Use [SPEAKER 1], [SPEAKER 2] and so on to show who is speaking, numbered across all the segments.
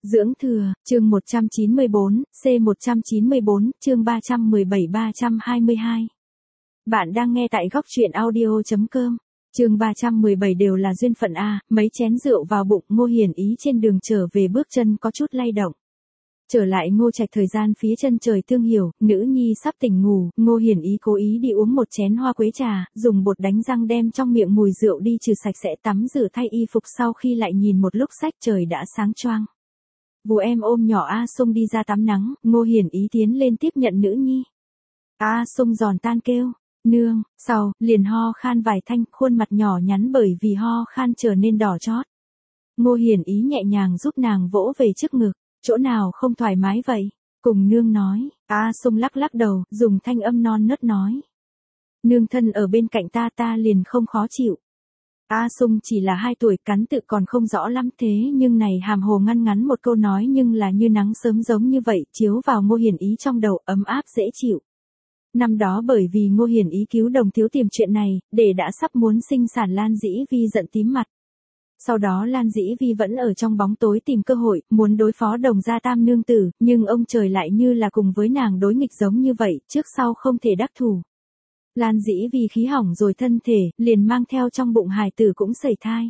[SPEAKER 1] Dưỡng thừa, chương 194, C194, chương 317-322. Bạn đang nghe tại góc truyện audio.com. Chương 317 đều là duyên phận a, mấy chén rượu vào bụng, Ngô Hiền Ý trên đường trở về bước chân có chút lay động. Trở lại Ngô Trạch thời gian phía chân trời tương hiểu, nữ nhi sắp tỉnh ngủ, Ngô Hiền Ý cố ý đi uống một chén hoa quế trà, dùng bột đánh răng đem trong miệng mùi rượu đi trừ sạch sẽ, tắm rửa thay y phục, sau khi lại nhìn một lúc sách trời đã sáng choang. Vú em ôm nhỏ A Sung đi ra tắm nắng, Ngô Hiền Ý tiến lên tiếp nhận nữ nhi. A Sung giòn tan kêu, nương, sau, liền ho khan vài thanh, khuôn mặt nhỏ nhắn bởi vì ho khan trở nên đỏ chót. Ngô Hiền Ý nhẹ nhàng giúp nàng vỗ về trước ngực, chỗ nào không thoải mái vậy, cùng nương nói. A Sung lắc lắc đầu, dùng thanh âm non nớt nói. Nương thân ở bên cạnh ta liền không khó chịu. A Sung chỉ là 2 tuổi, cắn tự còn không rõ lắm, thế nhưng này hàm hồ ngăn ngắn một câu nói nhưng là như nắng sớm giống như vậy, chiếu vào Ngô Hiền Ý trong đầu, ấm áp dễ chịu. Năm đó bởi vì Ngô Hiền Ý cứu Đồng Thiếu Tiềm chuyện này, để đã sắp muốn sinh sản Lan Dĩ Vi giận tím mặt. Sau đó Lan Dĩ Vi vẫn ở trong bóng tối tìm cơ hội, muốn đối phó Đồng gia tam nương tử, nhưng ông trời lại như là cùng với nàng đối nghịch giống như vậy, trước sau không thể đắc thủ. Lan Dĩ Vi khí hỏng rồi thân thể, liền mang theo trong bụng hài tử cũng sẩy thai.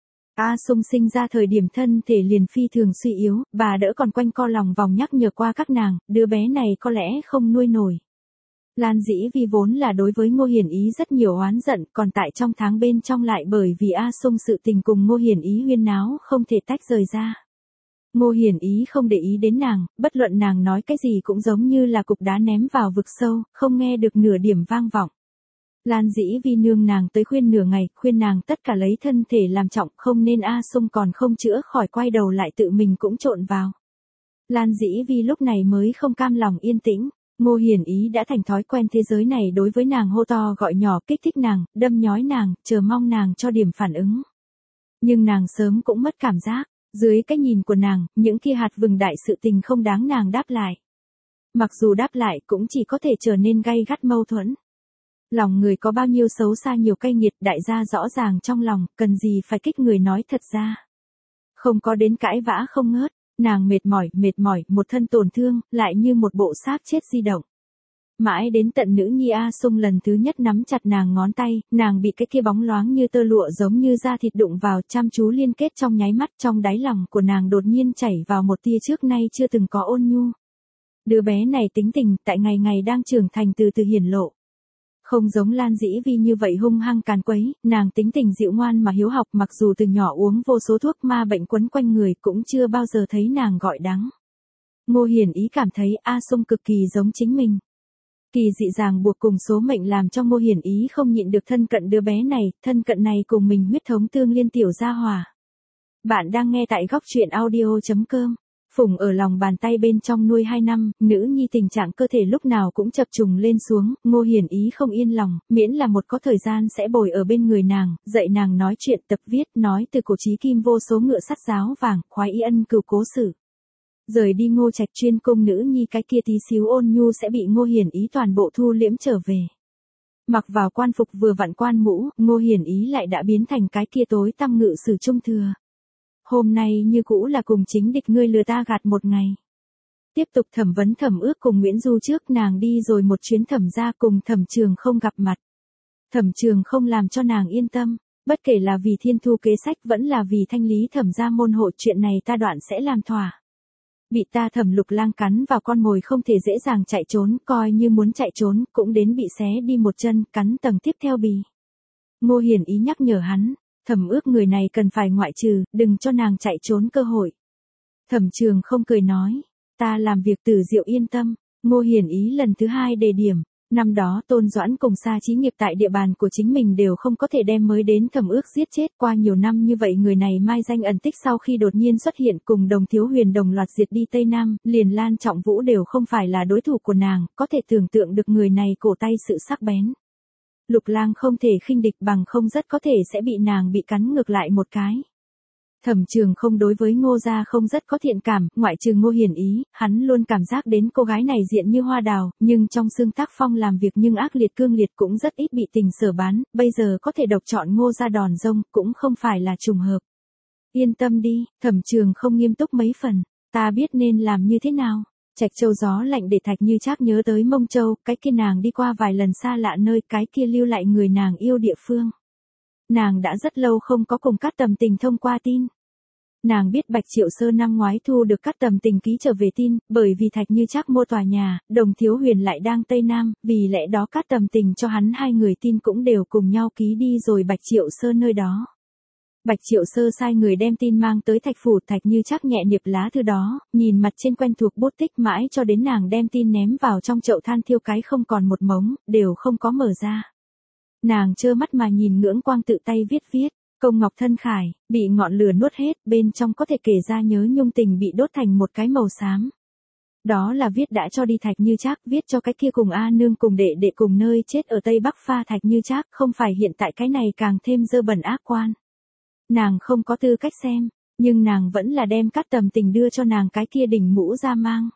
[SPEAKER 1] A Sung sinh ra thời điểm thân thể liền phi thường suy yếu, bà đỡ còn quanh co lòng vòng nhắc nhở qua các nàng, đứa bé này có lẽ không nuôi nổi. Lan Dĩ Vi vốn là đối với Ngô Hiền Ý rất nhiều oán giận, còn tại trong tháng bên trong lại bởi vì A Sung sự tình cùng Ngô Hiền Ý huyên náo không thể tách rời ra. Ngô Hiền Ý không để ý đến nàng, bất luận nàng nói cái gì cũng giống như là cục đá ném vào vực sâu, không nghe được nửa điểm vang vọng. Lan Dĩ Vi nương nàng tới khuyên nửa ngày, khuyên nàng tất cả lấy thân thể làm trọng, không nên A Sung còn không chữa khỏi, quay đầu lại tự mình cũng trộn vào. Lan Dĩ Vi lúc này mới không cam lòng yên tĩnh. Ngô Hiền Ý đã thành thói quen thế giới này đối với nàng hô to gọi nhỏ, kích thích nàng, đâm nhói nàng, chờ mong nàng cho điểm phản ứng. Nhưng nàng sớm cũng mất cảm giác, dưới cái nhìn của nàng, những kia hạt vừng đại sự tình không đáng nàng đáp lại. Mặc dù đáp lại cũng chỉ có thể trở nên gay gắt mâu thuẫn. Lòng người có bao nhiêu xấu xa nhiều cay nghiệt, đại gia rõ ràng trong lòng, cần gì phải kích người nói thật ra. Không có đến cãi vã không ngớt. Nàng mệt mỏi, một thân tổn thương, lại như một bộ xác chết di động. Mãi đến tận nữ nhi A Sung lần thứ nhất nắm chặt nàng ngón tay, nàng bị cái kia bóng loáng như tơ lụa giống như da thịt đụng vào, chăm chú liên kết trong nháy mắt, trong đáy lòng của nàng đột nhiên chảy vào một tia trước nay chưa từng có ôn nhu. Đứa bé này tính tình, tại ngày ngày đang trưởng thành từ từ hiển lộ. Không giống Lan Dĩ Vi như vậy hung hăng càn quấy, nàng tính tình dịu ngoan mà hiếu học, mặc dù từ nhỏ uống vô số thuốc ma bệnh quấn quanh người cũng chưa bao giờ thấy nàng gọi đắng. Ngô Hiền Ý cảm thấy A Sung cực kỳ giống chính mình. Kỳ dị ràng buộc cùng số mệnh làm cho Ngô Hiền Ý không nhịn được thân cận đứa bé này, thân cận này cùng mình huyết thống tương liên tiểu gia hòa. Bạn đang nghe tại góc truyện audio.com. Phùng ở lòng bàn tay bên trong nuôi 2 năm, nữ nhi tình trạng cơ thể lúc nào cũng chập trùng lên xuống, Ngô Hiền Ý không yên lòng, miễn là một có thời gian sẽ bồi ở bên người nàng, dạy nàng nói chuyện, tập viết, nói từ cổ chí kim vô số ngựa sắt giáo vàng, khoái y ân cừu cố sự. Rời đi Ngô Trạch chuyên cung nữ nhi cái kia tí xíu ôn nhu sẽ bị Ngô Hiền Ý toàn bộ thu liễm trở về. Mặc vào quan phục vừa vặn quan mũ, Ngô Hiền Ý lại đã biến thành cái kia tối tăm ngự sử trung thừa. Hôm nay như cũ là cùng chính địch ngươi lừa ta gạt một ngày. Tiếp tục thẩm vấn Thẩm Ước cùng Nguyễn Du trước, nàng đi rồi một chuyến Thẩm gia cùng Thẩm Trường không gặp mặt. Thẩm Trường không làm cho nàng yên tâm, bất kể là vì thiên thu kế sách vẫn là vì thanh lý Thẩm gia môn hộ, chuyện này ta đoạn sẽ làm thỏa. Bị ta Thẩm Lục Lang cắn vào con mồi không thể dễ dàng chạy trốn, coi như muốn chạy trốn cũng đến bị xé đi một chân, cắn tầng tiếp theo bì. Ngô Hiền Ý nhắc nhở hắn. Thẩm Ước người này cần phải ngoại trừ, đừng cho nàng chạy trốn cơ hội. Thẩm Trường không cười nói, ta làm việc Tử Diệu yên tâm. Ngô Hiền Ý lần thứ 2 đề điểm, năm đó Tôn Doãn cùng Sa Chí Nghiệp tại địa bàn của chính mình đều không có thể đem mới đến Thẩm Ước giết chết, qua nhiều năm như vậy người này mai danh ẩn tích, sau khi đột nhiên xuất hiện cùng Đồng Thiếu Huyền đồng loạt diệt đi Tây Nam, liền Lan Trọng Vũ đều không phải là đối thủ của nàng, có thể tưởng tượng được người này cổ tay sự sắc bén. Lục Lang không thể khinh địch, bằng không rất có thể sẽ bị nàng bị cắn ngược lại một cái. Thẩm Trường không đối với Ngô gia không rất có thiện cảm, ngoại trừ Ngô Hiền Ý, hắn luôn cảm giác đến cô gái này diện như hoa đào, nhưng trong xương tác phong làm việc nhưng ác liệt cương liệt, cũng rất ít bị tình sở bán, bây giờ có thể độc chọn Ngô gia đòn rông, cũng không phải là trùng hợp. Yên tâm đi, Thẩm Trường không nghiêm túc mấy phần, Ta biết nên làm như thế nào. Trạch Châu gió lạnh để Thạch Như Trác nhớ tới Mông Châu, cái kia nàng đi qua vài lần xa lạ nơi, cái kia lưu lại người nàng yêu địa phương. Nàng đã rất lâu không có cùng Cát Tầm Tình thông qua tin. Nàng biết Bạch Triệu Sơ năm ngoái thu được Cát Tầm Tình ký trở về tin, bởi vì Thạch Như Trác mua tòa nhà, Đồng Thiếu Huyền lại đang Tây Nam, vì lẽ đó Cát Tầm Tình cho hắn hai người tin cũng đều cùng nhau ký đi rồi Bạch Triệu Sơ nơi đó. Bạch Triệu Sơ sai người đem tin mang tới Thạch phủ, Thạch Như Trác nhẹ niệp lá thư đó, nhìn mặt trên quen thuộc bút tích mãi cho đến nàng đem tin ném vào trong chậu than thiêu cái không còn một mống, đều không có mở ra. Nàng trơ mắt mà nhìn ngưỡng quang tự tay viết, công ngọc thân khải, bị ngọn lửa nuốt hết, bên trong có thể kể ra nhớ nhung tình bị đốt thành một cái màu xám. Đó là viết đã cho đi Thạch Như Trác, viết cho cái kia cùng A Nương cùng đệ đệ cùng nơi chết ở Tây Bắc Pha Thạch Như Trác, không phải hiện tại cái này càng thêm dơ bẩn ác quan. Nàng không có tư cách xem, nhưng nàng vẫn là đem Cát Tầm Tình đưa cho nàng cái kia đỉnh mũ ra mang.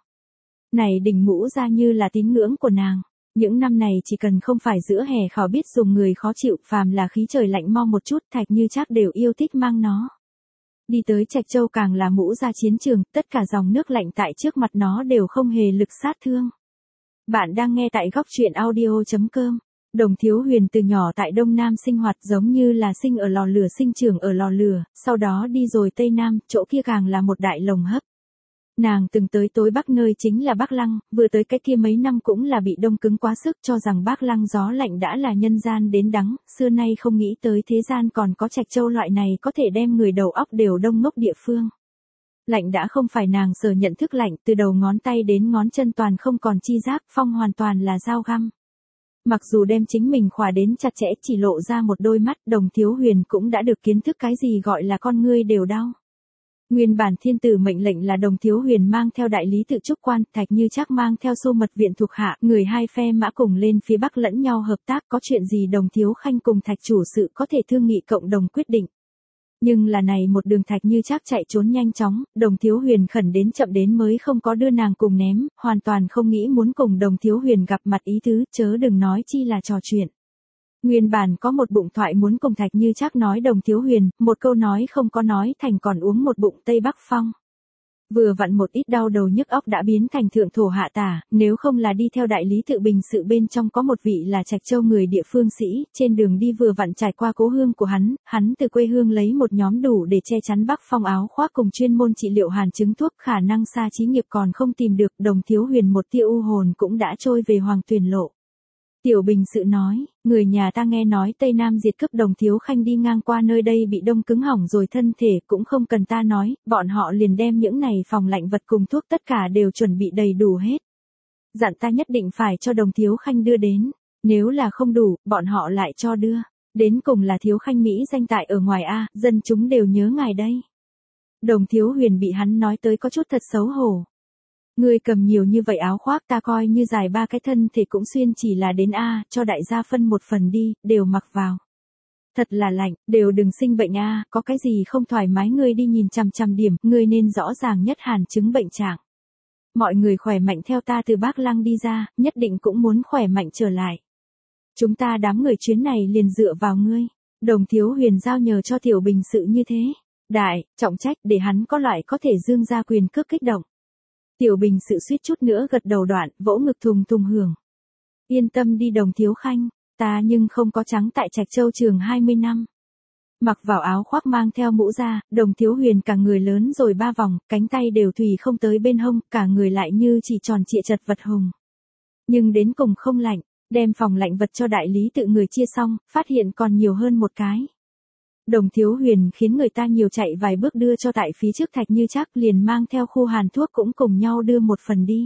[SPEAKER 1] Này đỉnh mũ ra như là tín ngưỡng của nàng. Những năm này chỉ cần không phải giữa hè khó biết dùng người khó chịu, phàm là khí trời lạnh mo một chút, Thạch Như Trác đều yêu thích mang nó. Đi tới Trạch Châu càng là mũ ra chiến trường, tất cả dòng nước lạnh tại trước mặt nó đều không hề lực sát thương. Bạn đang nghe tại góc truyện audio.com. Đồng Thiếu Huyền từ nhỏ tại Đông Nam sinh hoạt giống như là sinh ở lò lửa sinh trưởng ở lò lửa, sau đó đi rồi Tây Nam, chỗ kia càng là một đại lồng hấp. Nàng từng tới tối Bắc nơi chính là Bắc Lăng, vừa tới cái kia mấy năm cũng là bị đông cứng quá sức, cho rằng Bắc Lăng gió lạnh đã là nhân gian đến đắng, xưa nay không nghĩ tới thế gian còn có Trạch Châu loại này có thể đem người đầu óc đều đông ngốc địa phương. Lạnh đã không phải nàng sở nhận thức lạnh, từ đầu ngón tay đến ngón chân toàn không còn chi giác, phong hoàn toàn là dao găm. Mặc dù đem chính mình khỏa đến chặt chẽ chỉ lộ ra một đôi mắt, Đồng Thiếu Huyền cũng đã được kiến thức cái gì gọi là con ngươi đều đau. Nguyên bản thiên tử mệnh lệnh là Đồng Thiếu Huyền mang theo đại lý tự trúc quan, Thạch Như Trác mang theo Xô Mật viện thuộc hạ, người hai phe mã cùng lên phía Bắc lẫn nhau hợp tác, có chuyện gì Đồng Thiếu Khanh cùng Thạch chủ sự có thể thương nghị cộng đồng quyết định. Nhưng là này một đường Thạch Như Trác chạy trốn nhanh chóng, Đồng Thiếu Huyền khẩn đến chậm đến mới không có đưa nàng cùng ném, hoàn toàn không nghĩ muốn cùng Đồng Thiếu Huyền gặp mặt ý tứ, chớ đừng nói chi là trò chuyện. Nguyên bản có một bụng thoại muốn cùng Thạch Như Trác nói Đồng Thiếu Huyền, một câu nói không có nói thành còn uống một bụng Tây Bắc Phong. Vừa vặn một ít đau đầu nhức óc đã biến thành thượng thổ hạ tả, nếu không là đi theo đại lý tự bình sự bên trong có một vị là Trạch Châu người địa phương sĩ, trên đường đi vừa vặn trải qua cố hương của hắn từ quê hương lấy một nhóm đủ để che chắn Bắc Phong áo khoác cùng chuyên môn trị liệu hàn chứng thuốc, khả năng xa chí nghiệp còn không tìm được, Đồng Thiếu Huyền một tia u hồn cũng đã trôi về Hoàng Tuyền Lộ. Tiểu Bình sự nói, người nhà ta nghe nói Tây Nam diệt cướp, Đồng Thiếu Khanh đi ngang qua nơi đây bị đông cứng hỏng rồi, thân thể cũng không cần ta nói, bọn họ liền đem những này phòng lạnh vật cùng thuốc tất cả đều chuẩn bị đầy đủ hết. Dặn ta nhất định phải cho Đồng Thiếu Khanh đưa đến, nếu là không đủ, bọn họ lại cho đưa. Đến cùng là Thiếu Khanh Mỹ danh tại ở ngoài A, dân chúng đều nhớ ngài đây. Đồng Thiếu Huyền bị hắn nói tới có chút thật xấu hổ. Ngươi cầm nhiều như vậy áo khoác, ta coi như dài ba cái thân thể cũng xuyên chỉ là đến A, cho đại gia phân một phần đi, đều mặc vào. Thật là lạnh, đều đừng sinh bệnh A, có cái gì không thoải mái ngươi đi nhìn chằm chằm điểm, ngươi nên rõ ràng nhất hàn chứng bệnh trạng. Mọi người khỏe mạnh theo ta từ Bắc Lăng đi ra, nhất định cũng muốn khỏe mạnh trở lại. Chúng ta đám người chuyến này liền dựa vào ngươi. Đồng Thiếu Huyền giao nhờ cho Tiểu Bình sự như thế. Đại, trọng trách để hắn có loại có thể dương ra quyền cước kích động. Tiểu Bình sự suýt chút nữa gật đầu đoạn, vỗ ngực thùng thùng hưởng. Yên tâm đi Đồng Thiếu Khanh, ta nhưng không có trắng tại Trạch Châu trường 20 năm. Mặc vào áo khoác mang theo mũ ra, Đồng Thiếu Huyền cả người lớn rồi 3 vòng, cánh tay đều thùy không tới bên hông, cả người lại như chỉ tròn trịa chật vật hùng. Nhưng đến cùng không lạnh, đem phòng lạnh vật cho đại lý tự người chia xong, phát hiện còn nhiều hơn một cái. Đồng Thiếu Huyền khiến người ta nhiều chạy vài bước đưa cho tại phía trước Thạch Như Trác, liền mang theo khu hàn thuốc cũng cùng nhau đưa một phần đi.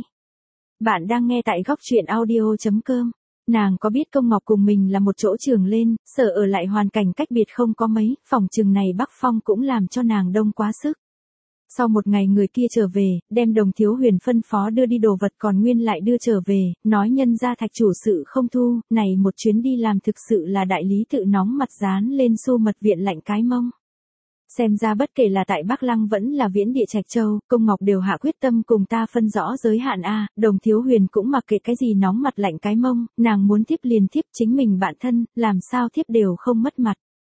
[SPEAKER 1] Bạn đang nghe tại góc truyện audio.com. Nàng có biết Công Ngọc cùng mình là một chỗ trường lên, sợ ở lại hoàn cảnh cách biệt không có mấy, phòng trường này Bắc Phong cũng làm cho nàng đông quá sức. Sau một ngày người kia trở về, đem Đồng Thiếu Huyền phân phó đưa đi đồ vật còn nguyên lại đưa trở về, nói nhân ra Thạch chủ sự không thu, này một chuyến đi làm thực sự là đại lý tự nóng mặt dán lên Xô Mật viện lạnh cái mông. Xem ra bất kể là tại Bắc Lăng vẫn là viễn địa Trạch Châu, Công Ngọc đều hạ quyết tâm cùng ta phân rõ giới hạn A, Đồng Thiếu Huyền cũng mặc kệ cái gì nóng mặt lạnh cái mông, nàng muốn thiếp liền thiếp, chính mình bản thân, làm sao thiếp đều không mất mặt.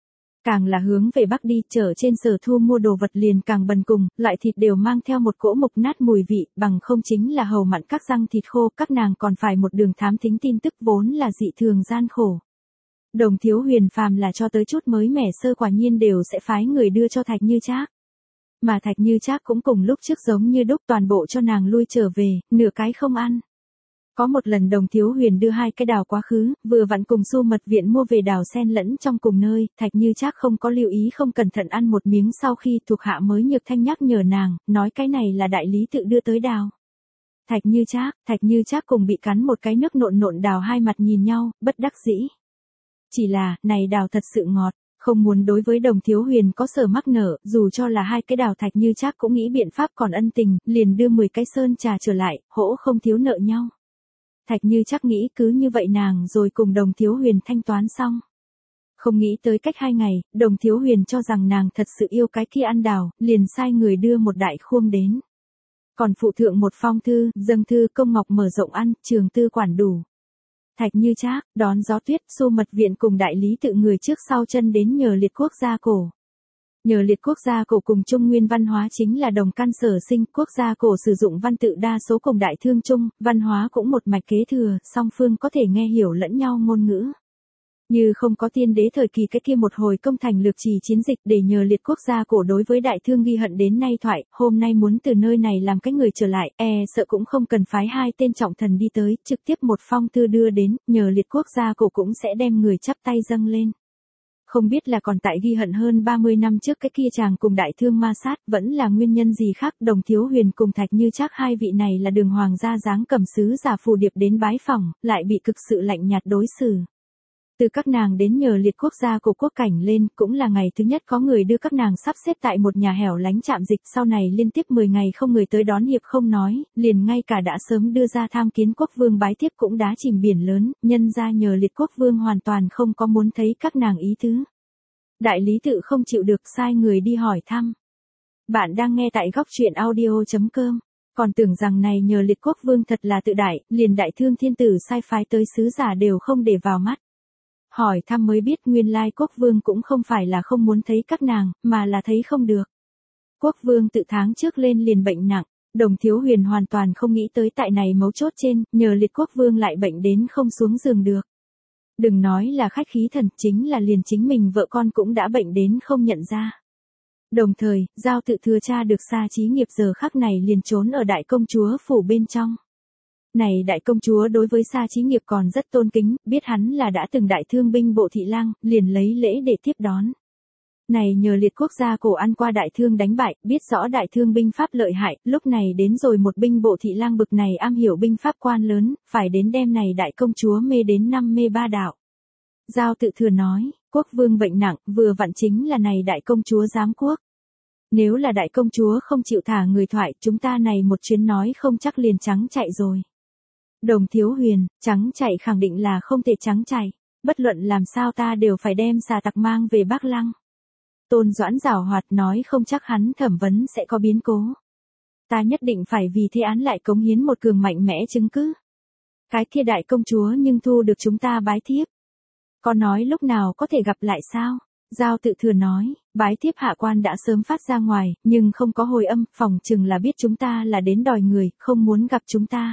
[SPEAKER 1] Càng là hướng về Bắc đi, chợ trên Sở Thu mua đồ vật liền càng bần cùng, loại thịt đều mang theo một cỗ mục nát mùi vị, bằng không chính là hầu mặn các răng thịt khô, các nàng còn phải một đường thám thính tin tức vốn là dị thường gian khổ. Đồng Thiếu Huyền phàm là cho tới chút mới mẻ sơ quả nhiên đều sẽ phái người đưa cho Thạch Như Trác. Mà Thạch Như Trác cũng cùng lúc trước giống như đúc toàn bộ cho nàng lui trở về, nửa cái không ăn. Có một lần Đồng Thiếu Huyền đưa 2 cái đào quá khứ, vừa vặn cùng Xu Mật Viện mua về đào xen lẫn trong cùng nơi, Thạch Như Trác không có lưu ý không cẩn thận ăn một miếng sau khi thuộc hạ mới nhược thanh nhắc nhở nàng, nói cái này là đại lý tự đưa tới đào. Thạch Như Trác cùng bị cắn một cái nước nộn nộn đào hai mặt nhìn nhau, bất đắc dĩ. Chỉ là, này đào thật sự ngọt, không muốn đối với Đồng Thiếu Huyền có sở mắc nở, dù cho là 2 cái đào Thạch Như Trác cũng nghĩ biện pháp còn ân tình, liền đưa 10 cái sơn trà trở lại, hỗ không thiếu nợ nhau. Thạch Như Trác nghĩ cứ như vậy nàng rồi cùng Đồng Thiếu Huyền thanh toán xong. Không nghĩ tới cách 2 ngày, Đồng Thiếu Huyền cho rằng nàng thật sự yêu cái kia ăn đào, liền sai người đưa một đại khuôn đến. Còn phụ thượng một phong thư, dâng thư công ngọc mở rộng ăn, trường tư quản đủ. Thạch Như Trác, đón gió tuyết, Xu Mật Viện cùng đại lý tự người trước sau chân đến nhờ liệt quốc gia cổ. Nhờ liệt quốc gia cổ cùng Trung Nguyên văn hóa chính là đồng căn sở sinh, quốc gia cổ sử dụng văn tự đa số cùng đại thương Trung, văn hóa cũng một mạch kế thừa, song phương có thể nghe hiểu lẫn nhau ngôn ngữ. Như không có tiên đế thời kỳ cái kia một hồi công thành lược trì chiến dịch để nhờ liệt quốc gia cổ đối với đại thương ghi hận đến nay thoại, hôm nay muốn từ nơi này làm cái người trở lại, sợ cũng không cần phái 2 tên trọng thần đi tới, trực tiếp một phong thư đưa đến, nhờ liệt quốc gia cổ cũng sẽ đem người chắp tay dâng lên. Không biết là còn tại ghi hận hơn 30 năm trước cái kia chàng cùng đại thương ma sát, vẫn là nguyên nhân gì khác, Đồng Thiếu Huyền cùng Thạch Như Trác 2 vị này là đường hoàng gia dáng cầm sứ giả phù điệp đến bái phỏng, lại bị cực sự lạnh nhạt đối xử. Từ các nàng đến nhờ liệt quốc gia cổ quốc cảnh lên, cũng là ngày thứ nhất có người đưa các nàng sắp xếp tại một nhà hẻo lánh trạm dịch, sau này liên tiếp 10 ngày không người tới đón hiệp không nói, liền ngay cả đã sớm đưa ra tham kiến quốc vương bái tiếp cũng đá chìm biển lớn, nhân ra nhờ liệt quốc vương hoàn toàn không có muốn thấy các nàng ý tứ. Đại lý tự không chịu được sai người đi hỏi thăm. Bạn đang nghe tại góc truyện audio.com. Còn tưởng rằng này nhờ liệt quốc vương thật là tự đại, liền đại thương thiên tử sai phái tới sứ giả đều không để vào mắt. Hỏi thăm mới biết nguyên lai quốc vương cũng không phải là không muốn thấy các nàng, mà là thấy không được. Quốc vương tự tháng trước lên liền bệnh nặng, Đồng Thiếu Huyền hoàn toàn không nghĩ tới tại này mấu chốt trên, nhờ liệt quốc vương lại bệnh đến không xuống giường được. Đừng nói là khách khí thần, chính là liền chính mình vợ con cũng đã bệnh đến không nhận ra. Đồng thời, Giao Tự Thừa cha được Sa Chí Nghiệp giờ khắc này liền trốn ở đại công chúa phủ bên trong. Này đại công chúa đối với Sa Chí Nghiệp còn rất tôn kính, biết hắn là đã từng đại thương binh bộ thị lang, liền lấy lễ để tiếp đón. Này nhờ liệt quốc gia cổ ăn qua đại thương đánh bại, biết rõ đại thương binh pháp lợi hại, lúc này đến rồi một binh bộ thị lang bực này am hiểu binh pháp quan lớn, phải đến đêm này đại công chúa mê đến 5 mê 3 đạo. Giao Tự Thừa nói, quốc vương bệnh nặng, vừa vặn chính là này đại công chúa giám quốc. Nếu là đại công chúa không chịu thả người thoại, chúng ta này một chuyến nói không chắc liền trắng chạy rồi. Đồng Thiếu Huyền, trắng chạy khẳng định là không thể trắng chạy, bất luận làm sao ta đều phải đem xà tặc mang về Bắc Lăng. Tôn Doãn giảo hoạt nói không chắc hắn thẩm vấn sẽ có biến cố. Ta nhất định phải vì thế án lại cống hiến một cường mạnh mẽ chứng cứ. Cái kia đại công chúa nhưng thu được chúng ta bái thiếp. Có nói lúc nào có thể gặp lại sao? Giao Tự Thừa nói, bái thiếp hạ quan đã sớm phát ra ngoài, nhưng không có hồi âm, phòng chừng là biết chúng ta là đến đòi người, không muốn gặp chúng ta.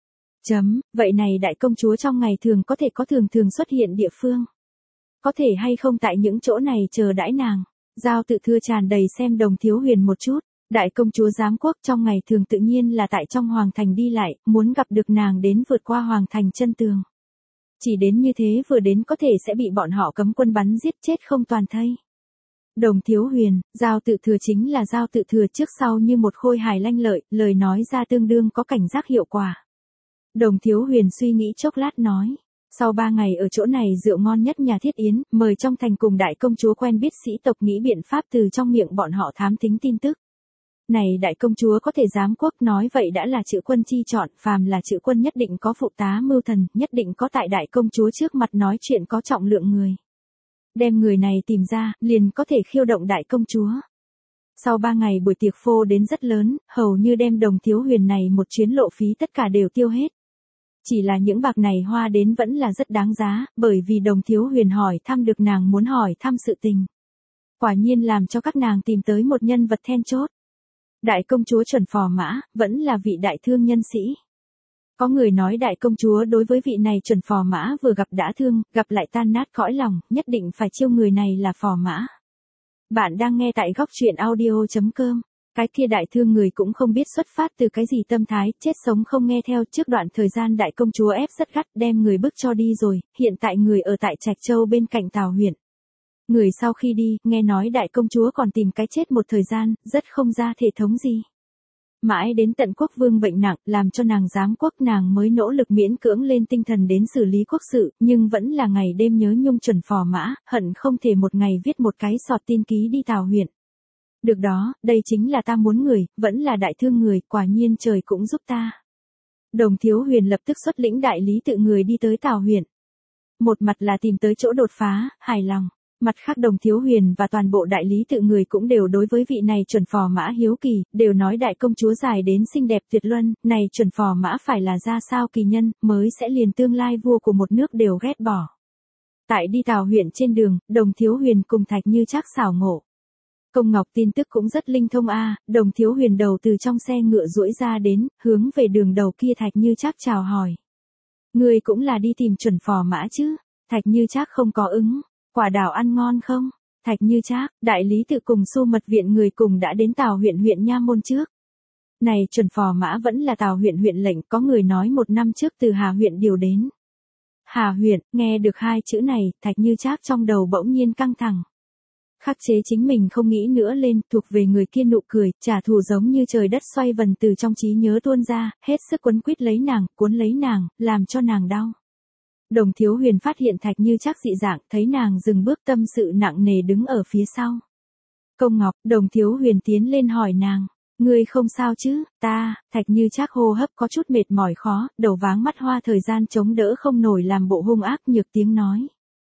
[SPEAKER 1] Vậy này đại công chúa trong ngày thường có thể có thường thường xuất hiện địa phương. Có thể hay không tại những chỗ này chờ đãi nàng. Giao Tự Thừa tràn đầy xem Đồng Thiếu Huyền một chút. Đại công chúa giám quốc trong ngày thường tự nhiên là tại trong hoàng thành đi lại, muốn gặp được nàng đến vượt qua hoàng thành chân tường. Chỉ đến như thế vừa đến có thể sẽ bị bọn họ cấm quân bắn giết chết không toàn thây. Đồng Thiếu Huyền, Giao Tự Thừa chính là Giao Tự Thừa trước sau như một khôi hài lanh lợi, lời nói ra tương đương có cảnh giác hiệu quả. Đồng Thiếu Huyền suy nghĩ chốc lát nói, sau 3 ngày ở chỗ này rượu ngon nhất nhà thiết yến, mời trong thành cùng đại công chúa quen biết sĩ tộc nghĩ biện pháp từ trong miệng bọn họ thám thính tin tức. Này đại công chúa có thể giám quốc nói vậy đã là chữ quân chi chọn, phàm là chữ quân nhất định có phụ tá mưu thần, nhất định có tại đại công chúa trước mặt nói chuyện có trọng lượng người. Đem người này tìm ra, liền có thể khiêu động đại công chúa. Sau 3 ngày buổi tiệc phô đến rất lớn, hầu như đem Đồng Thiếu Huyền này một chuyến lộ phí tất cả đều tiêu hết. Chỉ là những bạc này hoa đến vẫn là rất đáng giá, bởi vì Đồng Thiếu Huyền hỏi thăm được nàng muốn hỏi thăm sự tình. Quả nhiên làm cho các nàng tìm tới một nhân vật then chốt. Đại công chúa Chuẩn Phò Mã, vẫn là vị đại thương nhân sĩ. Có người nói đại công chúa đối với vị này Chuẩn Phò Mã vừa gặp đã thương, gặp lại tan nát cõi lòng, nhất định phải chiêu người này là Phò Mã. Bạn đang nghe tại góc truyện audio.com. Cái kia đại thương người cũng không biết xuất phát từ cái gì tâm thái, chết sống không nghe theo. Trước đoạn thời gian đại công chúa ép rất gắt đem người bức cho đi rồi, hiện tại người ở tại Trạch Châu bên cạnh Tào huyện. Người sau khi đi, nghe nói đại công chúa còn tìm cái chết một thời gian, rất không ra thể thống gì. Mãi đến tận quốc vương bệnh nặng, làm cho nàng giám quốc, nàng mới nỗ lực miễn cưỡng lên tinh thần đến xử lý quốc sự, nhưng vẫn là ngày đêm nhớ nhung Chuẩn Phò Mã, hận không thể một ngày viết một cái sọt tin ký đi Tào huyện. Được đó, đây chính là ta muốn người, vẫn là đại thương người, quả nhiên trời cũng giúp ta. Đồng Thiếu Huyền lập tức xuất lĩnh đại lý tự người đi tới Tào huyện. Một mặt là tìm tới chỗ đột phá, hài lòng. Mặt khác Đồng Thiếu Huyền và toàn bộ đại lý tự người cũng đều đối với vị này Chuẩn Phò Mã hiếu kỳ, đều nói đại công chúa dài đến xinh đẹp tuyệt luân, này Chuẩn Phò Mã phải là ra sao kỳ nhân, mới sẽ liền tương lai vua của một nước đều ghét bỏ. Tại đi Tào huyện trên đường, Đồng Thiếu Huyền cùng Thạch Như Trác xảo ngộ. Công Ngọc tin tức cũng rất linh thông a, Đồng Thiếu Huyền đầu từ trong xe ngựa duỗi ra đến, hướng về đường đầu kia Thạch Như Trác chào hỏi. Người cũng là đi tìm Chuẩn Phò Mã chứ? Thạch Như Trác không có ứng. Quả đào ăn ngon không? Thạch Như Trác, đại lý tự cùng Xu Mật viện người cùng đã đến Tào huyện huyện nha môn trước. Này Chuẩn Phò Mã vẫn là Tào huyện huyện lệnh, có người nói 1 năm trước từ Hà huyện điều đến. Hà huyện, nghe được 2 chữ này, Thạch Như Trác trong đầu bỗng nhiên căng thẳng. Khắc chế chính mình không nghĩ nữa lên, thuộc về người kia nụ cười, trả thù giống như trời đất xoay vần từ trong trí nhớ tuôn ra, hết sức quấn quýt lấy nàng, cuốn lấy nàng, làm cho nàng đau. Đồng Thiếu Huyền phát hiện Thạch Như Trác dị dạng, thấy nàng dừng bước tâm sự nặng nề đứng ở phía sau. Công Ngọc, Đồng Thiếu Huyền tiến lên hỏi nàng, ngươi không sao chứ? Ta, Thạch Như Trác hô hấp có chút mệt mỏi khó, đầu váng mắt hoa thời gian chống đỡ không nổi làm bộ hung ác nhược tiếng nói.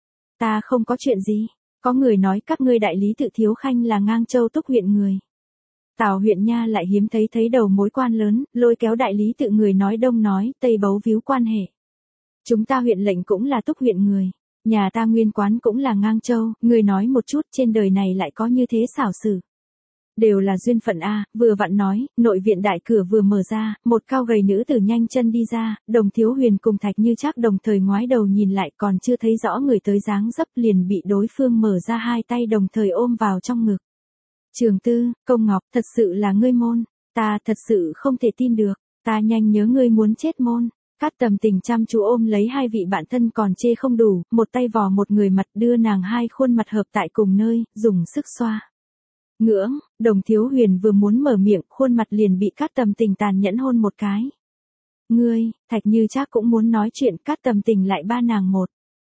[SPEAKER 1] Ta không có chuyện gì, có người nói các ngươi đại lý tự Thiếu Khanh là Ngang Châu Túc huyện người. Tào huyện nha lại hiếm thấy đầu mối quan lớn, lôi kéo đại lý tự người nói đông nói, tây bấu víu quan hệ. Chúng ta huyện lệnh cũng là Túc huyện người, nhà ta nguyên quán cũng là Ngang Châu, người nói một chút trên đời này lại có như thế xảo sử. Đều là duyên phận a, vừa vặn nói, nội viện đại cửa vừa mở ra, một cao gầy nữ tử nhanh chân đi ra, Đồng Thiếu Huyền cùng Thạch Như Trác đồng thời ngoái đầu nhìn lại còn chưa thấy rõ người tới dáng dấp liền bị đối phương mở ra 2 tay đồng thời ôm vào trong ngực. Trường Tư, Công Ngọc, thật sự là ngươi môn, ta thật sự không thể tin được, ta nhanh nhớ ngươi muốn chết môn. Cát Tầm Tình chăm chú ôm lấy 2 vị bạn thân còn chê không đủ, một tay vò một người mặt đưa nàng 2 khuôn mặt hợp tại cùng nơi, dùng sức xoa. Ngưỡng, Đồng Thiếu Huyền vừa muốn mở miệng, khuôn mặt liền bị Cát Tầm Tình tàn nhẫn hôn một cái. Ngươi, Thạch Như Trác cũng muốn nói chuyện, Cát Tầm Tình lại ba nàng một.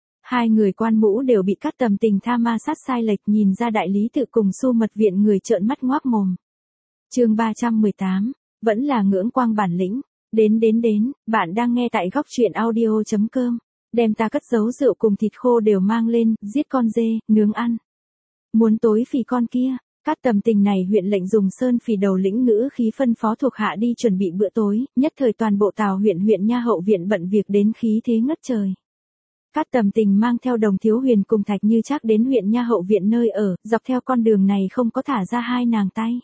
[SPEAKER 1] 2 người quan mũ đều bị Cát Tầm Tình tha ma sát sai lệch, nhìn ra đại lý tự cùng Xu Mật viện người trợn mắt ngoác mồm. Chương 318, vẫn là ngưỡng quang bản lĩnh. Đến, bạn đang nghe tại góc truyện audio.com. Đem ta cất giấu rượu cùng thịt khô đều mang lên, giết con dê, nướng ăn. Muốn tối phì con kia, Cát Tầm Tình này huyện lệnh dùng sơn phì đầu lĩnh ngữ khí phân phó thuộc hạ đi chuẩn bị bữa tối, nhất thời toàn bộ Tào huyện huyện nha hậu viện bận việc đến khí thế ngất trời. Cát Tầm Tình mang theo Đồng Thiếu Huyền cùng Thạch Như Trác đến huyện nha hậu viện nơi ở, dọc theo con đường này không có thả ra 2 nàng tay.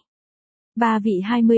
[SPEAKER 1] 3 vị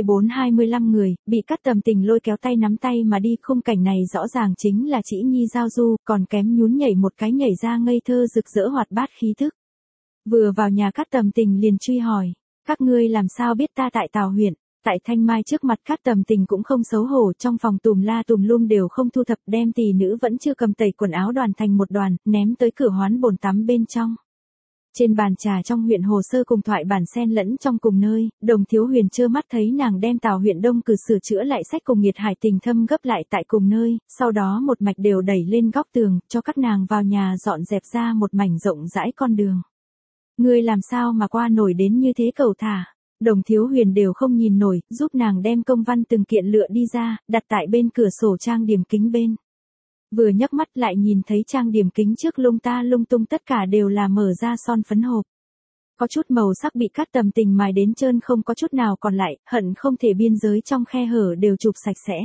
[SPEAKER 1] 24-25 người, bị Cát Tầm Tình lôi kéo tay nắm tay mà đi, khung cảnh này rõ ràng chính là Trĩ Nhi giao du, còn kém nhún nhảy một cái nhảy ra ngây thơ rực rỡ hoạt bát khí thức. Vừa vào nhà Cát Tầm Tình liền truy hỏi, các ngươi làm sao biết ta tại Tào huyện? Tại Thanh Mai trước mặt Cát Tầm Tình cũng không xấu hổ, trong phòng tùm la tùm lum đều không thu thập, đem tỷ nữ vẫn chưa cầm tẩy quần áo đoàn thành một đoàn, ném tới cửa hoán bồn tắm bên trong. Trên bàn trà trong huyện hồ sơ cùng thoại bản xen lẫn trong cùng nơi, Đồng Thiếu Huyền trơ mắt thấy nàng đem Tào huyện Đông cử sửa chữa lại sách cùng Nghiệt Hải Tình Thâm gấp lại tại cùng nơi, sau đó một mạch đều đẩy lên góc tường, cho các nàng vào nhà dọn dẹp ra một mảnh rộng rãi con đường. Ngươi làm sao mà qua nổi đến như thế cầu thả? Đồng Thiếu Huyền đều không nhìn nổi, giúp nàng đem công văn từng kiện lựa đi ra, đặt tại bên cửa sổ trang điểm kính bên. Vừa nhấc mắt lại nhìn thấy trang điểm kính trước lung ta lung tung tất cả đều là mở ra son phấn hộp. Có chút màu sắc bị Cát Tầm Tình mài đến trơn không có chút nào còn lại, hận không thể biên giới trong khe hở đều chụp sạch sẽ.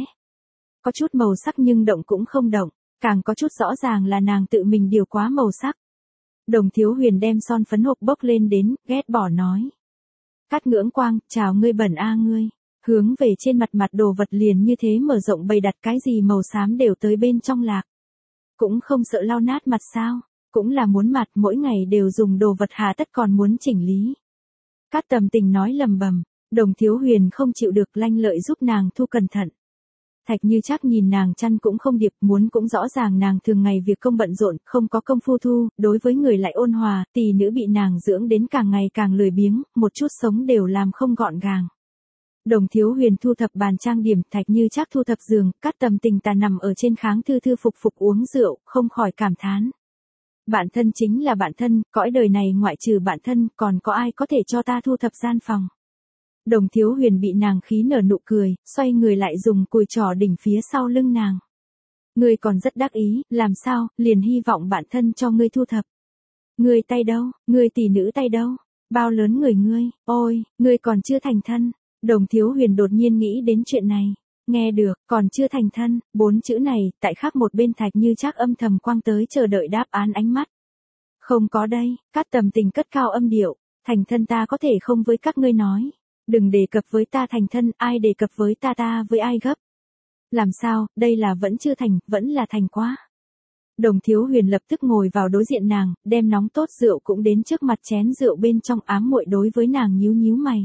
[SPEAKER 1] Có chút màu sắc nhưng động cũng không động, càng có chút rõ ràng là nàng tự mình điều quá màu sắc. Đồng Thiếu Huyền đem son phấn hộp bốc lên đến, ghét bỏ nói. Cát Ngưỡng Quang, chào ngươi bẩn a ngươi. Hướng về trên mặt đồ vật liền như thế mở rộng bày đặt, cái gì màu xám đều tới bên trong lạc. Cũng không sợ lau nát mặt sao, cũng là muốn mặt, mỗi ngày đều dùng đồ vật hà tất còn muốn chỉnh lý. Cát Tầm Tình nói lầm bầm, Đồng Thiếu Huyền không chịu được, lanh lợi giúp nàng thu cẩn thận. Thạch Như Trác nhìn nàng chăn cũng không điệp, muốn cũng rõ ràng nàng thường ngày việc công bận rộn, không có công phu thu, đối với người lại ôn hòa, tỷ nữ bị nàng dưỡng đến càng ngày càng lười biếng, một chút sống đều làm không gọn gàng. Đồng Thiếu Huyền thu thập bàn trang điểm, Thạch Như Trác thu thập giường, Cát Tầm Tình ta nằm ở trên kháng thư thư phục uống rượu, không khỏi cảm thán. Bạn thân chính là bạn thân, cõi đời này ngoại trừ bạn thân, còn có ai có thể cho ta thu thập gian phòng. Đồng Thiếu Huyền bị nàng khí nở nụ cười, xoay người lại dùng cùi trỏ đỉnh phía sau lưng nàng. Ngươi còn rất đắc ý, làm sao, liền hy vọng bạn thân cho ngươi thu thập. Ngươi tay đâu, ngươi tỷ nữ tay đâu, bao lớn người ngươi, ôi, ngươi còn chưa thành thân. Đồng Thiếu Huyền đột nhiên nghĩ đến chuyện này. Nghe được, còn chưa thành thân, 4 chữ này, tại khác một bên Thạch Như Trác âm thầm quăng tới chờ đợi đáp án ánh mắt. Không có đây, Cát Tầm Tình cất cao âm điệu, thành thân ta có thể không với các ngươi nói. Đừng đề cập với ta thành thân, ai đề cập với ta với ai gấp. Làm sao, đây là vẫn chưa thành, vẫn là thành quá. Đồng Thiếu Huyền lập tức ngồi vào đối diện nàng, đem nóng tốt rượu cũng đến trước mặt chén rượu bên trong, ám muội đối với nàng nhíu nhíu mày.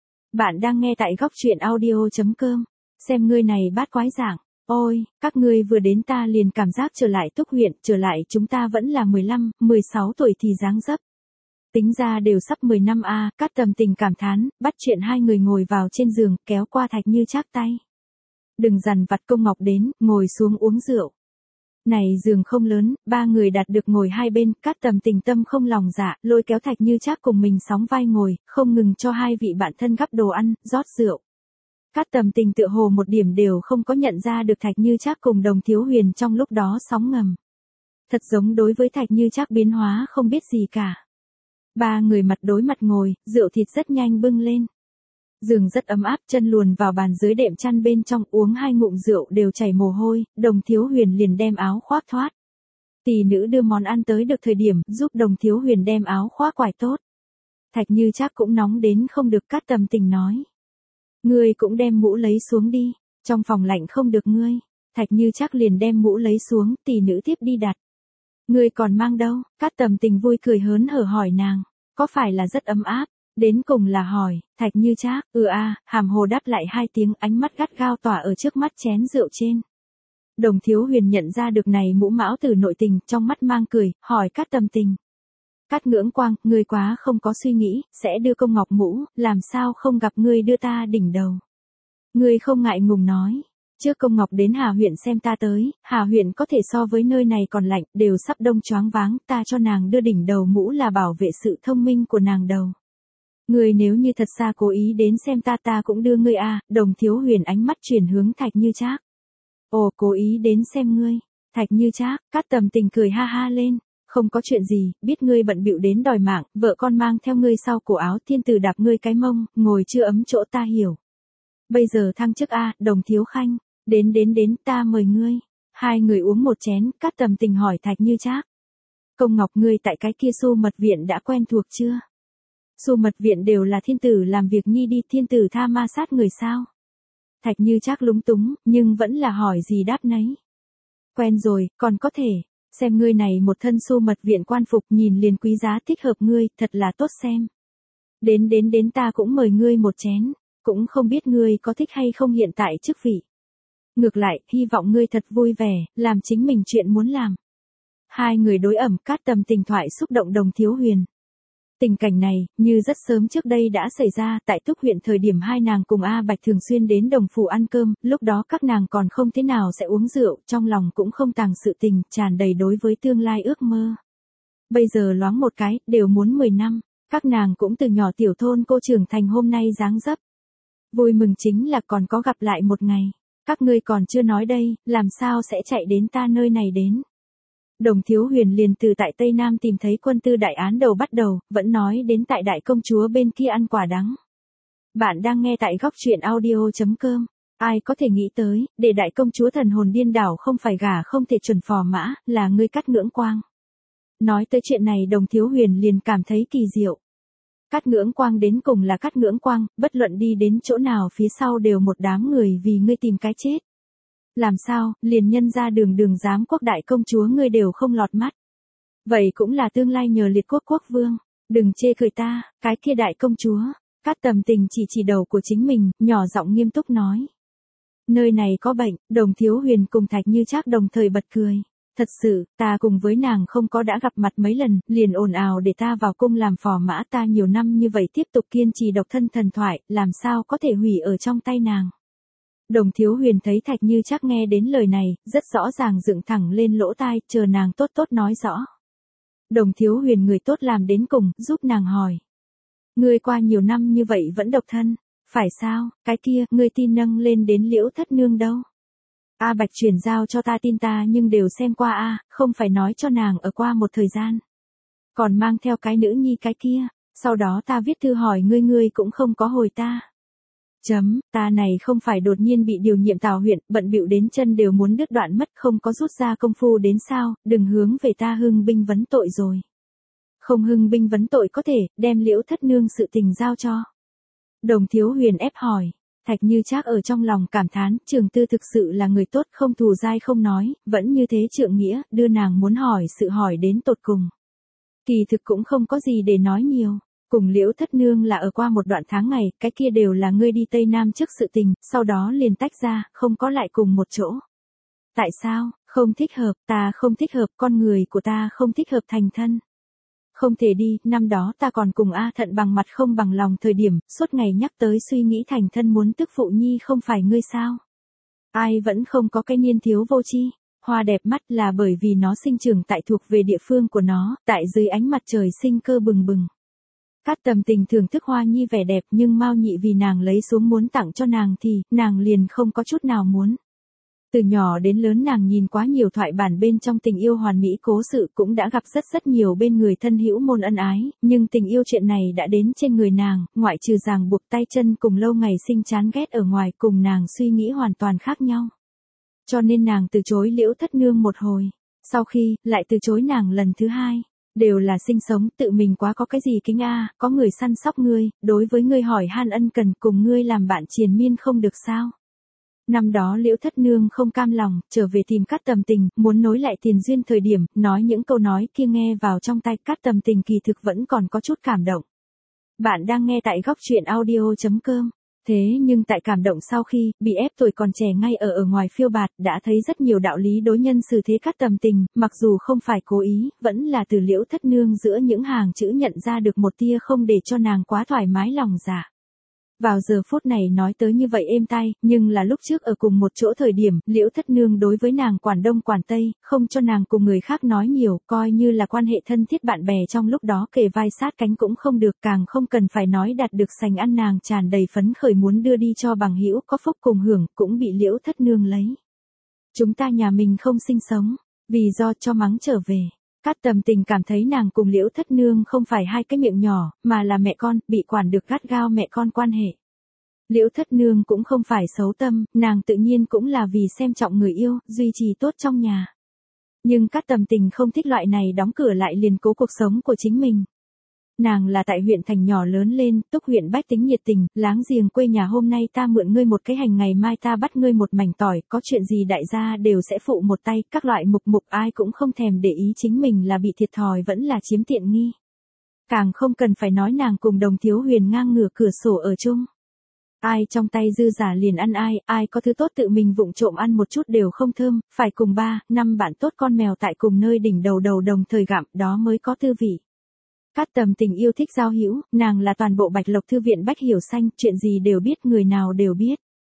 [SPEAKER 1] Bạn đang nghe tại góc truyện audio.com, xem ngươi này bát quái dạng, ôi, các ngươi vừa đến ta liền cảm giác trở lại Túc huyện, trở lại chúng ta vẫn là 15, 16 tuổi thì dáng dấp. Tính ra đều sắp 10 năm a. Cát Tầm Tình cảm thán, bắt chuyện hai người ngồi vào trên giường, kéo qua Thạch Như Trác tay. Đừng dằn vặt Công Ngọc đến, ngồi xuống uống rượu. Này giường không lớn, ba người đặt được ngồi hai bên, Cát Tầm Tình tâm không lòng dạ, lôi kéo Thạch Như Trác cùng mình sóng vai ngồi, không ngừng cho hai vị bạn thân gắp đồ ăn, rót rượu. Cát Tầm Tình tựa hồ một điểm đều không có nhận ra được Thạch Như Trác cùng Đồng Thiếu Huyền trong lúc đó sóng ngầm. Thật giống đối với Thạch Như Trác biến hóa không biết gì cả. Ba người mặt đối mặt ngồi, rượu thịt rất nhanh bưng lên. Giường rất ấm áp, chân luồn vào bàn dưới đệm chăn bên trong, uống hai ngụm rượu đều chảy mồ hôi, Đồng Thiếu Huyền liền đem áo khoác thoát. Tỷ nữ đưa món ăn tới được thời điểm, giúp Đồng Thiếu Huyền đem áo khoác quải tốt. Thạch Như Trác cũng nóng đến không được, Cát Tầm Tình nói. Ngươi cũng đem mũ lấy xuống đi, trong phòng lạnh không được ngươi. Thạch Như Trác liền đem mũ lấy xuống, tỷ nữ tiếp đi đặt. Ngươi còn mang đâu? Cát Tầm Tình vui cười hớn hở hỏi nàng, có phải là rất ấm áp? Đến cùng là hỏi, Thạch Như Trác, hàm hồ đáp lại hai tiếng, ánh mắt gắt gao tỏa ở trước mắt chén rượu trên. Đồng Thiếu Huyền nhận ra được này mũ mão từ nội tình, trong mắt mang cười, hỏi Cát Tầm Tình. Cát Ngưỡng Quang, ngươi quá không có suy nghĩ, sẽ đưa Công Ngọc mũ, làm sao không gặp ngươi đưa ta đỉnh đầu. Ngươi không ngại ngùng nói. Trước Công Ngọc đến Hà huyện xem ta tới, Hà huyện có thể so với nơi này còn lạnh, đều sắp đông choáng váng, ta cho nàng đưa đỉnh đầu mũ là bảo vệ sự thông minh của nàng đầu. Ngươi nếu như thật xa cố ý đến xem ta cũng đưa ngươi a. Đồng Thiếu Huyền ánh mắt chuyển hướng Thạch Như Trác. Ồ, cố ý đến xem ngươi. Thạch Như Trác, Cát Tầm Tình cười ha ha lên. Không có chuyện gì, biết ngươi bận bịu đến đòi mạng, vợ con mang theo ngươi sau cổ áo, thiên tử đạp ngươi cái mông, ngồi chưa ấm chỗ ta hiểu. Bây giờ thăng chức a, Đồng Thiếu Khanh. Đến, ta mời ngươi. Hai người uống một chén, Cát Tầm Tình hỏi Thạch Như Trác. Công Ngọc, ngươi tại cái kia Xu Mật Viện đã quen thuộc chưa? Xu Mật Viện đều là thiên tử làm việc nhi đi, thiên tử tha ma sát người sao? Thạch Như Trác lúng túng, nhưng vẫn là hỏi gì đáp nấy. Quen rồi, còn có thể, xem ngươi này một thân Xu Mật Viện quan phục, nhìn liền quý giá, thích hợp ngươi, thật là tốt xem. Đến, ta cũng mời ngươi một chén, cũng không biết ngươi có thích hay không hiện tại chức vị. Ngược lại, hy vọng ngươi thật vui vẻ, làm chính mình chuyện muốn làm. Hai người đối ẩm, Cát Tầm Tình thoại xúc động Đồng Thiếu Huyền. Tình cảnh này, như rất sớm trước đây đã xảy ra, tại Túc huyện thời điểm hai nàng cùng A Bạch thường xuyên đến Đồng phủ ăn cơm, lúc đó các nàng còn không thế nào sẽ uống rượu, trong lòng cũng không tàng sự tình, tràn đầy đối với tương lai ước mơ. Bây giờ loáng một cái, đều muốn 10 năm, các nàng cũng từ nhỏ tiểu thôn cô trưởng thành hôm nay dáng dấp. Vui mừng chính là còn có gặp lại một ngày. Các ngươi còn chưa nói đây, làm sao sẽ chạy đến ta nơi này đến. Đồng Thiếu Huyền liền từ tại Tây Nam tìm thấy quân tư đại án đầu bắt đầu, vẫn nói đến tại đại công chúa bên kia ăn quả đắng. Bạn đang nghe tại góc truyện audio.com. Ai có thể nghĩ tới, để đại công chúa thần hồn điên đảo không phải gả không thể chuẩn phò mã, là ngươi Cát Ngưỡng Quang. Nói tới chuyện này Đồng Thiếu Huyền liền cảm thấy kỳ diệu. Cát Ngưỡng Quang đến cùng là Cát Ngưỡng Quang, bất luận đi đến chỗ nào phía sau đều một đám người vì ngươi tìm cái chết. Làm sao, liền nhân ra đường giám quốc đại công chúa ngươi đều không lọt mắt. Vậy cũng là tương lai nhờ liệt quốc quốc vương. Đừng chê cười ta, cái kia đại công chúa. Cát Tầm Tình chỉ đầu của chính mình, nhỏ giọng nghiêm túc nói. Nơi này có bệnh, Đồng Thiếu Huyền cùng Thạch Như Trác đồng thời bật cười. Thật sự, ta cùng với nàng không có đã gặp mặt mấy lần, liền ồn ào để ta vào cung làm phò mã, ta nhiều năm như vậy tiếp tục kiên trì độc thân thần thoại, làm sao có thể hủy ở trong tay nàng. Đồng Thiếu Huyền thấy Thạch Như Trác nghe đến lời này, rất rõ ràng dựng thẳng lên lỗ tai, chờ nàng tốt tốt nói rõ. Đồng Thiếu Huyền người tốt làm đến cùng, giúp nàng hỏi. Ngươi qua nhiều năm như vậy vẫn độc thân, phải sao, cái kia, ngươi tin nâng lên đến Liễu Thất Nương đâu? A Bạch chuyển giao cho ta tin ta nhưng đều xem qua a, không phải nói cho nàng ở qua một thời gian. Còn mang theo cái nữ nhi cái kia, sau đó ta viết thư hỏi ngươi cũng không có hồi ta. Ta này không phải đột nhiên bị điều nhiệm Tào huyện, bận bịu đến chân đều muốn đứt đoạn mất, không có rút ra công phu đến sao, đừng hướng về ta hưng binh vấn tội rồi. Không hưng binh vấn tội có thể, đem Liễu Thất Nương sự tình giao cho. Đồng Thiếu Huyền ép hỏi. Thạch Như Trác ở trong lòng cảm thán, Trường Tư thực sự là người tốt, không thù dai không nói, vẫn như thế trượng nghĩa, đưa nàng muốn hỏi sự hỏi đến tột cùng. Kỳ thực cũng không có gì để nói nhiều, cùng Liễu Thất Nương là ở qua một đoạn tháng ngày, cái kia đều là ngươi đi Tây Nam trước sự tình, sau đó liền tách ra, không có lại cùng một chỗ. Tại sao, không thích hợp, ta không thích hợp, con người của ta không thích hợp thành thân. Không thể đi, năm đó ta còn cùng A Thận bằng mặt không bằng lòng thời điểm, suốt ngày nhắc tới suy nghĩ thành thân muốn tức phụ nhi không phải ngươi sao. Ai vẫn không có cái niên thiếu vô chi, hoa đẹp mắt là bởi vì nó sinh trưởng tại thuộc về địa phương của nó, tại dưới ánh mặt trời sinh cơ bừng bừng. Cát Tầm Tình thưởng thức hoa nhi vẻ đẹp nhưng Mao Nhị vì nàng lấy xuống muốn tặng cho nàng thì, nàng liền không có chút nào muốn. Từ nhỏ đến lớn nàng nhìn quá nhiều thoại bản bên trong tình yêu hoàn mỹ cố sự cũng đã gặp rất nhiều bên người thân hữu môn ân ái, nhưng tình yêu chuyện này đã đến trên người nàng, ngoại trừ ràng buộc tay chân cùng lâu ngày sinh chán ghét ở ngoài cùng nàng suy nghĩ hoàn toàn khác nhau. Cho nên nàng từ chối Liễu Thất Nương một hồi, sau khi, lại từ chối nàng lần thứ hai. Đều là sinh sống, tự mình quá có cái gì kính a, có người săn sóc ngươi, đối với ngươi hỏi han ân cần cùng ngươi làm bạn triền miên không được sao. Năm đó Liễu Thất Nương không cam lòng, trở về tìm Cát Tầm Tình, muốn nối lại tiền duyên thời điểm, nói những câu nói kia nghe vào trong tai Cát Tầm Tình kỳ thực vẫn còn có chút cảm động. Bạn đang nghe tại góc truyện audio.com. Thế nhưng tại cảm động sau khi, bị ép tuổi còn trẻ ngay ở ngoài phiêu bạt, đã thấy rất nhiều đạo lý đối nhân xử thế Cát Tầm Tình, mặc dù không phải cố ý, vẫn là từ Liễu Thất Nương giữa những hàng chữ nhận ra được một tia không để cho nàng quá thoải mái lòng dạ. Vào giờ phút này nói tới như vậy êm tai, nhưng là lúc trước ở cùng một chỗ thời điểm, Liễu Thất Nương đối với nàng quản đông quản tây, không cho nàng cùng người khác nói nhiều, coi như là quan hệ thân thiết bạn bè trong lúc đó kề vai sát cánh cũng không được, càng không cần phải nói đạt được sành ăn nàng tràn đầy phấn khởi muốn đưa đi cho bằng hữu có phúc cùng hưởng, cũng bị Liễu Thất Nương lấy. Chúng ta nhà mình không sinh sống, vì do cho mắng trở về. Cát Tầm Tình cảm thấy nàng cùng Liễu Thất Nương không phải hai cái miệng nhỏ, mà là mẹ con, bị quản được gắt gao mẹ con quan hệ. Liễu Thất Nương cũng không phải xấu tâm, nàng tự nhiên cũng là vì xem trọng người yêu, duy trì tốt trong nhà. Nhưng Cát Tầm Tình không thích loại này đóng cửa lại liền cố cuộc sống của chính mình. Nàng là tại huyện thành nhỏ lớn lên, Túc huyện bách tính nhiệt tình, láng giềng quê nhà hôm nay ta mượn ngươi một cái hành ngày mai ta bắt ngươi một mảnh tỏi, có chuyện gì đại gia đều sẽ phụ một tay, các loại mục ai cũng không thèm để ý chính mình là bị thiệt thòi vẫn là chiếm tiện nghi. Càng không cần phải nói nàng cùng Đồng Thiếu Huyền ngang ngửa cửa sổ ở chung. Ai trong tay dư giả liền ăn ai có thứ tốt tự mình vụng trộm ăn một chút đều không thơm, phải cùng 3-5 bạn tốt con mèo tại cùng nơi đỉnh đầu đồng thời gặm, đó mới có tư vị. Cát Tầm Tình yêu thích giao hữu, nàng là toàn bộ Bạch Lộc Thư viện Bách Hiểu Xanh, chuyện gì đều biết, người nào đều biết.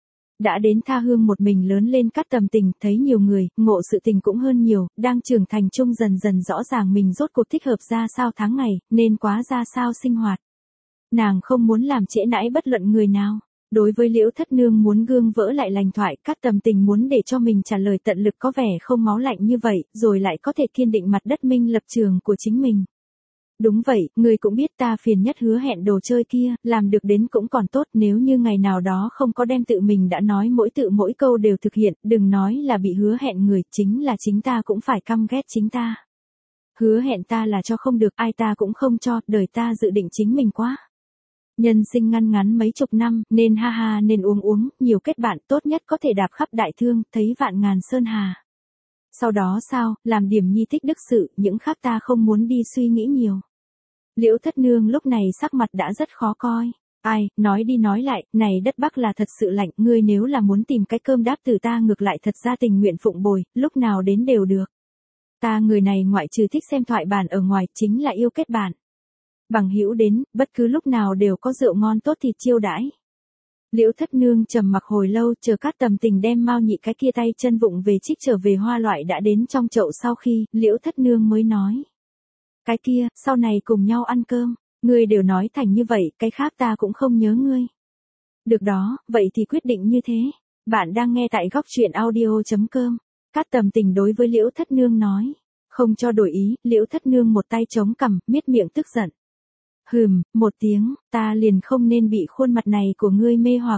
[SPEAKER 1] Đã đến tha hương một mình lớn lên Cát Tầm Tình, thấy nhiều người, ngộ sự tình cũng hơn nhiều, đang trưởng thành chung dần dần rõ ràng mình rốt cuộc thích hợp ra sao tháng ngày, nên quá ra sao sinh hoạt. Nàng không muốn làm trễ nãi bất luận người nào. Đối với Liễu Thất Nương muốn gương vỡ lại lành thoại, Cát Tầm Tình muốn để cho mình trả lời tận lực có vẻ không máu lạnh như vậy, rồi lại có thể kiên định mặt đất minh lập trường của chính mình. Đúng vậy, người cũng biết ta phiền nhất hứa hẹn đồ chơi kia, làm được đến cũng còn tốt, nếu như ngày nào đó không có đem tự mình đã nói mỗi câu đều thực hiện, đừng nói là bị hứa hẹn người, chính là chính ta cũng phải căm ghét chính ta. Hứa hẹn ta là cho không được, ai ta cũng không cho, đời ta dự định chính mình quá. Nhân sinh ngăn ngắn mấy chục năm, nên ha ha nên uống, nhiều kết bạn tốt nhất có thể đạp khắp đại thương, thấy vạn ngàn sơn hà. Sau đó sao, làm điểm nhi tích đức sự, những khác ta không muốn đi suy nghĩ nhiều. Liễu Thất Nương lúc này sắc mặt đã rất khó coi. Ai, nói đi nói lại, này đất Bắc là thật sự lạnh, ngươi nếu là muốn tìm cái cơm đáp từ ta ngược lại thật ra tình nguyện phụng bồi, lúc nào đến đều được. Ta người này ngoại trừ thích xem thoại bản ở ngoài, chính là yêu kết bạn. Bằng hữu đến, bất cứ lúc nào đều có rượu ngon tốt thịt chiêu đãi. Liễu Thất Nương trầm mặc hồi lâu, chờ Cát Tầm Tình đem Mao Nhị cái kia tay chân vụng về trích trở về hoa loại đã đến trong chậu sau khi, Liễu Thất Nương mới nói. Cái kia, sau này cùng nhau ăn cơm, ngươi đều nói thành như vậy, cái khác ta cũng không nhớ ngươi. Được đó, vậy thì quyết định như thế. Bạn đang nghe tại góc truyện audio.com. Cát Tầm Tình đối với Liễu Thất Nương nói. Không cho đổi ý, Liễu Thất Nương một tay chống cằm, miết miệng tức giận. Một tiếng, ta liền không nên bị khuôn mặt này của ngươi mê hoặc.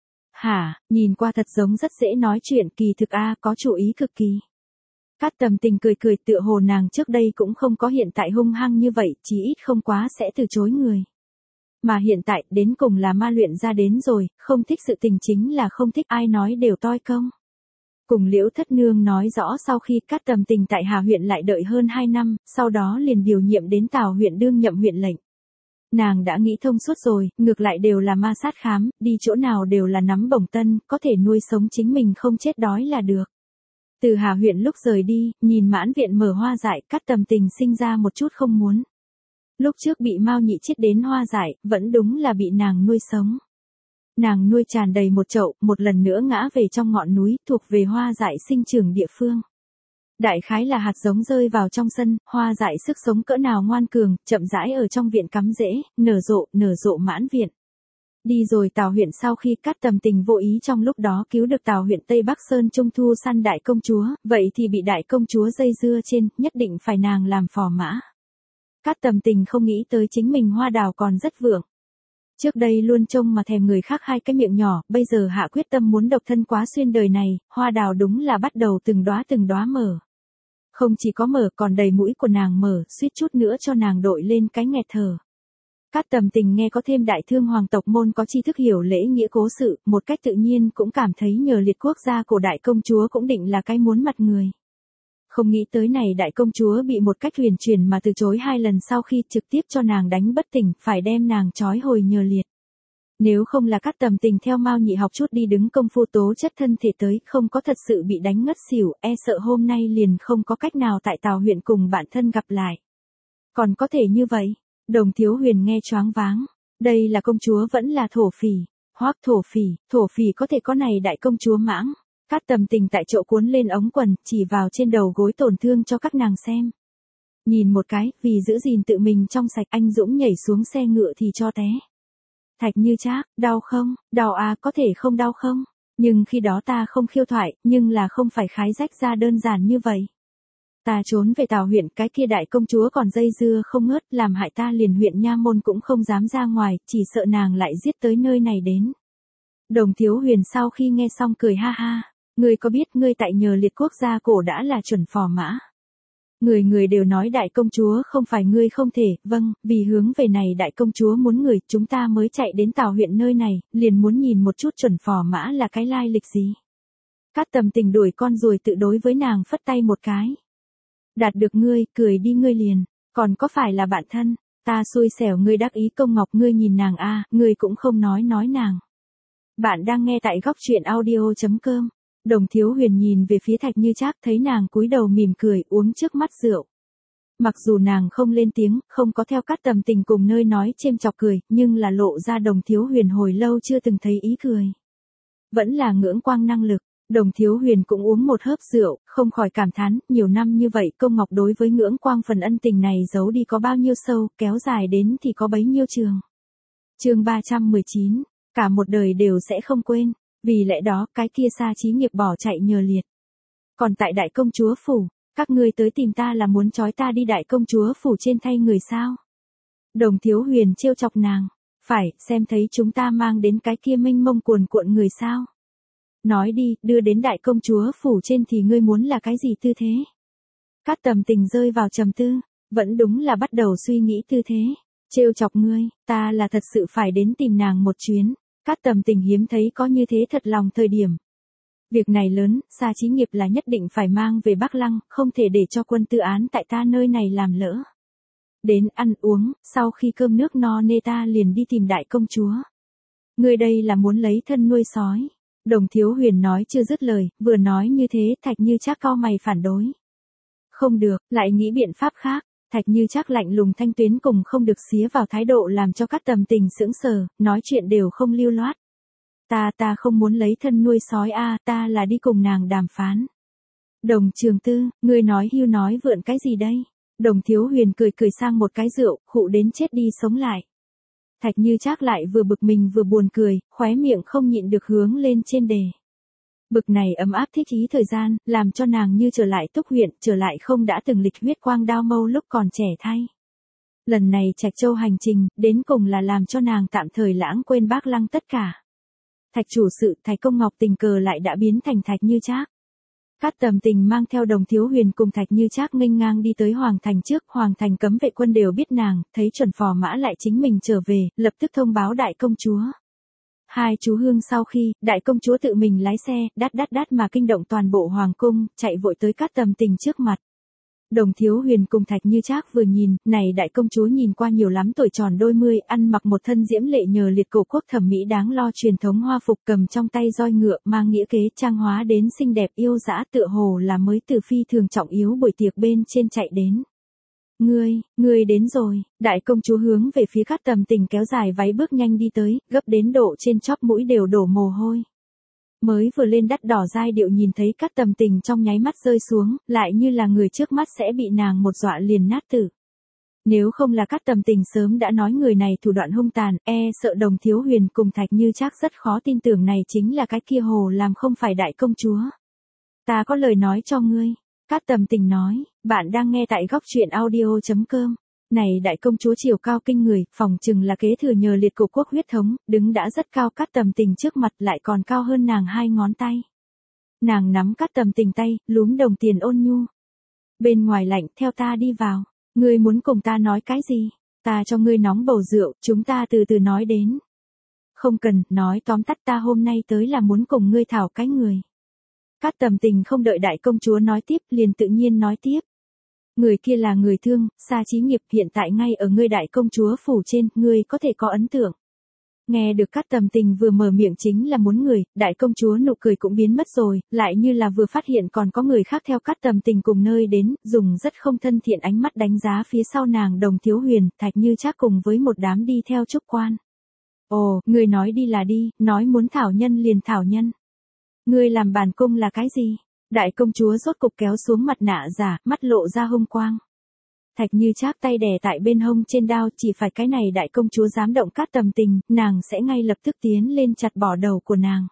[SPEAKER 1] Hả, nhìn qua thật giống rất dễ nói chuyện, kỳ thực có chủ ý cực kỳ. Cát Tầm Tình cười cười, tựa hồ nàng trước đây cũng không có hiện tại hung hăng như vậy, chí ít không quá sẽ từ chối người. Mà hiện tại, đến cùng là ma luyện ra đến rồi, không thích sự tình chính là không thích, ai nói đều toi công. Cùng Liễu Thất Nương nói rõ sau khi Cát Tầm Tình tại Hà huyện lại đợi hơn 2 năm, sau đó liền điều nhiệm đến Tào huyện đương nhậm huyện lệnh. Nàng đã nghĩ thông suốt rồi, ngược lại đều là ma sát khám, đi chỗ nào đều là nắm bổng tân, có thể nuôi sống chính mình không chết đói là được. Từ Hà huyện lúc rời đi, nhìn mãn viện mở hoa dại, Cát Tầm Tình sinh ra một chút không muốn. Lúc trước bị Mao Nhị chết đến hoa dại, vẫn đúng là bị nàng nuôi sống. Nàng nuôi tràn đầy một chậu, một lần nữa ngã về trong ngọn núi, thuộc về hoa dại sinh trưởng địa phương. Đại khái là hạt giống rơi vào trong sân, hoa dại sức sống cỡ nào ngoan cường, chậm rãi ở trong viện cắm rễ, nở rộ mãn viện. Đi rồi Tào huyện sau khi Cát Tầm Tình vô ý trong lúc đó cứu được Tào huyện Tây Bắc Sơn Trung thu săn đại công chúa, vậy thì bị đại công chúa dây dưa trên, nhất định phải nàng làm phò mã. Cát Tầm Tình không nghĩ tới chính mình hoa đào còn rất vượng. Trước đây luôn trông mà thèm người khác hai cái miệng nhỏ, bây giờ hạ quyết tâm muốn độc thân quá xuyên đời này, hoa đào đúng là bắt đầu từng đóa mở. Không chỉ có mở còn đầy mũi của nàng mở, suýt chút nữa cho nàng đội lên cái nghẹt thở. Cát Tầm Tình nghe có thêm đại thương hoàng tộc môn có tri thức hiểu lễ nghĩa cố sự, một cách tự nhiên cũng cảm thấy nhờ liệt quốc gia cổ đại công chúa cũng định là cái muốn mặt người. Không nghĩ tới này đại công chúa bị một cách huyền chuyển mà từ chối 2 lần sau khi trực tiếp cho nàng đánh bất tỉnh, phải đem nàng trói hồi nhờ liệt. Nếu không là Cát Tầm Tình theo Mao Nhị học chút đi đứng công phu tố chất thân thể tới, không có thật sự bị đánh ngất xỉu, e sợ hôm nay liền không có cách nào tại Tào huyện cùng bạn thân gặp lại. Còn có thể như vậy, Đồng Thiếu Huyền nghe choáng váng, đây là công chúa vẫn là thổ phỉ, Hoắc thổ phỉ có thể có này đại công chúa mãng. Cát Tầm Tình tại chỗ cuốn lên ống quần, chỉ vào trên đầu gối tổn thương cho các nàng xem. Nhìn một cái, vì giữ gìn tự mình trong sạch, anh dũng nhảy xuống xe ngựa thì cho té. Thạch Như Trác, đau không? Đau có thể không đau không? Nhưng khi đó ta không khiêu thoại, nhưng là không phải khái rách ra đơn giản như vậy. Ta trốn về Tào huyện, cái kia đại công chúa còn dây dưa không ngớt, làm hại ta liền huyện nha môn cũng không dám ra ngoài, chỉ sợ nàng lại giết tới nơi này đến. Đồng Thiếu Huyền sau khi nghe xong cười ha ha. Ngươi có biết ngươi tại nhờ liệt quốc gia cổ đã là chuẩn phò mã. Người đều nói đại công chúa không phải ngươi không thể, vâng, vì hướng về này đại công chúa muốn người, chúng ta mới chạy đến Tào huyện nơi này, liền muốn nhìn một chút chuẩn phò mã là cái lai lịch gì. Cát Tầm Tình đuổi con ruồi tự đối với nàng phất tay một cái. Đạt được ngươi, cười đi ngươi liền, còn có phải là bạn thân, ta xui xẻo ngươi đắc ý công ngọc ngươi nhìn nàng ngươi cũng không nói nàng. Bạn đang nghe tại góc truyện audio.com. Đồng Thiếu Huyền nhìn về phía Thạch Như Trác, thấy nàng cúi đầu mỉm cười uống trước mắt rượu. Mặc dù nàng không lên tiếng, không có theo Cát Tầm Tình cùng nơi nói chêm chọc cười, nhưng là lộ ra Đồng Thiếu Huyền hồi lâu chưa từng thấy ý cười. Vẫn là ngưỡng quang năng lực, Đồng Thiếu Huyền cũng uống một hớp rượu, không khỏi cảm thán, nhiều năm như vậy công ngọc đối với ngưỡng quang phần ân tình này giấu đi có bao nhiêu sâu, kéo dài đến thì có bấy nhiêu trường. Chương 319, cả một đời đều sẽ không quên. Vì lẽ đó, cái kia Sa Chí Nghiệp bỏ chạy nhờ liệt. Còn tại đại công chúa phủ, các ngươi tới tìm ta là muốn trói ta đi đại công chúa phủ trên thay người sao? Đồng Thiếu Huyền trêu chọc nàng, phải, xem thấy chúng ta mang đến cái kia mênh mông cuồn cuộn người sao? Nói đi, đưa đến đại công chúa phủ trên thì ngươi muốn là cái gì tư thế? Cát Tầm Tình rơi vào trầm tư, Vẫn đúng là bắt đầu suy nghĩ tư thế. Trêu chọc ngươi, ta là thật sự phải đến tìm nàng một chuyến. Cát Tầm Tình hiếm thấy có như thế thật lòng thời điểm. Việc này lớn, Sa Chí Nghiệp là nhất định phải mang về Bắc Lăng, không thể để cho quân tư án tại ta nơi này làm lỡ. Đến ăn uống, sau khi cơm nước no nê ta liền đi tìm đại công chúa. Ngươi đây là muốn lấy thân nuôi sói. Đồng Thiếu Huyền nói chưa dứt lời, vừa nói như thế Thạch Như Trác cau mày phản đối. Không được, lại nghĩ biện pháp khác. Thạch Như Trác lạnh lùng thanh tuyến cùng không được xía vào thái độ làm cho Cát Tầm Tình sững sờ, nói chuyện đều không lưu loát. Ta không muốn lấy thân nuôi sói ta là đi cùng nàng đàm phán. Đồng Trường Tư, ngươi nói hưu nói vượn cái gì đây? Đồng Thiếu Huyền cười sang một cái rượu, khụ đến chết đi sống lại. Thạch Như Trác lại vừa bực mình vừa buồn cười, khóe miệng không nhịn được hướng lên trên đề. Bực này ấm áp thích ý thời gian, làm cho nàng như trở lại Túc huyện, trở lại không đã từng lịch huyết quang đao mâu lúc còn trẻ thay. Lần này Trạch Châu hành trình, đến cùng là làm cho nàng tạm thời lãng quên Bắc Lăng tất cả. Thạch chủ sự, Thạch Công Ngọc tình cờ lại đã biến thành Thạch Như Trác. Cát Tầm Tình mang theo Đồng Thiếu Huyền cùng Thạch Như Trác nghênh ngang đi tới Hoàng thành trước, Hoàng thành cấm vệ quân đều biết nàng, thấy chuẩn phò mã lại chính mình trở về, lập tức thông báo đại công chúa. Hai chú hương sau khi, đại công chúa tự mình lái xe, đắt mà kinh động toàn bộ hoàng cung, chạy vội tới Cát Tầm Tình trước mặt. Đồng Thiếu Huyền cùng Thạch Như Trác vừa nhìn, này đại công chúa nhìn qua nhiều lắm tuổi tròn đôi mươi, ăn mặc một thân diễm lệ nhờ liệt cổ quốc thẩm mỹ đáng lo truyền thống hoa phục, cầm trong tay roi ngựa, mang nghĩa kế trang hóa đến xinh đẹp yêu dã, tựa hồ là mới từ phi thường trọng yếu buổi tiệc bên trên chạy đến. Ngươi đến rồi, đại công chúa hướng về phía Cát Tầm Tình kéo dài váy bước nhanh đi tới, gấp đến độ trên chóp mũi đều đổ mồ hôi. Mới vừa lên đắt đỏ giai điệu nhìn thấy Cát Tầm Tình trong nháy mắt rơi xuống, lại như là người trước mắt sẽ bị nàng một dọa liền nát tử. Nếu không là Cát Tầm Tình sớm đã nói người này thủ đoạn hung tàn, sợ Đồng Thiếu Huyền cùng Thạch Như Trác rất khó tin tưởng này chính là cái kia hồ làm không phải đại công chúa. Ta có lời nói cho ngươi. Cát Tầm Tình nói, bạn đang nghe tại góc truyện audio.com. Này đại công chúa chiều cao kinh người, phòng chừng là kế thừa nhờ liệt cổ quốc huyết thống, đứng đã rất cao. Cát Tầm Tình trước mặt lại còn cao hơn nàng 2 ngón tay. Nàng nắm Cát Tầm Tình tay, lúm đồng tiền ôn nhu. Bên ngoài lạnh, theo ta đi vào. Ngươi muốn cùng ta nói cái gì? Ta cho ngươi nóng bầu rượu, chúng ta từ từ nói đến. Không cần, nói tóm tắt ta hôm nay tới là muốn cùng ngươi thảo cái người. Cát Tầm Tình không đợi đại công chúa nói tiếp, liền tự nhiên nói tiếp. Người kia là người thương, Sa Chí Nghiệp hiện tại ngay ở ngươi đại công chúa phủ trên, ngươi có thể có ấn tượng. Nghe được Cát Tầm Tình vừa mở miệng chính là muốn người, đại công chúa nụ cười cũng biến mất rồi, lại như là vừa phát hiện còn có người khác theo Cát Tầm Tình cùng nơi đến, dùng rất không thân thiện ánh mắt đánh giá phía sau nàng Đồng Thiếu Huyền, Thạch Như Trác cùng với một đám đi theo trúc quan. Ồ, ngươi nói đi là đi, nói muốn thảo nhân liền thảo nhân. Ngươi làm bản cung là cái gì? Đại công chúa rốt cục kéo xuống mặt nạ giả, mắt lộ ra hung quang. Thạch Như Trác tay đè tại bên hông trên đao, chỉ phải cái này đại công chúa dám động Cát Tầm Tình, nàng sẽ ngay lập tức tiến lên chặt bỏ đầu của nàng.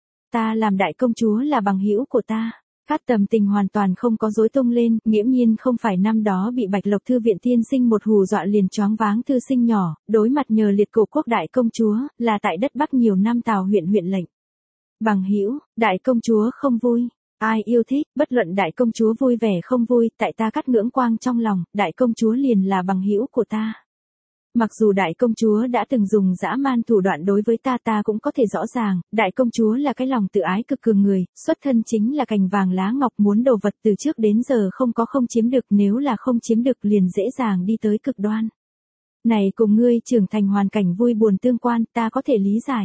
[SPEAKER 1] Ta làm đại công chúa là bằng hữu của ta. Cát Tầm Tình hoàn toàn không có dối tung lên, nghiễm nhiên không phải năm đó bị Bạch Lộc thư viện tiên sinh một hù dọa liền choáng váng thư sinh nhỏ, đối mặt nhờ liệt cổ quốc đại công chúa, là tại đất Bắc nhiều năm Tào huyện lệnh. Bằng hữu, đại công chúa không vui. Ai yêu thích, bất luận đại công chúa vui vẻ không vui, tại ta Cát Ngưỡng Quang trong lòng, đại công chúa liền là bằng hữu của ta. Mặc dù đại công chúa đã từng dùng dã man thủ đoạn đối với ta cũng có thể rõ ràng, đại công chúa là cái lòng tự ái cực cường người, xuất thân chính là cành vàng lá ngọc, muốn đồ vật từ trước đến giờ không chiếm được, nếu là không chiếm được liền dễ dàng đi tới cực đoan. Này cùng ngươi trưởng thành hoàn cảnh vui buồn tương quan, ta có thể lý giải.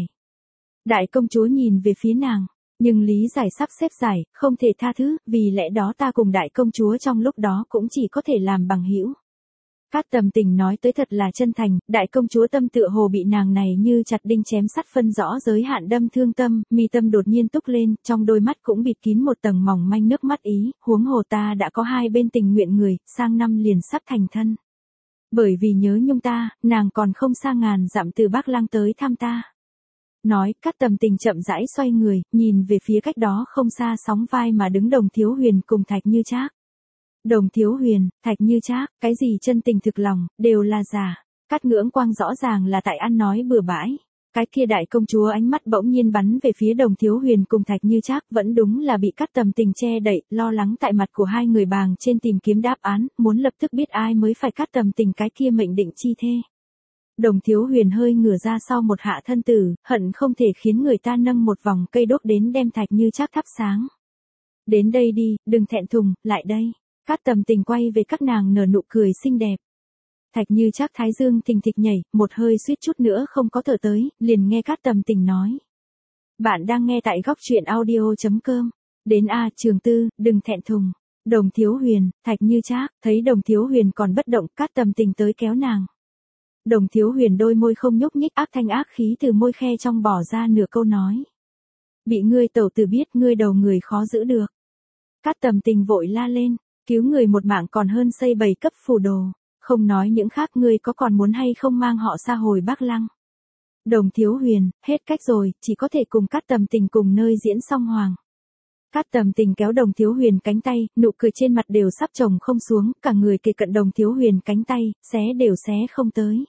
[SPEAKER 1] Đại công chúa nhìn về phía nàng. Nhưng lý giải sắp xếp giải, không thể tha thứ, vì lẽ đó ta cùng đại công chúa trong lúc đó cũng chỉ có thể làm bằng hữu. Cát Tầm Tình nói tới thật là chân thành, đại công chúa tâm tựa hồ bị nàng này như chặt đinh chém sắt phân rõ giới hạn đâm thương tâm, mi tâm đột nhiên túc lên, trong đôi mắt cũng bịt kín một tầng mỏng manh nước mắt ý, huống hồ ta đã có 2 bên tình nguyện người, sang năm liền sắp thành thân. Bởi vì nhớ nhung ta, nàng còn không xa ngàn dặm từ Bắc Lăng tới thăm ta. Nói, Cát Tầm Tình chậm rãi xoay người, nhìn về phía cách đó không xa sóng vai mà đứng Đồng Thiếu Huyền cùng Thạch Như Trác. Đồng Thiếu Huyền, Thạch Như Trác, cái gì chân tình thực lòng, đều là giả. Cát Ngưỡng Quang rõ ràng là tại ăn nói bừa bãi. Cái kia đại công chúa ánh mắt bỗng nhiên bắn về phía Đồng Thiếu Huyền cùng Thạch Như Trác, vẫn đúng là bị Cát Tầm Tình che đậy, lo lắng tại mặt của hai người bàng trên tìm kiếm đáp án, muốn lập tức biết ai mới phải Cát Tầm Tình cái kia mệnh định chi thê. Đồng Thiếu Huyền hơi ngửa ra sau một hạ thân tử, hận không thể khiến người ta nâng một vòng cây đốt đến đem Thạch Như Trác thắp sáng. Đến đây đi, đừng thẹn thùng, lại đây. Cát Tầm Tình quay về các nàng nở nụ cười xinh đẹp. Thạch Như Trác thái dương thình thịch nhảy, một hơi suýt chút nữa không có thở tới, liền nghe Cát Tầm Tình nói. Bạn đang nghe tại góc truyện audio.com. Đến A Trường Tư, đừng thẹn thùng. Đồng Thiếu Huyền, Thạch Như Trác, thấy Đồng Thiếu Huyền còn bất động, Cát Tầm Tình tới kéo nàng. Đồng Thiếu Huyền đôi môi không nhúc nhích, ác thanh ác khí từ môi khe trong bỏ ra nửa câu nói. Bị ngươi tẩu tử biết, ngươi đầu người khó giữ được. Cát Tầm Tình vội la lên, cứu người một mạng còn hơn xây 7 cấp phù đồ. Không nói những khác, ngươi có còn muốn hay không mang họ xa hồi Bắc Lăng. Đồng Thiếu Huyền, hết cách rồi, chỉ có thể cùng Cát Tầm Tình cùng nơi diễn song hoàng. Cát Tầm Tình kéo Đồng Thiếu Huyền cánh tay, nụ cười trên mặt đều sắp chồng không xuống, cả người kề cận Đồng Thiếu Huyền cánh tay, xé đều xé không tới.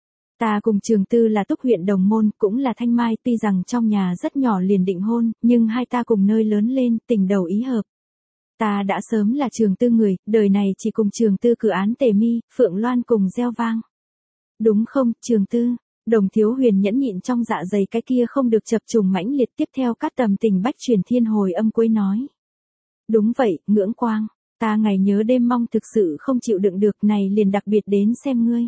[SPEAKER 1] Ta cùng Trường Tư là Túc huyện đồng môn, cũng là thanh mai, tuy rằng trong nhà rất nhỏ liền định hôn, nhưng hai ta cùng nơi lớn lên, tình đầu ý hợp. Ta đã sớm là Trường Tư người, đời này chỉ cùng Trường Tư cử án Tề Mi, Phượng Loan cùng gieo vang. Đúng không, Trường Tư? Đồng Thiếu Huyền nhẫn nhịn trong dạ dày cái kia không được chập trùng mãnh liệt, tiếp theo Cát Tầm Tình bách truyền thiên hồi âm cuối nói. Đúng vậy, Ngưỡng Quang, ta ngày nhớ đêm mong thực sự không chịu đựng được, này liền đặc biệt đến xem ngươi.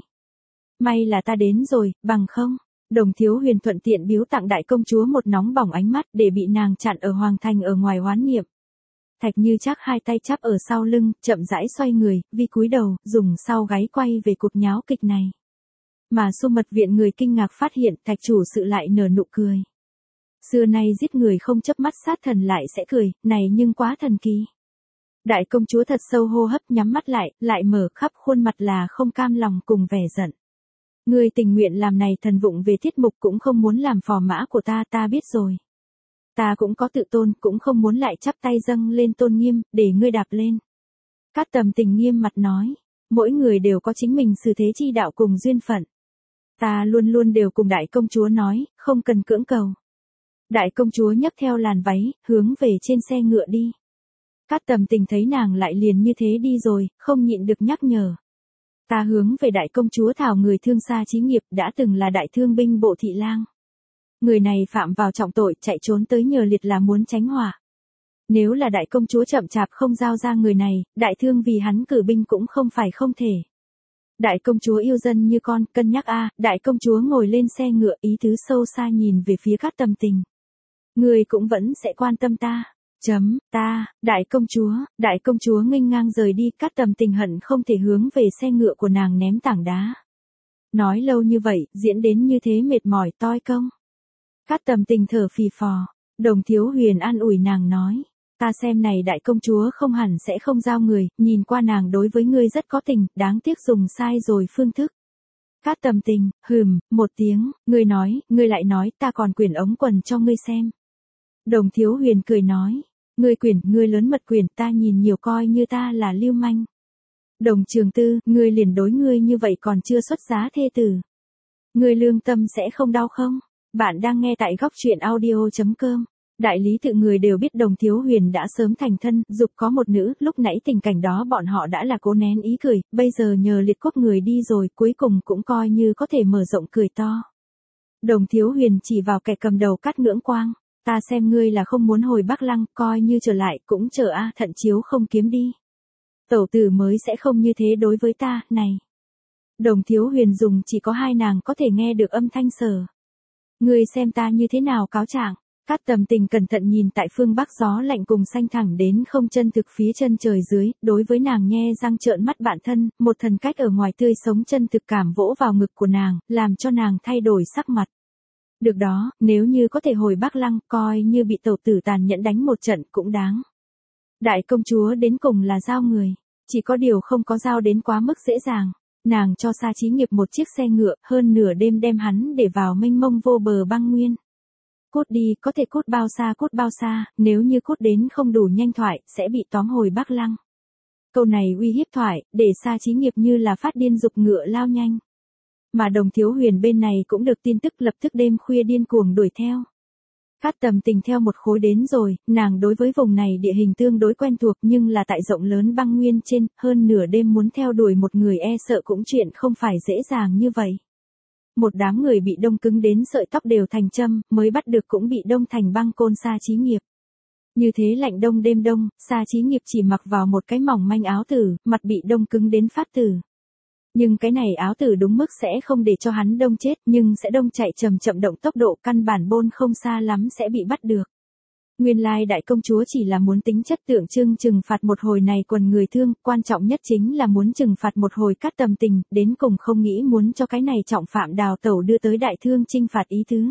[SPEAKER 1] May là ta đến rồi, bằng không. Đồng Thiếu Huyền thuận tiện biếu tặng đại công chúa một nóng bỏng ánh mắt để bị nàng chặn ở hoàng thành ở ngoài oán niệm. Thạch Như Trác hai tay chắp ở sau lưng, chậm rãi xoay người, vi cúi đầu, dùng sau gáy quay về cuộc nháo kịch này. Mà Xu Mật viện người kinh ngạc phát hiện Thạch chủ sự lại nở nụ cười. Xưa nay giết người không chớp mắt sát thần lại sẽ cười, này nhưng quá thần kỳ. Đại công chúa thật sâu hô hấp, nhắm mắt lại mở, khắp khuôn mặt là không cam lòng cùng vẻ giận. Ngươi tình nguyện làm này thần vụng về tiết mục, cũng không muốn làm phò mã của ta, ta biết rồi. Ta cũng có tự tôn, cũng không muốn lại chắp tay dâng lên tôn nghiêm, để ngươi đạp lên. Cát Tầm Tình nghiêm mặt nói, mỗi người đều có chính mình xử thế chi đạo cùng duyên phận. Ta luôn luôn đều cùng đại công chúa nói, không cần cưỡng cầu. Đại công chúa nhấc theo làn váy, hướng về trên xe ngựa đi. Cát Tầm Tình thấy nàng lại liền như thế đi rồi, không nhịn được nhắc nhở. Ta hướng về đại công chúa thảo người thương xa chí nghiệp, đã từng là đại thương binh bộ thị lang. Người này phạm vào trọng tội, chạy trốn tới nhờ liệt là muốn tránh họa. Nếu là đại công chúa chậm chạp không giao ra người này, đại thương vì hắn cử binh cũng không phải không thể. Đại công chúa yêu dân như con, cân nhắc a. Đại công chúa ngồi lên xe ngựa, ý tứ sâu xa nhìn về phía Cát Tầm Tình. Người cũng vẫn sẽ quan tâm ta. Ta, đại công chúa nghênh ngang rời đi, Cát Tầm Tình hận không thể hướng về xe ngựa của nàng ném tảng đá. Nói lâu như vậy, diễn đến như thế mệt mỏi toi công. Cát Tầm Tình thở phì phò, Đồng Thiếu Huyền an ủi nàng nói, ta xem này đại công chúa không hẳn sẽ không giao người, nhìn qua nàng đối với ngươi rất có tình, đáng tiếc dùng sai rồi phương thức. Cát Tầm Tình, một tiếng, ngươi lại nói, ta còn quyển ống quần cho ngươi xem. Đồng Thiếu Huyền cười nói, ngươi lớn mật quyển, ta nhìn nhiều coi như ta là lưu manh. Đồng Trường Tư, ngươi liền đối ngươi như vậy còn chưa xuất giá thê tử. Ngươi lương tâm sẽ không đau không? Bạn đang nghe tại góc truyện audio.com. Đại lý tự người đều biết Đồng Thiếu Huyền đã sớm thành thân, dục có một nữ, lúc nãy tình cảnh đó bọn họ đã là cố nén ý cười, bây giờ nhờ liệt quốc người đi rồi, cuối cùng cũng coi như có thể mở rộng cười to. Đồng Thiếu Huyền chỉ vào kẻ cầm đầu Cát Ngưỡng Quang, ta xem ngươi là không muốn hồi Bắc Lăng, coi như trở lại, cũng chờ a, thận chiếu không kiếm đi. Tẩu tử mới sẽ không như thế đối với ta, này. Đồng Thiếu Huyền dùng chỉ có hai nàng có thể nghe được âm thanh sở. Ngươi xem ta như thế nào cáo trạng. Cát Tầm Tình cẩn thận nhìn tại phương Bắc gió lạnh cùng xanh thẳng đến không chân thực phía chân trời dưới, đối với nàng nhe răng trợn mắt bạn thân, một thần cách ở ngoài tươi sống chân thực cảm vỗ vào ngực của nàng, làm cho nàng thay đổi sắc mặt. Được đó, nếu như có thể hồi Bắc Lăng, coi như bị tẩu tử tàn nhẫn đánh một trận cũng đáng. Đại công chúa đến cùng là giao người, chỉ có điều không có giao đến quá mức dễ dàng. Nàng cho Sa Chí Nghiệp một chiếc xe ngựa, hơn nửa đêm đem hắn để vào mênh mông vô bờ băng nguyên. Cút đi, có thể cút bao xa, nếu như cút đến không đủ nhanh thoại, sẽ bị tóm hồi Bắc Lăng. Câu này uy hiếp thoại, để Sa Chí Nghiệp như là phát điên dục ngựa lao nhanh. Mà Đồng Thiếu Huyền bên này cũng được tin tức lập tức đêm khuya điên cuồng đuổi theo. Cát Tầm Tình theo một khối đến rồi, nàng đối với vùng này địa hình tương đối quen thuộc nhưng là tại rộng lớn băng nguyên trên, hơn nửa đêm muốn theo đuổi một người e sợ cũng chuyện không phải dễ dàng như vậy. Một đám người bị đông cứng đến sợi tóc đều thành châm, mới bắt được cũng bị đông thành băng côn Sa Chí Nghiệp. Như thế lạnh đông đêm đông, Sa Chí Nghiệp chỉ mặc vào một cái mỏng manh áo tử, mặt bị đông cứng đến phát tử. Nhưng cái này áo tử đúng mức sẽ không để cho hắn đông chết, nhưng sẽ đông chạy chậm chậm động tốc độ căn bản bôn không xa lắm sẽ bị bắt được. Nguyên lai đại công chúa chỉ là muốn tính chất tượng trưng trừng phạt một hồi này quần người thương, quan trọng nhất chính là muốn trừng phạt một hồi Cát Tầm Tình, đến cùng không nghĩ muốn cho cái này trọng phạm đào tẩu đưa tới đại thương trinh phạt ý tứ.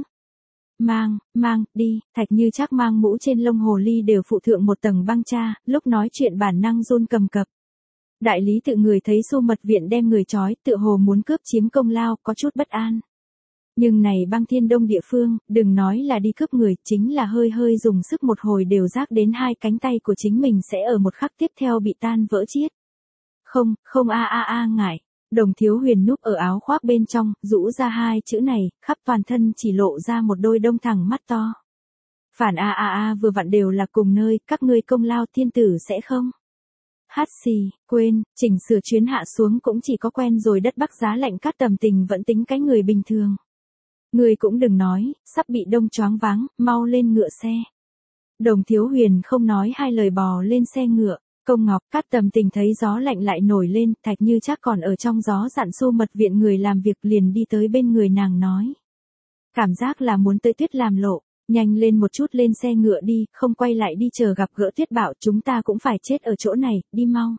[SPEAKER 1] Mang, đi, Thạch Như Trác mang mũ trên lông hồ ly đều phụ thượng một tầng băng cha, lúc nói chuyện bản năng run cầm cập. Đại lý tự người thấy Xu Mật Viện đem người trói, tự hồ muốn cướp chiếm công lao, có chút bất an. Nhưng này băng thiên đông địa phương, đừng nói là đi cướp người, chính là hơi hơi dùng sức một hồi đều rác đến hai cánh tay của chính mình sẽ ở một khắc tiếp theo bị tan vỡ chiết. Không ngại. Đồng Thiếu Huyền núp ở áo khoác bên trong, rũ ra hai chữ này, khắp toàn thân chỉ lộ ra một đôi đông thẳng mắt to. Phản vừa vặn đều là cùng nơi, các ngươi công lao thiên tử sẽ không. Hát xì, quên, chỉnh sửa chuyến hạ xuống cũng chỉ có quen rồi đất Bắc giá lạnh Cát Tầm Tình vẫn tính cái người bình thường. Người cũng đừng nói, sắp bị đông choáng váng, mau lên ngựa xe. Đồng Thiếu Huyền không nói hai lời bò lên xe ngựa. Công Ngọc, Cát Tầm Tình thấy gió lạnh lại nổi lên, Thạch Như Trác còn ở trong gió dặn Xu Mật Viện người làm việc liền đi tới bên người nàng nói. Cảm giác là muốn tới Tuyết làm lộ, nhanh lên một chút lên xe ngựa đi, không quay lại đi chờ gặp gỡ Tuyết Bảo chúng ta cũng phải chết ở chỗ này, đi mau.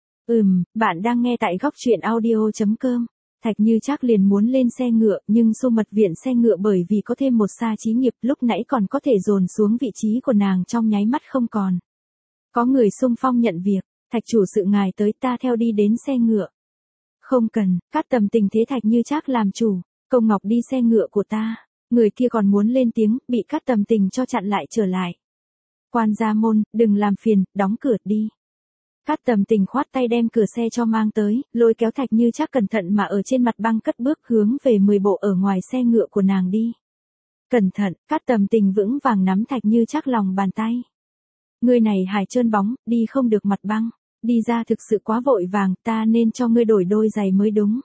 [SPEAKER 1] Bạn đang nghe tại góc truyện audio.com. Thạch Như Trác liền muốn lên xe ngựa, nhưng Xu Mật Viện xe ngựa bởi vì có thêm một Sa Chí Nghiệp lúc nãy còn có thể dồn xuống vị trí của nàng trong nháy mắt không còn. Có người xung phong nhận việc, Thạch chủ sự ngài tới ta theo đi đến xe ngựa. Không cần, Cát Tầm Tình thế Thạch Như Trác làm chủ, Công Ngọc đi xe ngựa của ta. Người kia còn muốn lên tiếng, bị Cát Tầm Tình cho chặn lại trở lại. Quan gia môn, đừng làm phiền, đóng cửa đi. Cát Tầm Tình khoát tay đem cửa xe cho mang tới, lôi kéo Thạch Như Trác cẩn thận mà ở trên mặt băng cất bước hướng về 10 bộ ở ngoài xe ngựa của nàng đi. Cẩn thận, Cát Tầm Tình vững vàng nắm Thạch Như Trác lòng bàn tay. Ngươi này hài trơn bóng, đi không được mặt băng, đi ra thực sự quá vội vàng, ta nên cho ngươi đổi đôi giày mới đúng.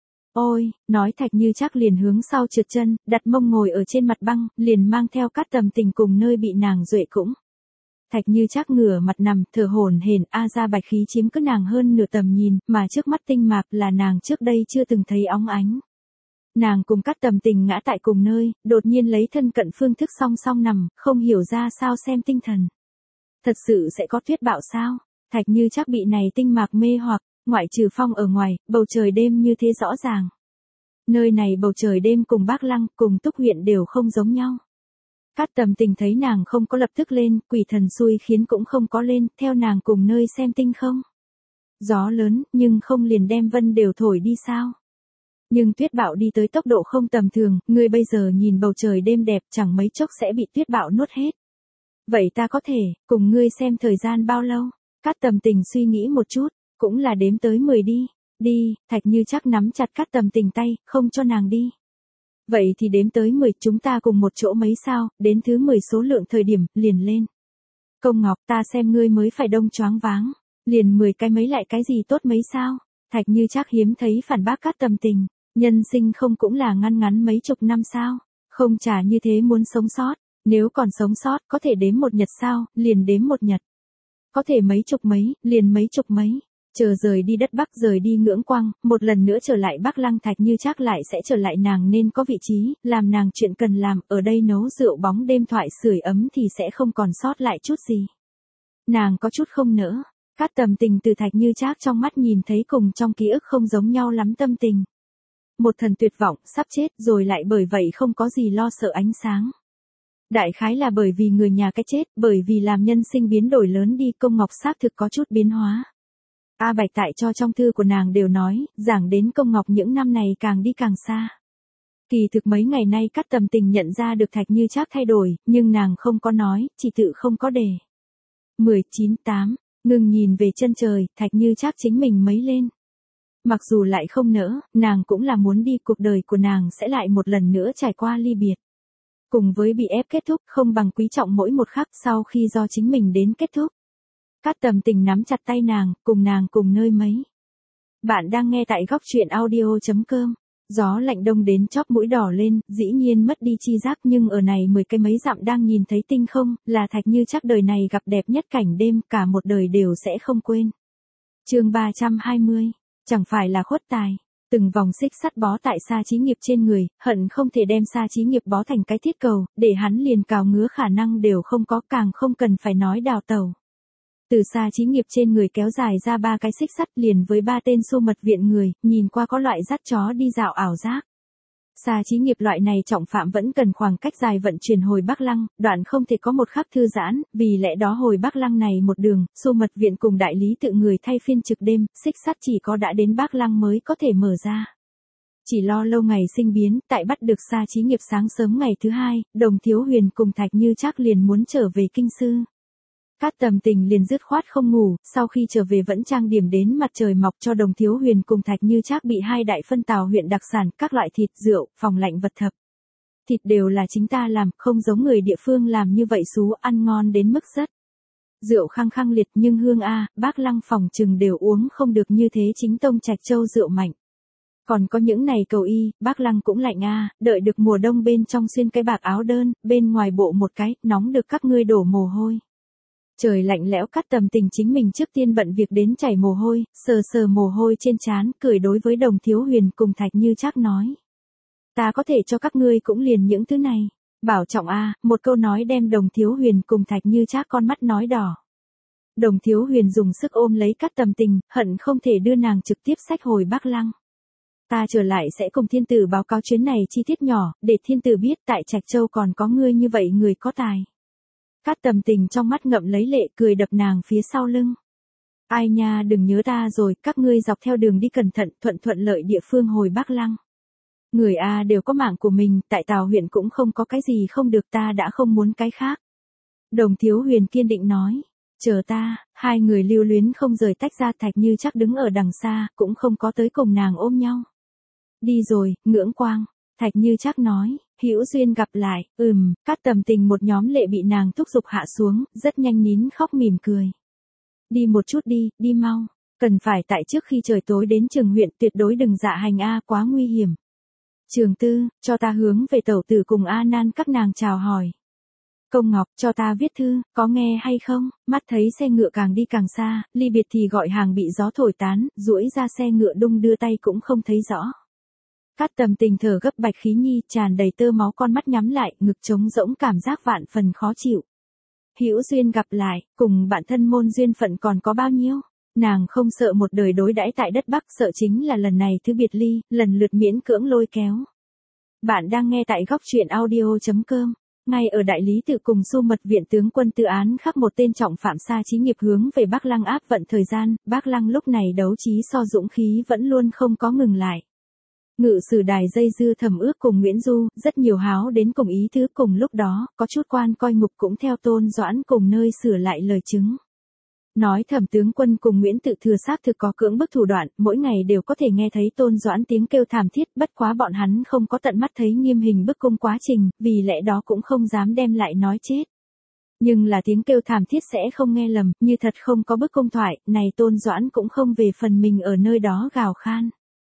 [SPEAKER 1] Ôi, nói Thạch Như Trác liền hướng sau trượt chân, đặt mông ngồi ở trên mặt băng, liền mang theo Cát Tầm Tình cùng nơi bị nàng duệ cũng. Thạch Như Trác ngửa mặt nằm, thở hổn hển, ra bạch khí chiếm cứ nàng hơn nửa tầm nhìn, mà trước mắt tinh mạc là nàng trước đây chưa từng thấy óng ánh. Nàng cùng Cát Tầm Tình ngã tại cùng nơi, đột nhiên lấy thân cận phương thức song song nằm, không hiểu ra sao xem tinh thần. Thật sự sẽ có tuyết bão sao? Thạch Như Trác bị này tinh mạc mê hoặc, ngoại trừ phong ở ngoài, bầu trời đêm như thế rõ ràng. Nơi này bầu trời đêm cùng Bác Lăng, cùng Túc huyện đều không giống nhau. Cát Tầm Tình thấy nàng không có lập tức lên, quỷ thần xui khiến cũng không có lên, theo nàng cùng nơi xem tinh không. Gió lớn, nhưng không liền đem vân đều thổi đi sao? Nhưng tuyết bão đi tới tốc độ không tầm thường, ngươi bây giờ nhìn bầu trời đêm đẹp chẳng mấy chốc sẽ bị tuyết bão nuốt hết. Vậy ta có thể, cùng ngươi xem thời gian bao lâu? Cát Tầm Tình suy nghĩ một chút, cũng là đếm tới 10 đi. Đi, Thạch Như Trác nắm chặt Cát Tầm Tình tay, không cho nàng đi. Vậy thì đếm tới 10, chúng ta cùng một chỗ mấy sao, đến thứ 10 số lượng thời điểm, liền lên. Công Ngọc, ta xem ngươi mới phải đông choáng váng. Liền 10 cái mấy lại cái gì tốt mấy sao? Thạch Như Trác hiếm thấy phản bác Cát Tầm Tình. Nhân sinh không cũng là ngăn ngắn mấy chục năm sao? Không trả như thế muốn sống sót. Nếu còn sống sót, có thể đếm một nhật sao, liền đếm một nhật. Có thể mấy chục mấy, liền mấy chục mấy. Chờ rời đi đất Bắc rời đi ngưỡng quang, một lần nữa trở lại Bắc Lăng Thạch Như Trác lại sẽ trở lại nàng nên có vị trí, làm nàng chuyện cần làm, ở đây nấu rượu bóng đêm thoại sưởi ấm thì sẽ không còn sót lại chút gì. Nàng có chút không nỡ. Cát Tầm Tình từ Thạch Như Trác trong mắt nhìn thấy cùng trong ký ức không giống nhau lắm tâm tình. Một thần tuyệt vọng, sắp chết rồi lại bởi vậy không có gì lo sợ ánh sáng. Đại khái là bởi vì người nhà cái chết, bởi vì làm nhân sinh biến đổi lớn đi, Công Ngọc xác thực có chút biến hóa. A Bạch tại cho trong thư của nàng đều nói, giảng đến Công Ngọc những năm này càng đi càng xa. Kỳ thực mấy ngày nay Cát Tầm Tình nhận ra được Thạch Như Trác thay đổi, nhưng nàng không có nói, chỉ tự không có đề. 19/8, ngừng nhìn về chân trời, Thạch Như Trác chính mình mấy lên. Mặc dù lại không nỡ, nàng cũng là muốn đi, cuộc đời của nàng sẽ lại một lần nữa trải qua ly biệt. Cùng với bị ép kết thúc, không bằng quý trọng mỗi một khắc sau khi do chính mình đến kết thúc. Cát Tầm Tình nắm chặt tay nàng cùng nơi mấy. Bạn đang nghe tại góc truyện audio.com. Gió lạnh đông đến chóp mũi đỏ lên, dĩ nhiên mất đi chi giác, nhưng ở này 10 cây mấy dặm đang nhìn thấy tinh không, là Thạch Như Trác đời này gặp đẹp nhất cảnh đêm, cả một đời đều sẽ không quên. Chương 320, chẳng phải là khuất tài. Từng vòng xích sắt bó tại Sa Chí Nghiệp trên người, hận không thể đem Sa Chí Nghiệp bó thành cái thiết cầu, để hắn liền cào ngứa khả năng đều không có, càng không cần phải nói đào tẩu. Từ Sa Chí Nghiệp trên người kéo dài ra 3 cái xích sắt liền với 3 tên xu mật viện người, nhìn qua có loại dắt chó đi dạo ảo giác. Sa Chí Nghiệp loại này trọng phạm vẫn cần khoảng cách dài vận chuyển hồi Bắc Lăng, đoạn không thể có một khắc thư giãn, vì lẽ đó hồi Bắc Lăng này một đường, xu mật viện cùng đại lý tự người thay phiên trực đêm, xích sắt chỉ có đã đến Bắc Lăng mới có thể mở ra. Chỉ lo lâu ngày sinh biến, tại bắt được Sa Chí Nghiệp sáng sớm ngày thứ 2, Đồng Thiếu Huyền cùng Thạch Như Trác liền muốn trở về kinh sư. Cát Tầm Tình liền dứt khoát không ngủ, sau khi trở về vẫn trang điểm đến mặt trời mọc cho Đồng Thiếu Huyền cùng Thạch Như Trác bị 2 đại phân tào huyện đặc sản, các loại thịt, rượu, phòng lạnh vật thập. Thịt đều là chính ta làm, không giống người địa phương làm như vậy xú, ăn ngon đến mức rất. Rượu khăng khăng liệt nhưng hương Bác Lăng phòng trừng đều uống không được như thế chính tông Trạch Châu rượu mạnh. Còn có những này cầu y, Bác Lăng cũng lạnh đợi được mùa đông bên trong xuyên cái bạc áo đơn, bên ngoài bộ một cái, nóng được các ngươi đổ mồ hôi. Trời lạnh lẽo, Cát Tầm Tình chính mình trước tiên bận việc đến chảy mồ hôi, sờ mồ hôi trên trán, cười đối với Đồng Thiếu Huyền cùng Thạch Như Trác nói. Ta có thể cho các ngươi cũng liền những thứ này. Bảo trọng một câu nói đem Đồng Thiếu Huyền cùng Thạch Như Trác con mắt nói đỏ. Đồng Thiếu Huyền dùng sức ôm lấy Cát Tầm Tình, hận không thể đưa nàng trực tiếp xách hồi Bắc Lăng. Ta trở lại sẽ cùng thiên tử báo cáo chuyến này chi tiết nhỏ, để thiên tử biết tại Trạch Châu còn có ngươi như vậy người có tài. Cát Tầm Tình trong mắt ngậm lấy lệ, cười đập nàng phía sau lưng. Ai nha, đừng nhớ ta rồi, các ngươi dọc theo đường đi cẩn thận, thuận lợi địa phương hồi Bắc Lăng. Người đều có mạng của mình, tại Tào huyện cũng không có cái gì không được, ta đã không muốn cái khác. Đồng Thiếu Huyền kiên định nói. Chờ ta. Hai người lưu luyến không rời tách ra, Thạch Như Trác đứng ở đằng xa, cũng không có tới cùng nàng ôm nhau. Đi rồi, ngưỡng quang. Thạch Như Trác nói, hữu duyên gặp lại. Cát Tầm Tình một nhóm lệ bị nàng thúc giục hạ xuống, rất nhanh nín khóc mỉm cười. Đi một chút đi mau. Cần phải tại trước khi trời tối đến Trường huyện, tuyệt đối đừng dạ hành quá nguy hiểm. Trường Tư, cho ta hướng về tẩu tử cùng A Nan các nàng chào hỏi. Công Ngọc, cho ta viết thư, có nghe hay không? Mắt thấy xe ngựa càng đi càng xa, ly biệt thì gọi hàng bị gió thổi tán, duỗi ra xe ngựa đung đưa tay cũng không thấy rõ. Cát Tầm Tình thở gấp, bạch khí nhi tràn đầy tơ máu, con mắt nhắm lại, ngực trống rỗng, cảm giác vạn phần khó chịu. Hữu duyên gặp lại, cùng bạn thân môn duyên phận còn có bao nhiêu? Nàng không sợ một đời đối đãi tại đất Bắc, sợ chính là lần này thứ biệt ly, lần lượt miễn cưỡng lôi kéo. Bạn đang nghe tại góc truyện audio.com. Ngay ở đại lý tự cùng xu mật viện tướng quân tự án khắc một tên trọng phạm Sa Chí Nghiệp hướng về Bắc Lăng áp vận thời gian, Bắc Lăng lúc này đấu trí so dũng khí vẫn luôn không có ngừng lại. Ngự sử đài dây dưa thầm ước cùng Nguyễn Du, rất nhiều háo đến cùng ý thứ, cùng lúc đó, có chút quan coi ngục cũng theo Tôn Doãn cùng nơi sửa lại lời chứng. Nói Thẩm tướng quân cùng Nguyễn Tự Thừa xác thực có cưỡng bức thủ đoạn, mỗi ngày đều có thể nghe thấy Tôn Doãn tiếng kêu thảm thiết, bất quá bọn hắn không có tận mắt thấy nghiêm hình bức cung quá trình, vì lẽ đó cũng không dám đem lại nói chết. Nhưng là tiếng kêu thảm thiết sẽ không nghe lầm, như thật không có bức cung thoại, này Tôn Doãn cũng không về phần mình ở nơi đó gào khan.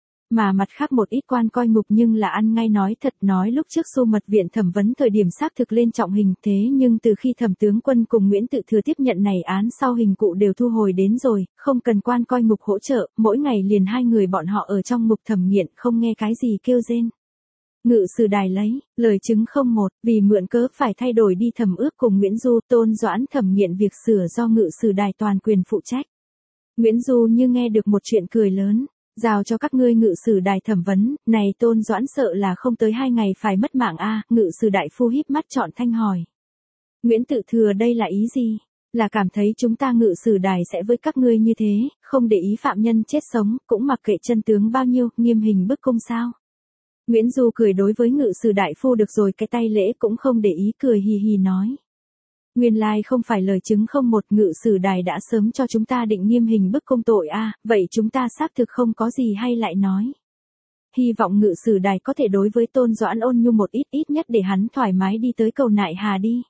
[SPEAKER 1] Mà mặt khác một ít quan coi ngục nhưng là ăn ngay nói thật, nói lúc trước xu mật viện thẩm vấn thời điểm xác thực lên trọng hình, thế nhưng từ khi Thẩm tướng quân cùng Nguyễn Tự Thừa tiếp nhận này án sau, hình cụ đều thu hồi đến rồi, không cần quan coi ngục hỗ trợ, mỗi ngày liền 2 người bọn họ ở trong ngục thẩm nghiện, không nghe cái gì kêu rên. Ngự sử đài lấy, lời chứng không một, vì mượn cớ phải thay đổi đi thẩm ước cùng Nguyễn Du, Tôn Doãn thẩm nghiện việc sửa do ngự sử đài toàn quyền phụ trách. Nguyễn Du như nghe được một chuyện cười lớn. Giao cho các ngươi ngự sử đài thẩm vấn, này Tôn Doãn sợ là không tới 2 ngày phải mất mạng ngự sử đại phu híp mắt trọn thanh hỏi. Nguyễn Tự Thừa đây là ý gì? Là cảm thấy chúng ta ngự sử đài sẽ với các ngươi như thế, không để ý phạm nhân chết sống, cũng mặc kệ chân tướng bao nhiêu, nghiêm hình bức cung sao? Nguyễn Du cười đối với ngự sử đại phu được rồi, cái tay lễ cũng không để ý, cười hì hì nói. Nguyên lai không phải lời chứng không một, ngự sử đài đã sớm cho chúng ta định nghiêm hình bức cung tội a, vậy chúng ta xác thực không có gì hay lại nói. Hy vọng ngự sử đài có thể đối với Tôn Doãn ôn nhu một ít, ít nhất để hắn thoải mái đi tới cầu nại hà đi.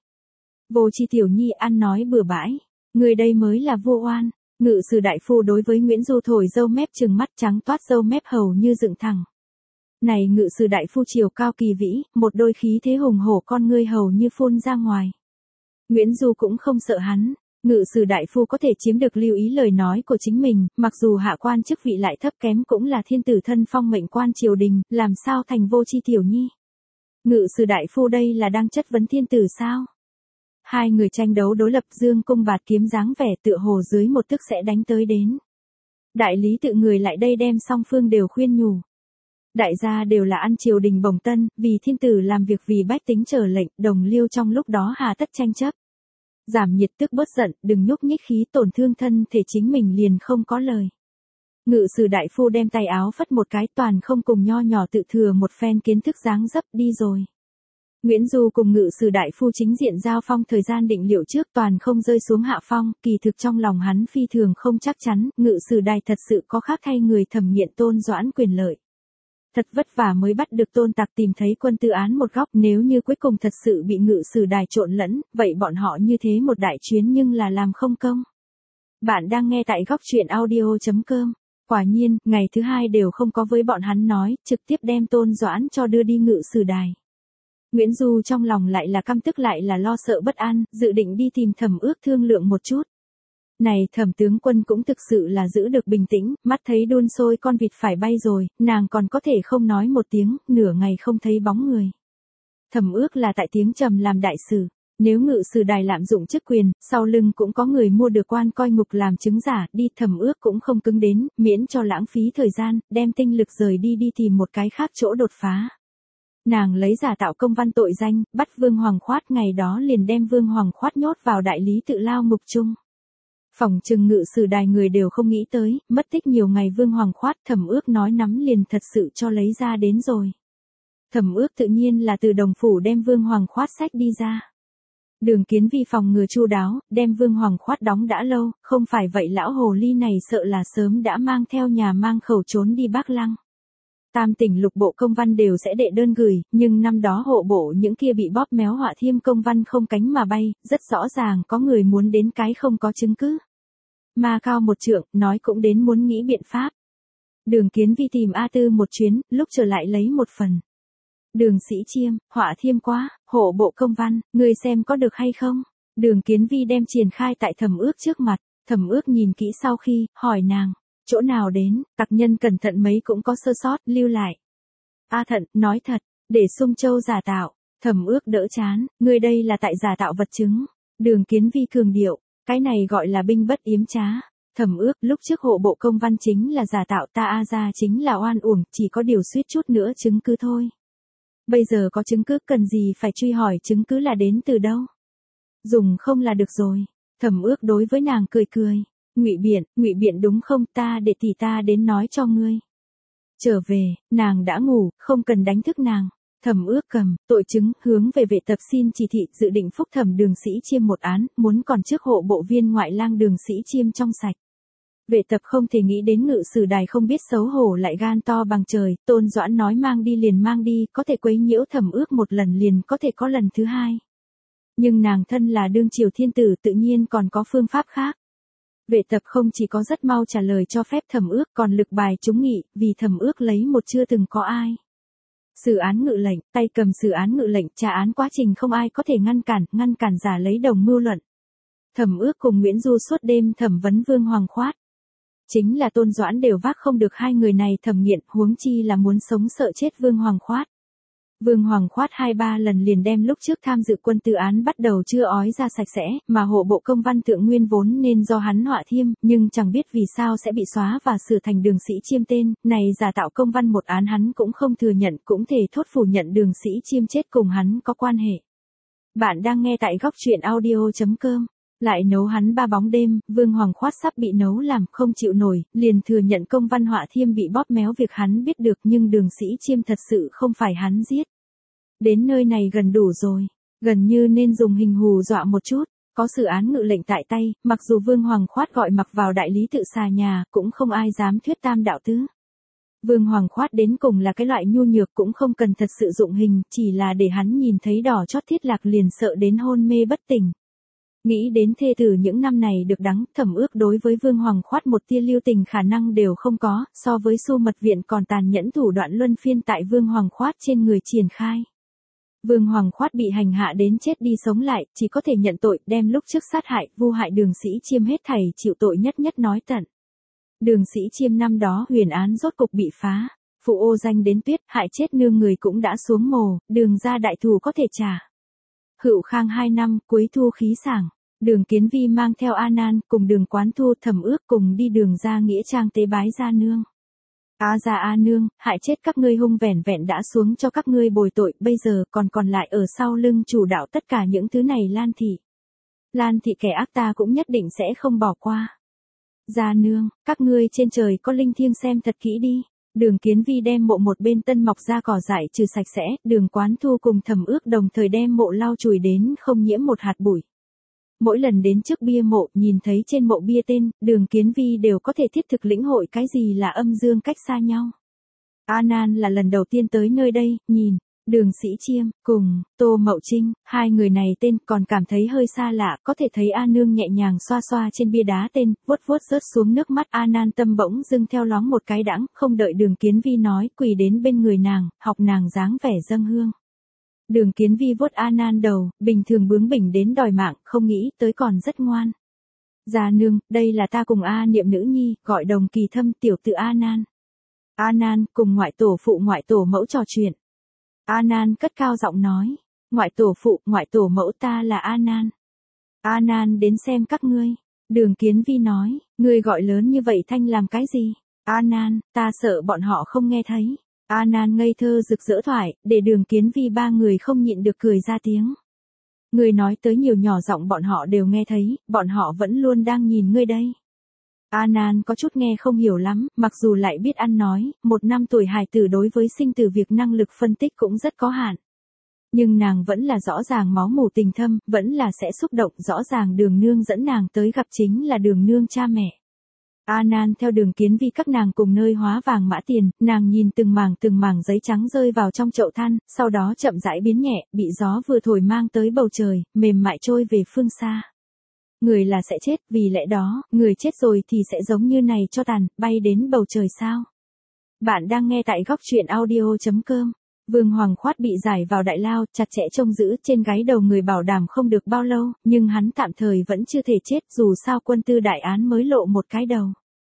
[SPEAKER 1] Vô Chi tiểu nhi ăn nói bừa bãi, người đây mới là vua oan. Ngự sử đại phu đối với Nguyễn Du thổi râu mép trừng mắt trắng toát, râu mép hầu như dựng thẳng. Này ngự sử đại phu chiều cao kỳ vĩ, một đôi khí thế hùng hổ, con ngươi hầu như phun ra ngoài. Nguyễn Du cũng không sợ hắn, ngự sử đại phu có thể chiếm được lưu ý lời nói của chính mình, mặc dù hạ quan chức vị lại thấp kém cũng là thiên tử thân phong mệnh quan triều đình, làm sao thành Vô Chi tiểu nhi. Ngự sử đại phu đây là đang chất vấn thiên tử sao? Hai người tranh đấu đối lập, dương cung bạt kiếm dáng vẻ tựa hồ dưới một tức sẽ đánh tới đến. Đại lý tự người lại đây đem song phương đều khuyên nhủ. Đại gia đều là ăn triều đình bổng tân, vì thiên tử làm việc vì bách tính chờ lệnh, đồng liêu trong lúc đó hà tất tranh chấp. Giảm nhiệt tức bớt giận, đừng nhúc nhích khí tổn thương thân thể chính mình liền không có lời. Ngự sử đại phu đem tay áo phất một cái, toàn không cùng nho nhỏ tự thừa một phen kiến thức dáng dấp đi rồi. Nguyễn Du cùng ngự sử đại phu chính diện giao phong thời gian định liệu trước, toàn không rơi xuống hạ phong, kỳ thực trong lòng hắn phi thường không chắc chắn, ngự sử đài thật sự có khác thay người thẩm nghiện Tôn Doãn quyền lợi. Thật vất vả mới bắt được Tôn Tặc tìm thấy quân tư án một góc, nếu như cuối cùng thật sự bị ngự sử đài trộn lẫn, vậy bọn họ như thế một đại chuyến nhưng là làm không công. Bạn đang nghe tại góc truyện audio.com. Quả nhiên, ngày thứ hai đều không có với bọn hắn nói, trực tiếp đem Tôn Doãn cho đưa đi ngự sử đài. Nguyễn Du trong lòng lại là căm tức lại là lo sợ bất an, dự định đi tìm Thẩm Ước thương lượng một chút. Này Thẩm tướng quân cũng thực sự là giữ được bình tĩnh, mắt thấy đun sôi con vịt phải bay rồi, nàng còn có thể không nói một tiếng, nửa ngày không thấy bóng người. Thẩm Ước là tại tiếng trầm làm đại sử, nếu ngự sử đài lạm dụng chức quyền, sau lưng cũng có người mua được quan coi ngục làm chứng giả, đi Thẩm Ước cũng không cứng đến, miễn cho lãng phí thời gian, đem tinh lực rời đi tìm một cái khác chỗ đột phá. Nàng lấy giả tạo công văn tội danh, bắt Vương Hoàng Khoát, ngày đó liền đem Vương Hoàng Khoát nhốt vào đại lý tự lao ngục chung. Phỏng chừng ngự sử đài người đều không nghĩ tới, mất tích nhiều ngày Vương Hoàng Khoát, Thẩm Ước nói nắm liền thật sự cho lấy ra đến rồi. Thẩm Ước tự nhiên là từ đồng phủ đem Vương Hoàng Khoát xách đi ra. Đường Kiến Vi phòng ngừa chu đáo, đem Vương Hoàng Khoát đóng đã lâu, không phải vậy lão hồ ly này sợ là sớm đã mang theo nhà mang khẩu trốn đi Bắc Lăng. Tam tỉnh lục bộ công văn đều sẽ đệ đơn gửi, nhưng năm đó hộ bộ những kia bị bóp méo họa thiêm công văn không cánh mà bay, rất rõ ràng có người muốn đến cái không có chứng cứ. Ma cao một trượng, nói cũng đến muốn nghĩ biện pháp. Đường Kiến Vi tìm A Tư một chuyến, lúc trở lại lấy một phần. Đường Sĩ Chiêm, họa thiêm quá, hộ bộ công văn, người xem có được hay không? Đường Kiến Vi đem triển khai tại Thẩm Ước trước mặt, Thẩm Ước nhìn kỹ sau khi, hỏi nàng. Chỗ nào đến, tặc nhân cẩn thận mấy cũng có sơ sót, lưu lại. A Thận, nói thật, để Sung Châu giả tạo, Thẩm Ước đỡ chán, người đây là tại giả tạo vật chứng. Đường Kiến Vi cường điệu, cái này gọi là binh bất yếm trá. Thẩm Ước, lúc trước hộ bộ công văn chính là giả tạo, ta A ra chính là oan uổng, chỉ có điều suýt chút nữa chứng cứ thôi. Bây giờ có chứng cứ, cần gì phải truy hỏi chứng cứ là đến từ đâu. Dùng không là được rồi. Thẩm Ước đối với nàng cười cười. Ngụy biện đúng không, ta để tỷ ta đến nói cho ngươi. Trở về, nàng đã ngủ, không cần đánh thức nàng. Thẩm Ước cầm tội chứng, hướng về Vệ Tập xin chỉ thị, dự định phúc thẩm Đường Sĩ Chiêm một án, muốn còn trước hộ bộ viên ngoại lang Đường Sĩ Chiêm trong sạch. Vệ Tập không thể nghĩ đến ngự sử đài không biết xấu hổ lại gan to bằng trời, Tôn Doãn nói mang đi liền mang đi, có thể quấy nhiễu Thẩm Ước một lần liền có thể có lần thứ hai. Nhưng nàng thân là đương triều thiên tử tự nhiên còn có phương pháp khác. Vệ Tập không chỉ có rất mau trả lời cho phép Thẩm Ước, còn lực bài trúng nghị, vì Thẩm Ước lấy một chưa từng có ai. Xử án ngự lệnh, tay cầm xử án ngự lệnh, trả án quá trình không ai có thể ngăn cản giả lấy đồng mưu luận. Thẩm Ước cùng Nguyễn Du suốt đêm thẩm vấn Vương Hoàng Khoát. Chính là Tôn Doãn đều vác không được hai người này thẩm nghiện, huống chi là muốn sống sợ chết Vương Hoàng Khoát. Vương Hoàng Khoát 2-3 lần liền đem lúc trước tham dự quân tư án bắt đầu chưa ói ra sạch sẽ, mà hộ bộ công văn thượng nguyên vốn nên do hắn họa thiêm, nhưng chẳng biết vì sao sẽ bị xóa và sửa thành Đường Sĩ Chiêm tên, này giả tạo công văn một án hắn cũng không thừa nhận, cũng thể thốt phủ nhận Đường Sĩ Chiêm chết cùng hắn có quan hệ. Bạn đang nghe tại góc truyện audio.com. Lại nấu hắn 3 bóng đêm, Vương Hoàng Khoát sắp bị nấu làm không chịu nổi, liền thừa nhận công văn họa thiêm bị bóp méo việc hắn biết được, nhưng Đường Sĩ Chiêm thật sự không phải hắn giết. Đến nơi này gần đủ rồi, gần như nên dùng hình hù dọa một chút. có sự án ngự lệnh tại tay, mặc dù Vương Hoàng Khoát gọi mặc vào đại lý tự xà nhà, cũng không ai dám thuyết tam đạo tứ. Vương Hoàng Khoát đến cùng là cái loại nhu nhược cũng không cần thật sự dụng hình, chỉ là để hắn nhìn thấy đỏ chót thiết lạc liền sợ đến hôn mê bất tỉnh. Nghĩ đến thê tử những năm này được đắng, Thẩm Ước đối với Vương Hoàng Khoát một tia lưu tình khả năng đều không có, so với Xu Mật Viện còn tàn nhẫn thủ đoạn luân phiên tại Vương Hoàng Khoát trên người triển khai. Vương Hoàng Khoát bị hành hạ đến chết đi sống lại, chỉ có thể nhận tội, đem lúc trước sát hại, vu hại Đường Sĩ Chiêm hết thảy chịu tội nhất nhất nói tận. Đường Sĩ Chiêm năm đó huyền án rốt cục bị phá, phụ ô danh đến tuyết, hại chết nương người cũng đã xuống mồ, Đường ra đại thù có thể trả. Hữu Khang 2 năm, cuối thu khí sảng, Đường Kiến Vi mang theo A Nan cùng Đường Quán Thu Thẩm Ước cùng đi Đường ra nghĩa trang tế bái gia nương. Gia A nương, hại chết các ngươi hung vẻn vẹn đã xuống cho các ngươi bồi tội, bây giờ còn lại ở sau lưng chủ đạo tất cả những thứ này Lan thị. Lan thị kẻ ác ta cũng nhất định sẽ không bỏ qua. Gia nương, các ngươi trên trời có linh thiêng xem thật kỹ đi. Đường Kiến Vi đem mộ một bên tân mọc ra cỏ dại trừ sạch sẽ, Đường Quán Thu cùng Thẩm Ước đồng thời đem mộ lau chùi đến không nhiễm một hạt bụi. Mỗi lần đến trước bia mộ, nhìn thấy trên mộ bia tên, Đường Kiến Vi đều có thể thiết thực lĩnh hội cái gì là âm dương cách xa nhau. A Nan là lần đầu tiên tới nơi đây, nhìn, Đường Sĩ Chiêm, cùng, Tô Mậu Trinh, hai người này tên còn cảm thấy hơi xa lạ, có thể thấy A Nương nhẹ nhàng xoa xoa trên bia đá tên, vuốt vuốt rớt xuống nước mắt A Nan tâm bỗng dưng theo loáng một cái đãng, không đợi Đường Kiến Vi nói, quỳ đến bên người nàng, học nàng dáng vẻ dâng hương. Đường Kiến Vi vuốt A Nan đầu, bình thường bướng bỉnh đến đòi mạng, không nghĩ tới còn rất ngoan. Gia nương, đây là ta cùng A Niệm nữ nhi, gọi Đồng Kỳ Thâm tiểu tự A Nan. A Nan cùng ngoại tổ phụ ngoại tổ mẫu trò chuyện. A Nan cất cao giọng nói, ngoại tổ phụ ngoại tổ mẫu ta là A Nan. A Nan đến xem các ngươi. Đường Kiến Vi nói, ngươi gọi lớn như vậy thanh làm cái gì? A Nan, ta sợ bọn họ không nghe thấy. A Nan ngây thơ rực rỡ thoại, để Đường Kiến Vi ba người không nhịn được cười ra tiếng. Ngươi nói tới nhiều nhỏ giọng bọn họ đều nghe thấy, bọn họ vẫn luôn đang nhìn ngươi đây. A Nan có chút nghe không hiểu lắm, mặc dù lại biết ăn nói, 1 năm tuổi hài tử đối với sinh tử việc năng lực phân tích cũng rất có hạn. Nhưng nàng vẫn là rõ ràng máu mủ tình thâm, vẫn là sẽ xúc động, rõ ràng Đường nương dẫn nàng tới gặp chính là Đường nương cha mẹ. A Nan theo Đường Kiến Vi các nàng cùng nơi hóa vàng mã tiền, nàng nhìn từng mảng giấy trắng rơi vào trong chậu than, sau đó chậm rãi biến nhẹ, bị gió vừa thổi mang tới bầu trời, mềm mại trôi về phương xa. Người là sẽ chết, vì lẽ đó, người chết rồi thì sẽ giống như này cho tàn, bay đến bầu trời sao. Bạn đang nghe tại góc truyện audio.com. Vương Hoàng Khoát bị giải vào đại lao, chặt chẽ trông giữ trên gáy đầu người bảo đảm không được bao lâu, nhưng hắn tạm thời vẫn chưa thể chết, dù sao quân tư đại án mới lộ một cái đầu.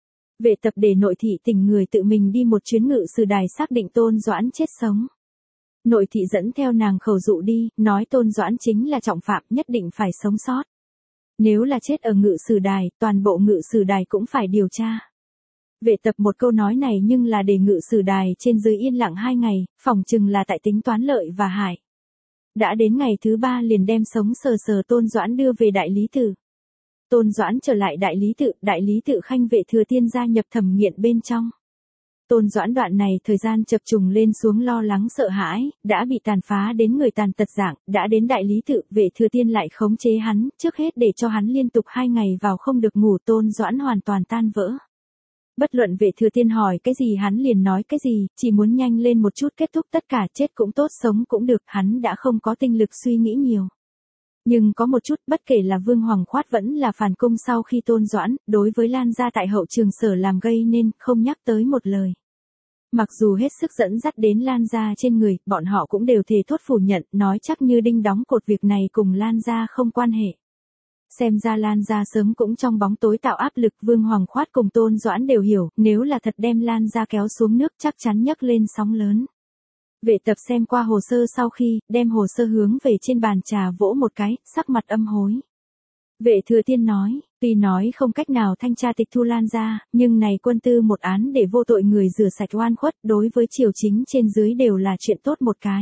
[SPEAKER 1] Vệ tập để nội thị tỉnh người tự mình đi một chuyến ngự sử đài xác định Tôn Doãn chết sống. Nội thị dẫn theo nàng khẩu dụ đi, nói Tôn Doãn chính là trọng phạm, nhất định phải sống sót. Nếu là chết ở ngự sử đài, toàn bộ ngự sử đài cũng phải điều tra. Vệ tập một câu nói này nhưng là để ngự sử đài trên dưới yên lặng 2 ngày, phỏng chừng là tại tính toán lợi và hại. Đã đến ngày thứ 3 liền đem sống sờ sờ Tôn Doãn đưa về đại lý tự. Tôn Doãn trở lại đại lý tự khanh Vệ Thừa Tiên gia nhập thẩm nghiện bên trong. Tôn Doãn đoạn này thời gian chập trùng lên xuống lo lắng sợ hãi, đã bị tàn phá đến người tàn tật dạng, đã đến đại lý tự, Vệ Thừa Tiên lại khống chế hắn, trước hết để cho hắn liên tục 2 ngày vào không được ngủ, Tôn Doãn hoàn toàn tan vỡ. Bất luận Vệ Thừa Tiên hỏi cái gì hắn liền nói cái gì, chỉ muốn nhanh lên một chút kết thúc tất cả, chết cũng tốt sống cũng được, hắn đã không có tinh lực suy nghĩ nhiều. Nhưng có một chút, bất kể là Vương Hoàng Khoát vẫn là phản cung sau khi Tôn Doãn, đối với Lan gia tại hậu trường sở làm gây nên, không nhắc tới một lời. Mặc dù hết sức dẫn dắt đến Lan gia trên người, bọn họ cũng đều thề thốt phủ nhận, nói chắc như đinh đóng cột việc này cùng Lan gia không quan hệ. Xem ra Lan gia sớm cũng trong bóng tối tạo áp lực, Vương Hoàng Khoát cùng Tôn Doãn đều hiểu, nếu là thật đem Lan gia kéo xuống nước chắc chắn nhấc lên sóng lớn. Vệ tập xem qua hồ sơ sau khi, đem hồ sơ hướng về trên bàn trà vỗ một cái, sắc mặt âm hối. Vệ Thừa Tiên nói, tuy nói không cách nào thanh tra tịch thu Lan gia, nhưng này quân tư một án để vô tội người rửa sạch oan khuất, đối với triều chính trên dưới đều là chuyện tốt một cái.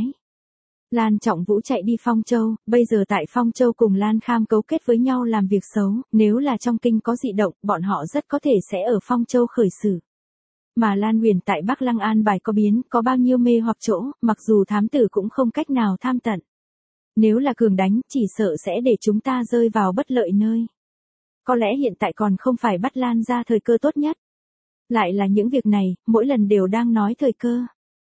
[SPEAKER 1] Lan Trọng Vũ chạy đi Phong Châu, bây giờ tại Phong Châu cùng Lan Kham cấu kết với nhau làm việc xấu, nếu là trong kinh có dị động, bọn họ rất có thể sẽ ở Phong Châu khởi xử. Mà Lan Huyền tại Bắc Lăng An bài có biến, có bao nhiêu mê hoặc chỗ, mặc dù thám tử cũng không cách nào tham tận. Nếu là cường đánh, chỉ sợ sẽ để chúng ta rơi vào bất lợi nơi. Có lẽ hiện tại còn không phải bắt Lan ra thời cơ tốt nhất. Lại là những việc này, mỗi lần đều đang nói thời cơ.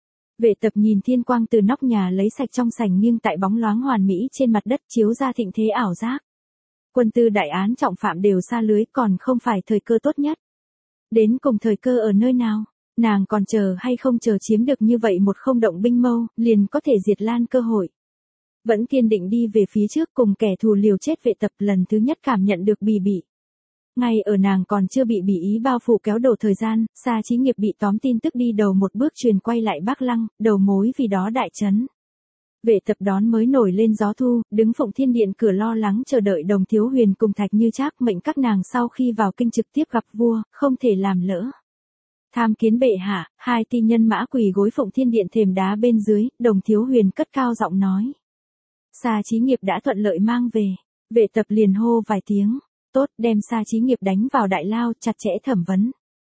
[SPEAKER 1] Vệ tập nhìn thiên quang từ nóc nhà lấy sạch trong sảnh nghiêng tại bóng loáng hoàn mỹ trên mặt đất chiếu ra thịnh thế ảo giác. Quân tư đại án trọng phạm đều xa lưới còn không phải thời cơ tốt nhất. Đến cùng thời cơ ở nơi nào, nàng còn chờ hay không chờ chiếm được như vậy một không động binh mâu, liền có thể diệt Lan cơ hội. Vẫn kiên định đi về phía trước cùng kẻ thù liều chết vệ tập lần thứ nhất cảm nhận được bì bỉ. Ngay ở nàng còn chưa bị bỉ ý bao phủ kéo đổ thời gian, Sa Chí Nghiệp bị tóm tin tức đi đầu một bước truyền quay lại Bắc Lăng, đầu mối vì đó đại chấn. Vệ tập đón mới nổi lên gió thu, đứng Phụng Thiên Điện cửa lo lắng chờ đợi Đồng Thiếu Huyền cùng Thạch Như Trác mệnh các nàng sau khi vào kinh trực tiếp gặp vua, không thể làm lỡ. Tham kiến bệ hạ, hai ti nhân mã quỳ gối Phụng Thiên Điện thềm đá bên dưới, Đồng Thiếu Huyền cất cao giọng nói. Sa Chí Nghiệp đã thuận lợi mang về, vệ tập liền hô vài tiếng. Tốt, đem Sa Chí Nghiệp đánh vào đại lao, chặt chẽ thẩm vấn.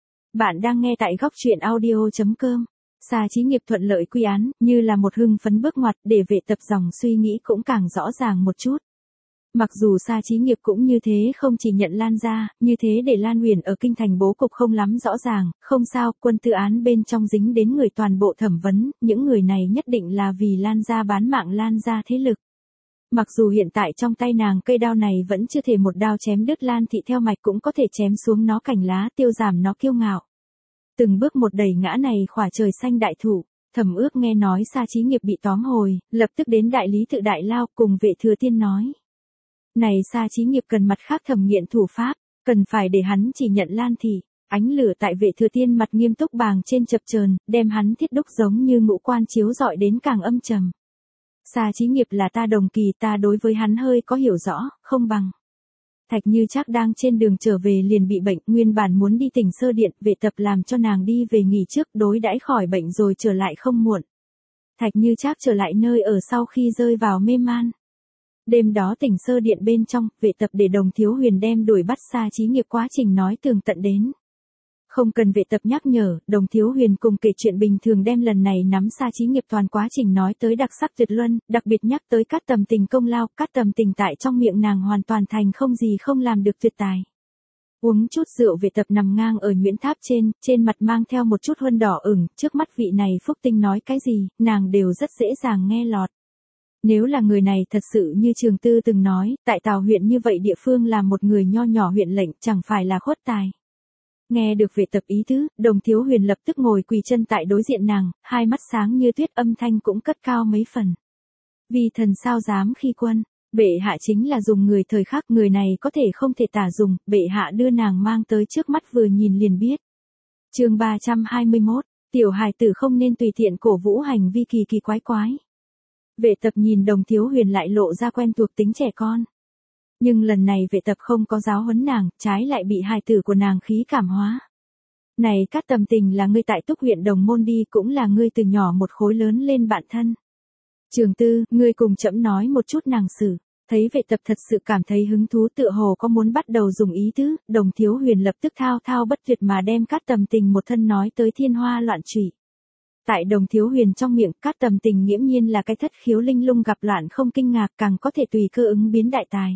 [SPEAKER 1] Bạn đang nghe tại góc truyện audio.com. Sa Chí Nghiệp thuận lợi quy án, như là một hưng phấn bước ngoặt để vệ tập dòng suy nghĩ cũng càng rõ ràng một chút. Mặc dù Sa Chí Nghiệp cũng như thế không chỉ nhận Lan ra, như thế để Lan Huyền ở kinh thành bố cục không lắm rõ ràng, không sao, quân tư án bên trong dính đến người toàn bộ thẩm vấn, những người này nhất định là vì Lan ra bán mạng Lan ra thế lực. Mặc dù hiện tại trong tay nàng cây đao này vẫn chưa thể một đao chém đứt Lan thị theo mạch cũng có thể chém xuống nó cành lá tiêu giảm nó kiêu ngạo. Từng bước một đẩy ngã này khỏa trời xanh đại thủ, Thẩm Ước nghe nói Sa Chí Nghiệp bị tóm hồi, lập tức đến đại lý tự đại lao cùng Vệ Thừa Tiên nói. Này Sa Chí Nghiệp cần mặt khác thẩm nghiện thủ pháp, cần phải để hắn chỉ nhận Lan thị. Ánh lửa tại Vệ Thừa Tiên mặt nghiêm túc bàng trên chập chờn, đem hắn thiết đúc giống như ngũ quan chiếu rọi đến càng âm trầm. Sa Chí Nghiệp là ta đồng kỳ, ta đối với hắn hơi có hiểu rõ, không bằng. Thạch Như Trác đang trên đường trở về liền bị bệnh, nguyên bản muốn đi Tỉnh Sơ Điện, vệ tập làm cho nàng đi về nghỉ trước, đối đãi khỏi bệnh rồi trở lại không muộn. Thạch Như Trác trở lại nơi ở sau khi rơi vào mê man. Đêm đó Tỉnh Sơ Điện bên trong, vệ tập để Đồng Thiếu Huyền đem đuổi bắt Sa Chí Nghiệp quá trình nói tường tận đến. Không cần vệ tập nhắc nhở, Đồng Thiếu Huyền cùng kể chuyện bình thường đem lần này nắm Sa Chí Nghiệp toàn quá trình nói tới đặc sắc tuyệt luân, đặc biệt nhắc tới Cát Tầm Tình công lao, Cát Tầm Tình tại trong miệng nàng hoàn toàn thành không gì không làm được tuyệt tài. Uống chút rượu vệ tập nằm ngang ở nhuyễn tháp trên mặt mang theo một chút huân đỏ ửng, trước mắt vị này phúc tinh nói cái gì, nàng đều rất dễ dàng nghe lọt. Nếu là người này thật sự như Trường Tư từng nói, tại Tào huyện như vậy địa phương làm một người nho nhỏ huyện lệnh chẳng phải là khuất tài. Nghe được vệ tập ý tứ, Đồng Thiếu Huyền lập tức ngồi quỳ chân tại đối diện nàng, hai mắt sáng như tuyết, âm thanh cũng cất cao mấy phần. Vì thần sao dám khi quân, bệ hạ chính là dùng người thời khắc, người này có thể không thể tả dùng, bệ hạ đưa nàng mang tới trước mắt vừa nhìn liền biết. Chương 321, tiểu hài tử không nên tùy tiện cổ vũ hành vi kỳ kỳ quái quái. Vệ tập nhìn Đồng Thiếu Huyền lại lộ ra quen thuộc tính trẻ con. Nhưng lần này vệ tập không có giáo huấn nàng, trái lại bị hài tử của nàng khí cảm hóa. Này Cát Tầm Tình là ngươi tại Túc huyện Đồng Môn đi, cũng là ngươi từ nhỏ một khối lớn lên bạn thân. Trường Tư, ngươi cùng trẫm nói một chút nàng xử. Thấy vệ tập thật sự cảm thấy hứng thú, tựa hồ có muốn bắt đầu dùng ý tứ, Đồng Thiếu Huyền lập tức thao thao bất tuyệt mà đem Cát Tầm Tình một thân nói tới thiên hoa loạn trụy. Tại Đồng Thiếu Huyền trong miệng, Cát Tầm Tình nghiễm nhiên là cái thất khiếu linh lung gặp loạn không kinh ngạc, càng có thể tùy cơ ứng biến đại tài.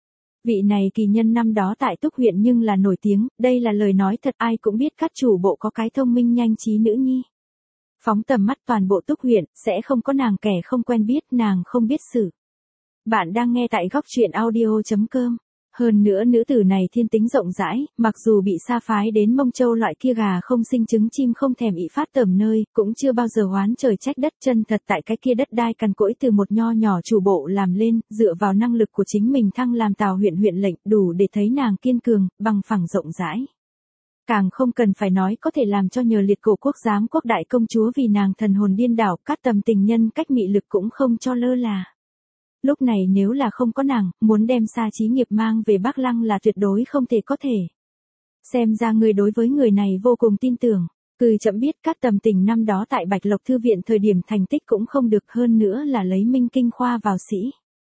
[SPEAKER 1] Vị này kỳ nhân năm đó tại Túc huyện nhưng là nổi tiếng, đây là lời nói thật, ai cũng biết các chủ bộ có cái thông minh nhanh trí nữ nhi. Phóng tầm mắt toàn bộ Túc huyện, sẽ không có nàng kẻ không quen biết, nàng không biết xử. Bạn đang nghe tại góc truyện audio.com. Hơn nữa nữ tử này thiên tính rộng rãi, mặc dù bị sa phái đến Mông Châu loại kia gà không sinh trứng chim không thèm ị phát tầm nơi, cũng chưa bao giờ oán trời trách đất, chân thật tại cái kia đất đai cằn cỗi từ một nho nhỏ chủ bộ làm lên, dựa vào năng lực của chính mình thăng làm Tào huyện huyện lệnh, đủ để thấy nàng kiên cường, bằng phẳng rộng rãi. Càng không cần phải nói có thể làm cho nhờ liệt cổ quốc giám quốc đại công chúa vì nàng thần hồn điên đảo, Cát Tầm Tình nhân cách mị lực cũng không cho lơ là. Lúc này nếu là không có nàng, muốn đem Sa Chí Nghiệp mang về Bắc Lăng là tuyệt đối không thể có thể. Xem ra người đối với người này vô cùng tin tưởng. Cứ chậm biết Cát Tầm Tình năm đó tại Bạch Lộc Thư viện thời điểm thành tích cũng không được, hơn nữa là lấy Minh Kinh khoa vào sĩ.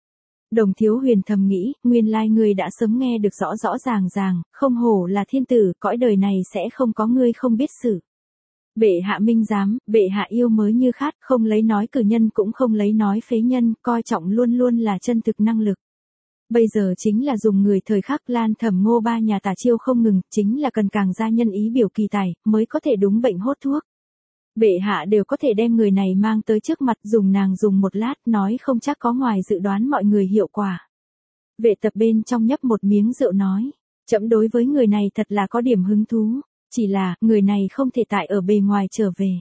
[SPEAKER 1] Đồng Thiếu Huyền thầm nghĩ, nguyên lai người đã sớm nghe được rõ rõ ràng ràng, không hổ là thiên tử, cõi đời này sẽ không có người không biết xử. Bệ hạ minh giám, bệ hạ yêu mới như khát, không lấy nói cử nhân cũng không lấy nói phế nhân, coi trọng luôn luôn là chân thực năng lực. Bây giờ chính là dùng người thời khắc Lan Thẩm Ngô ba nhà tả chiêu không ngừng, chính là cần càng ra nhân ý biểu kỳ tài, mới có thể đúng bệnh hốt thuốc. Bệ hạ đều có thể đem người này mang tới trước mặt, dùng nàng dùng một lát, nói không chắc có ngoài dự đoán mọi người hiệu quả. Vệ tập bên trong nhấp một miếng rượu nói, trẫm đối với người này thật là có điểm hứng thú, chỉ là, người này không thể tại ở bề ngoài trở về.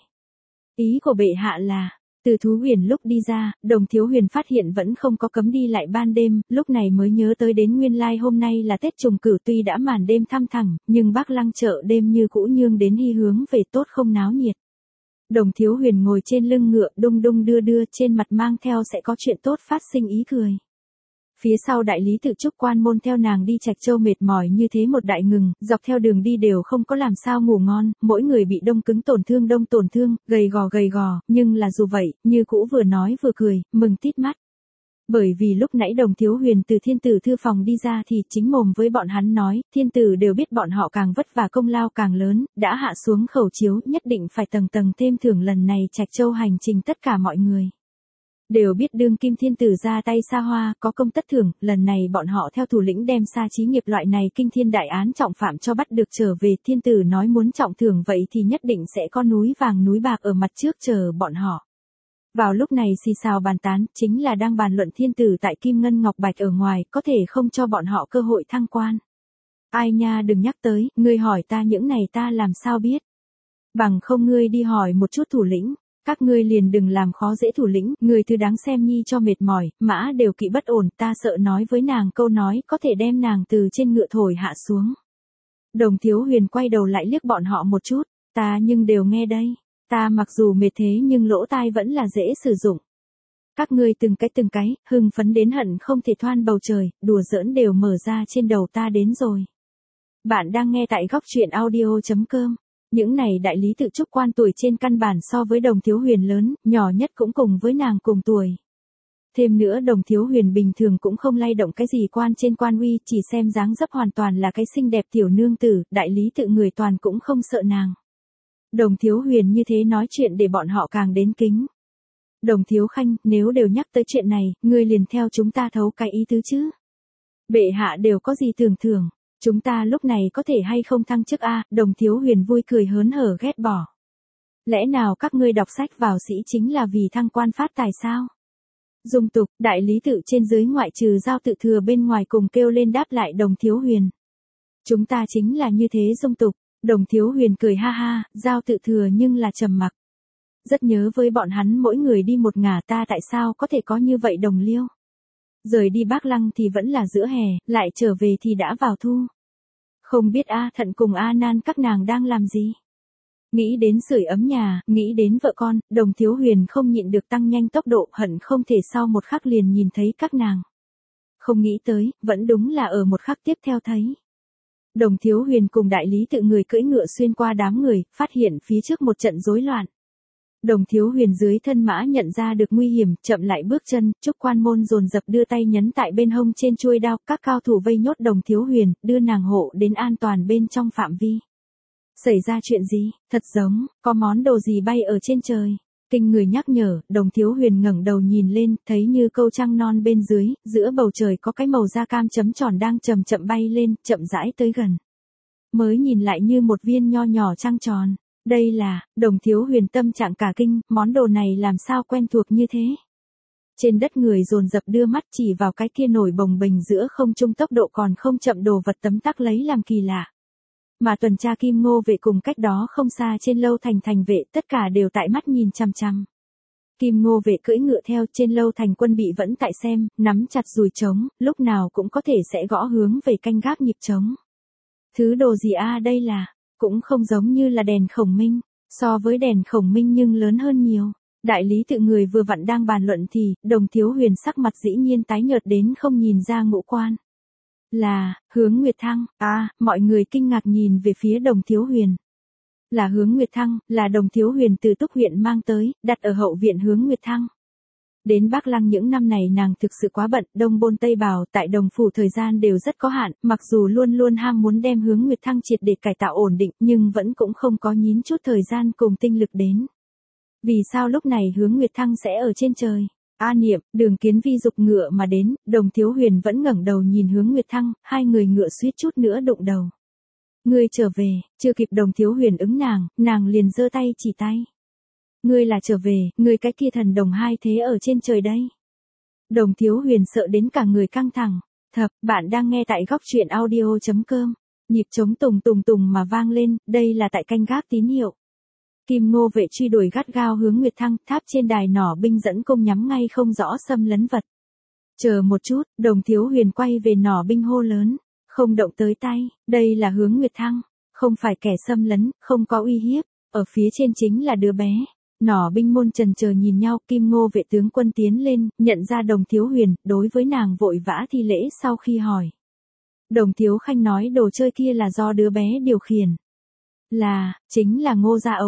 [SPEAKER 1] Ý của bệ hạ là, từ Thú Huyền lúc đi ra, Đồng Thiếu Huyền phát hiện vẫn không có cấm đi lại ban đêm, lúc này mới nhớ tới đến nguyên lai hôm nay là Tết Trùng Cửu, tuy đã màn đêm thăm thẳm, nhưng Bắc Lăng chợ đêm như cũ nhương đến hy hướng về tốt không náo nhiệt. Đồng Thiếu Huyền ngồi trên lưng ngựa đung đung đưa đưa, trên mặt mang theo sẽ có chuyện tốt phát sinh ý cười. Phía sau đại lý tự Trúc Quan Môn theo nàng đi Trạch Châu mệt mỏi như thế một đại ngừng, dọc theo đường đi đều không có làm sao ngủ ngon, mỗi người bị đông cứng tổn thương, gầy gò, nhưng là dù vậy, như cũ vừa nói vừa cười, mừng tít mắt. Bởi vì lúc nãy Đồng Thiếu Huyền từ thiên tử thư phòng đi ra thì chính mồm với bọn hắn nói, thiên tử đều biết bọn họ càng vất vả công lao càng lớn, đã hạ xuống khẩu chiếu, nhất định phải tầng tầng thêm thưởng lần này Trạch Châu hành trình tất cả mọi người. Đều biết đương kim thiên tử ra tay xa hoa, có công tất thưởng, lần này bọn họ theo thủ lĩnh đem Sa Chí Nghiệp loại này kinh thiên đại án trọng phạm cho bắt được trở về, thiên tử nói muốn trọng thưởng vậy thì nhất định sẽ có núi vàng núi bạc ở mặt trước chờ bọn họ. Vào lúc này xì xào bàn tán, chính là đang bàn luận thiên tử tại Kim Ngân Ngọc Bạch ở ngoài, có thể không cho bọn họ cơ hội thăng quan. Ai nha đừng nhắc tới, ngươi hỏi ta những này ta làm sao biết. Bằng không ngươi đi hỏi một chút thủ lĩnh. Các ngươi liền đừng làm khó dễ thủ lĩnh, người thứ đáng xem nhi cho mệt mỏi, mã đều kỵ bất ổn, ta sợ nói với nàng câu nói có thể đem nàng từ trên ngựa thổi hạ xuống. Đồng Thiếu Huyền quay đầu lại liếc bọn họ một chút, ta nhưng đều nghe đây, ta mặc dù mệt thế nhưng lỗ tai vẫn là dễ sử dụng. Các ngươi từng cái, hưng phấn đến hận không thể thoan bầu trời, đùa giỡn đều mở ra trên đầu ta đến rồi. Bạn đang nghe tại góc truyện audio.com. Những này đại lý tự Trúc Quan tuổi trên căn bản so với Đồng Thiếu Huyền lớn, nhỏ nhất cũng cùng với nàng cùng tuổi. Thêm nữa Đồng Thiếu Huyền bình thường cũng không lay động cái gì quan trên quan uy, chỉ xem dáng dấp hoàn toàn là cái xinh đẹp tiểu nương tử, đại lý tự người toàn cũng không sợ nàng. Đồng Thiếu Huyền như thế nói chuyện để bọn họ càng đến kính. Đồng Thiếu Khanh, nếu đều nhắc tới chuyện này, ngươi liền theo chúng ta thấu cái ý tứ chứ. Bệ hạ đều có gì thưởng. Chúng ta lúc này có thể hay không thăng chức a? Đồng Thiếu Huyền vui cười hớn hở ghét bỏ. Lẽ nào các ngươi đọc sách vào sĩ chính là vì thăng quan phát tài sao? Dung tục, đại lý tự trên dưới ngoại trừ Giao Tự Thừa bên ngoài cùng kêu lên đáp lại Đồng Thiếu Huyền. Chúng ta chính là như thế dung tục. Đồng Thiếu Huyền cười ha ha, Giao Tự Thừa nhưng là trầm mặc. Rất nhớ với bọn hắn mỗi người đi một ngả, ta tại sao có thể có như vậy đồng liêu? Rời đi Bắc Lăng thì vẫn là giữa hè, lại trở về thì đã vào thu. Không biết A Thận cùng A Nan các nàng đang làm gì? Nghĩ đến sưởi ấm nhà, nghĩ đến vợ con, Đồng Thiếu Huyền không nhịn được tăng nhanh tốc độ, hận không thể sau một khắc liền nhìn thấy các nàng. Không nghĩ tới, vẫn đúng là ở một khắc tiếp theo thấy. Đồng Thiếu Huyền cùng đại lý tự người cưỡi ngựa xuyên qua đám người, phát hiện phía trước một trận rối loạn. Đồng Thiếu Huyền dưới thân mã nhận ra được nguy hiểm, chậm lại bước chân, Trúc Quan Môn dồn dập đưa tay nhấn tại bên hông trên chuôi đao, các cao thủ vây nhốt Đồng Thiếu Huyền, đưa nàng hộ đến an toàn bên trong phạm vi. Xảy ra chuyện gì? Thật giống, có món đồ gì bay ở trên trời. Kinh người nhắc nhở, Đồng Thiếu Huyền ngẩng đầu nhìn lên, thấy như câu trăng non bên dưới, giữa bầu trời có cái màu da cam chấm tròn đang chậm chậm bay lên, chậm rãi tới gần. Mới nhìn lại như một viên nho nhỏ trăng tròn. Đây là, Đồng Thiếu Huyền tâm trạng cả kinh, món đồ này làm sao quen thuộc như thế. Trên đất người dồn dập đưa mắt chỉ vào cái kia nổi bồng bềnh giữa không trung tốc độ còn không chậm đồ vật tấm tắc lấy làm kỳ lạ. Mà tuần tra Kim Ngô vệ cùng cách đó không xa trên lâu thành vệ tất cả đều tại mắt nhìn chằm chằm. Kim Ngô vệ cưỡi ngựa theo trên lâu thành quân bị vẫn tại xem, nắm chặt dùi trống, lúc nào cũng có thể sẽ gõ hướng về canh gác nhịp trống. Thứ đồ gì a đây là, cũng không giống như là đèn khổng minh, so với đèn khổng minh nhưng lớn hơn nhiều. Đại lý tự người vừa vặn đang bàn luận thì, Đồng Thiếu Huyền sắc mặt dĩ nhiên tái nhợt đến không nhìn ra ngũ quan. Là, Hướng Nguyệt Thăng, mọi người kinh ngạc nhìn về phía Đồng Thiếu Huyền. Là Hướng Nguyệt Thăng, là Đồng Thiếu Huyền từ Túc huyện mang tới, đặt ở hậu viện Hướng Nguyệt Thăng. Đến Bắc Lăng những năm này nàng thực sự quá bận, đông bôn tây bào, tại đồng phủ thời gian đều rất có hạn, mặc dù luôn luôn ham muốn đem Hướng Nguyệt Thăng triệt để cải tạo ổn định, nhưng vẫn cũng không có nhín chút thời gian cùng tinh lực đến. Vì sao lúc này Hướng Nguyệt Thăng sẽ ở trên trời? A Niệm, Đường Kiến Vi dục ngựa mà đến, Đồng Thiếu Huyền vẫn ngẩng đầu nhìn Hướng Nguyệt Thăng, hai người ngựa suýt chút nữa đụng đầu. Ngươi trở về, chưa kịp Đồng Thiếu Huyền ứng nàng liền giơ tay chỉ tay. Ngươi là trở về, ngươi cái kia thần đồng hai thế ở trên trời đây. Đồng Thiếu Huyền sợ đến cả người căng thẳng. Bạn đang nghe tại góc truyện audio.com. Nhịp trống tùng tùng tùng mà vang lên, đây là tại canh gác tín hiệu. Kim Ngô vệ truy đuổi gắt gao Hướng Nguyệt Thăng, tháp trên đài nỏ binh dẫn công nhắm ngay không rõ xâm lấn vật. Chờ một chút, Đồng Thiếu Huyền quay về nỏ binh hô lớn. Không động tới tay, đây là Hướng Nguyệt Thăng, không phải kẻ xâm lấn, không có uy hiếp, ở phía trên chính là đứa bé. Nỏ binh môn trần chờ nhìn nhau, Kim Ngô vệ tướng quân tiến lên, nhận ra Đồng Thiếu Huyền, đối với nàng vội vã thi lễ sau khi hỏi. Đồng Thiếu Khanh nói đồ chơi kia là do đứa bé điều khiển. Chính là Ngô gia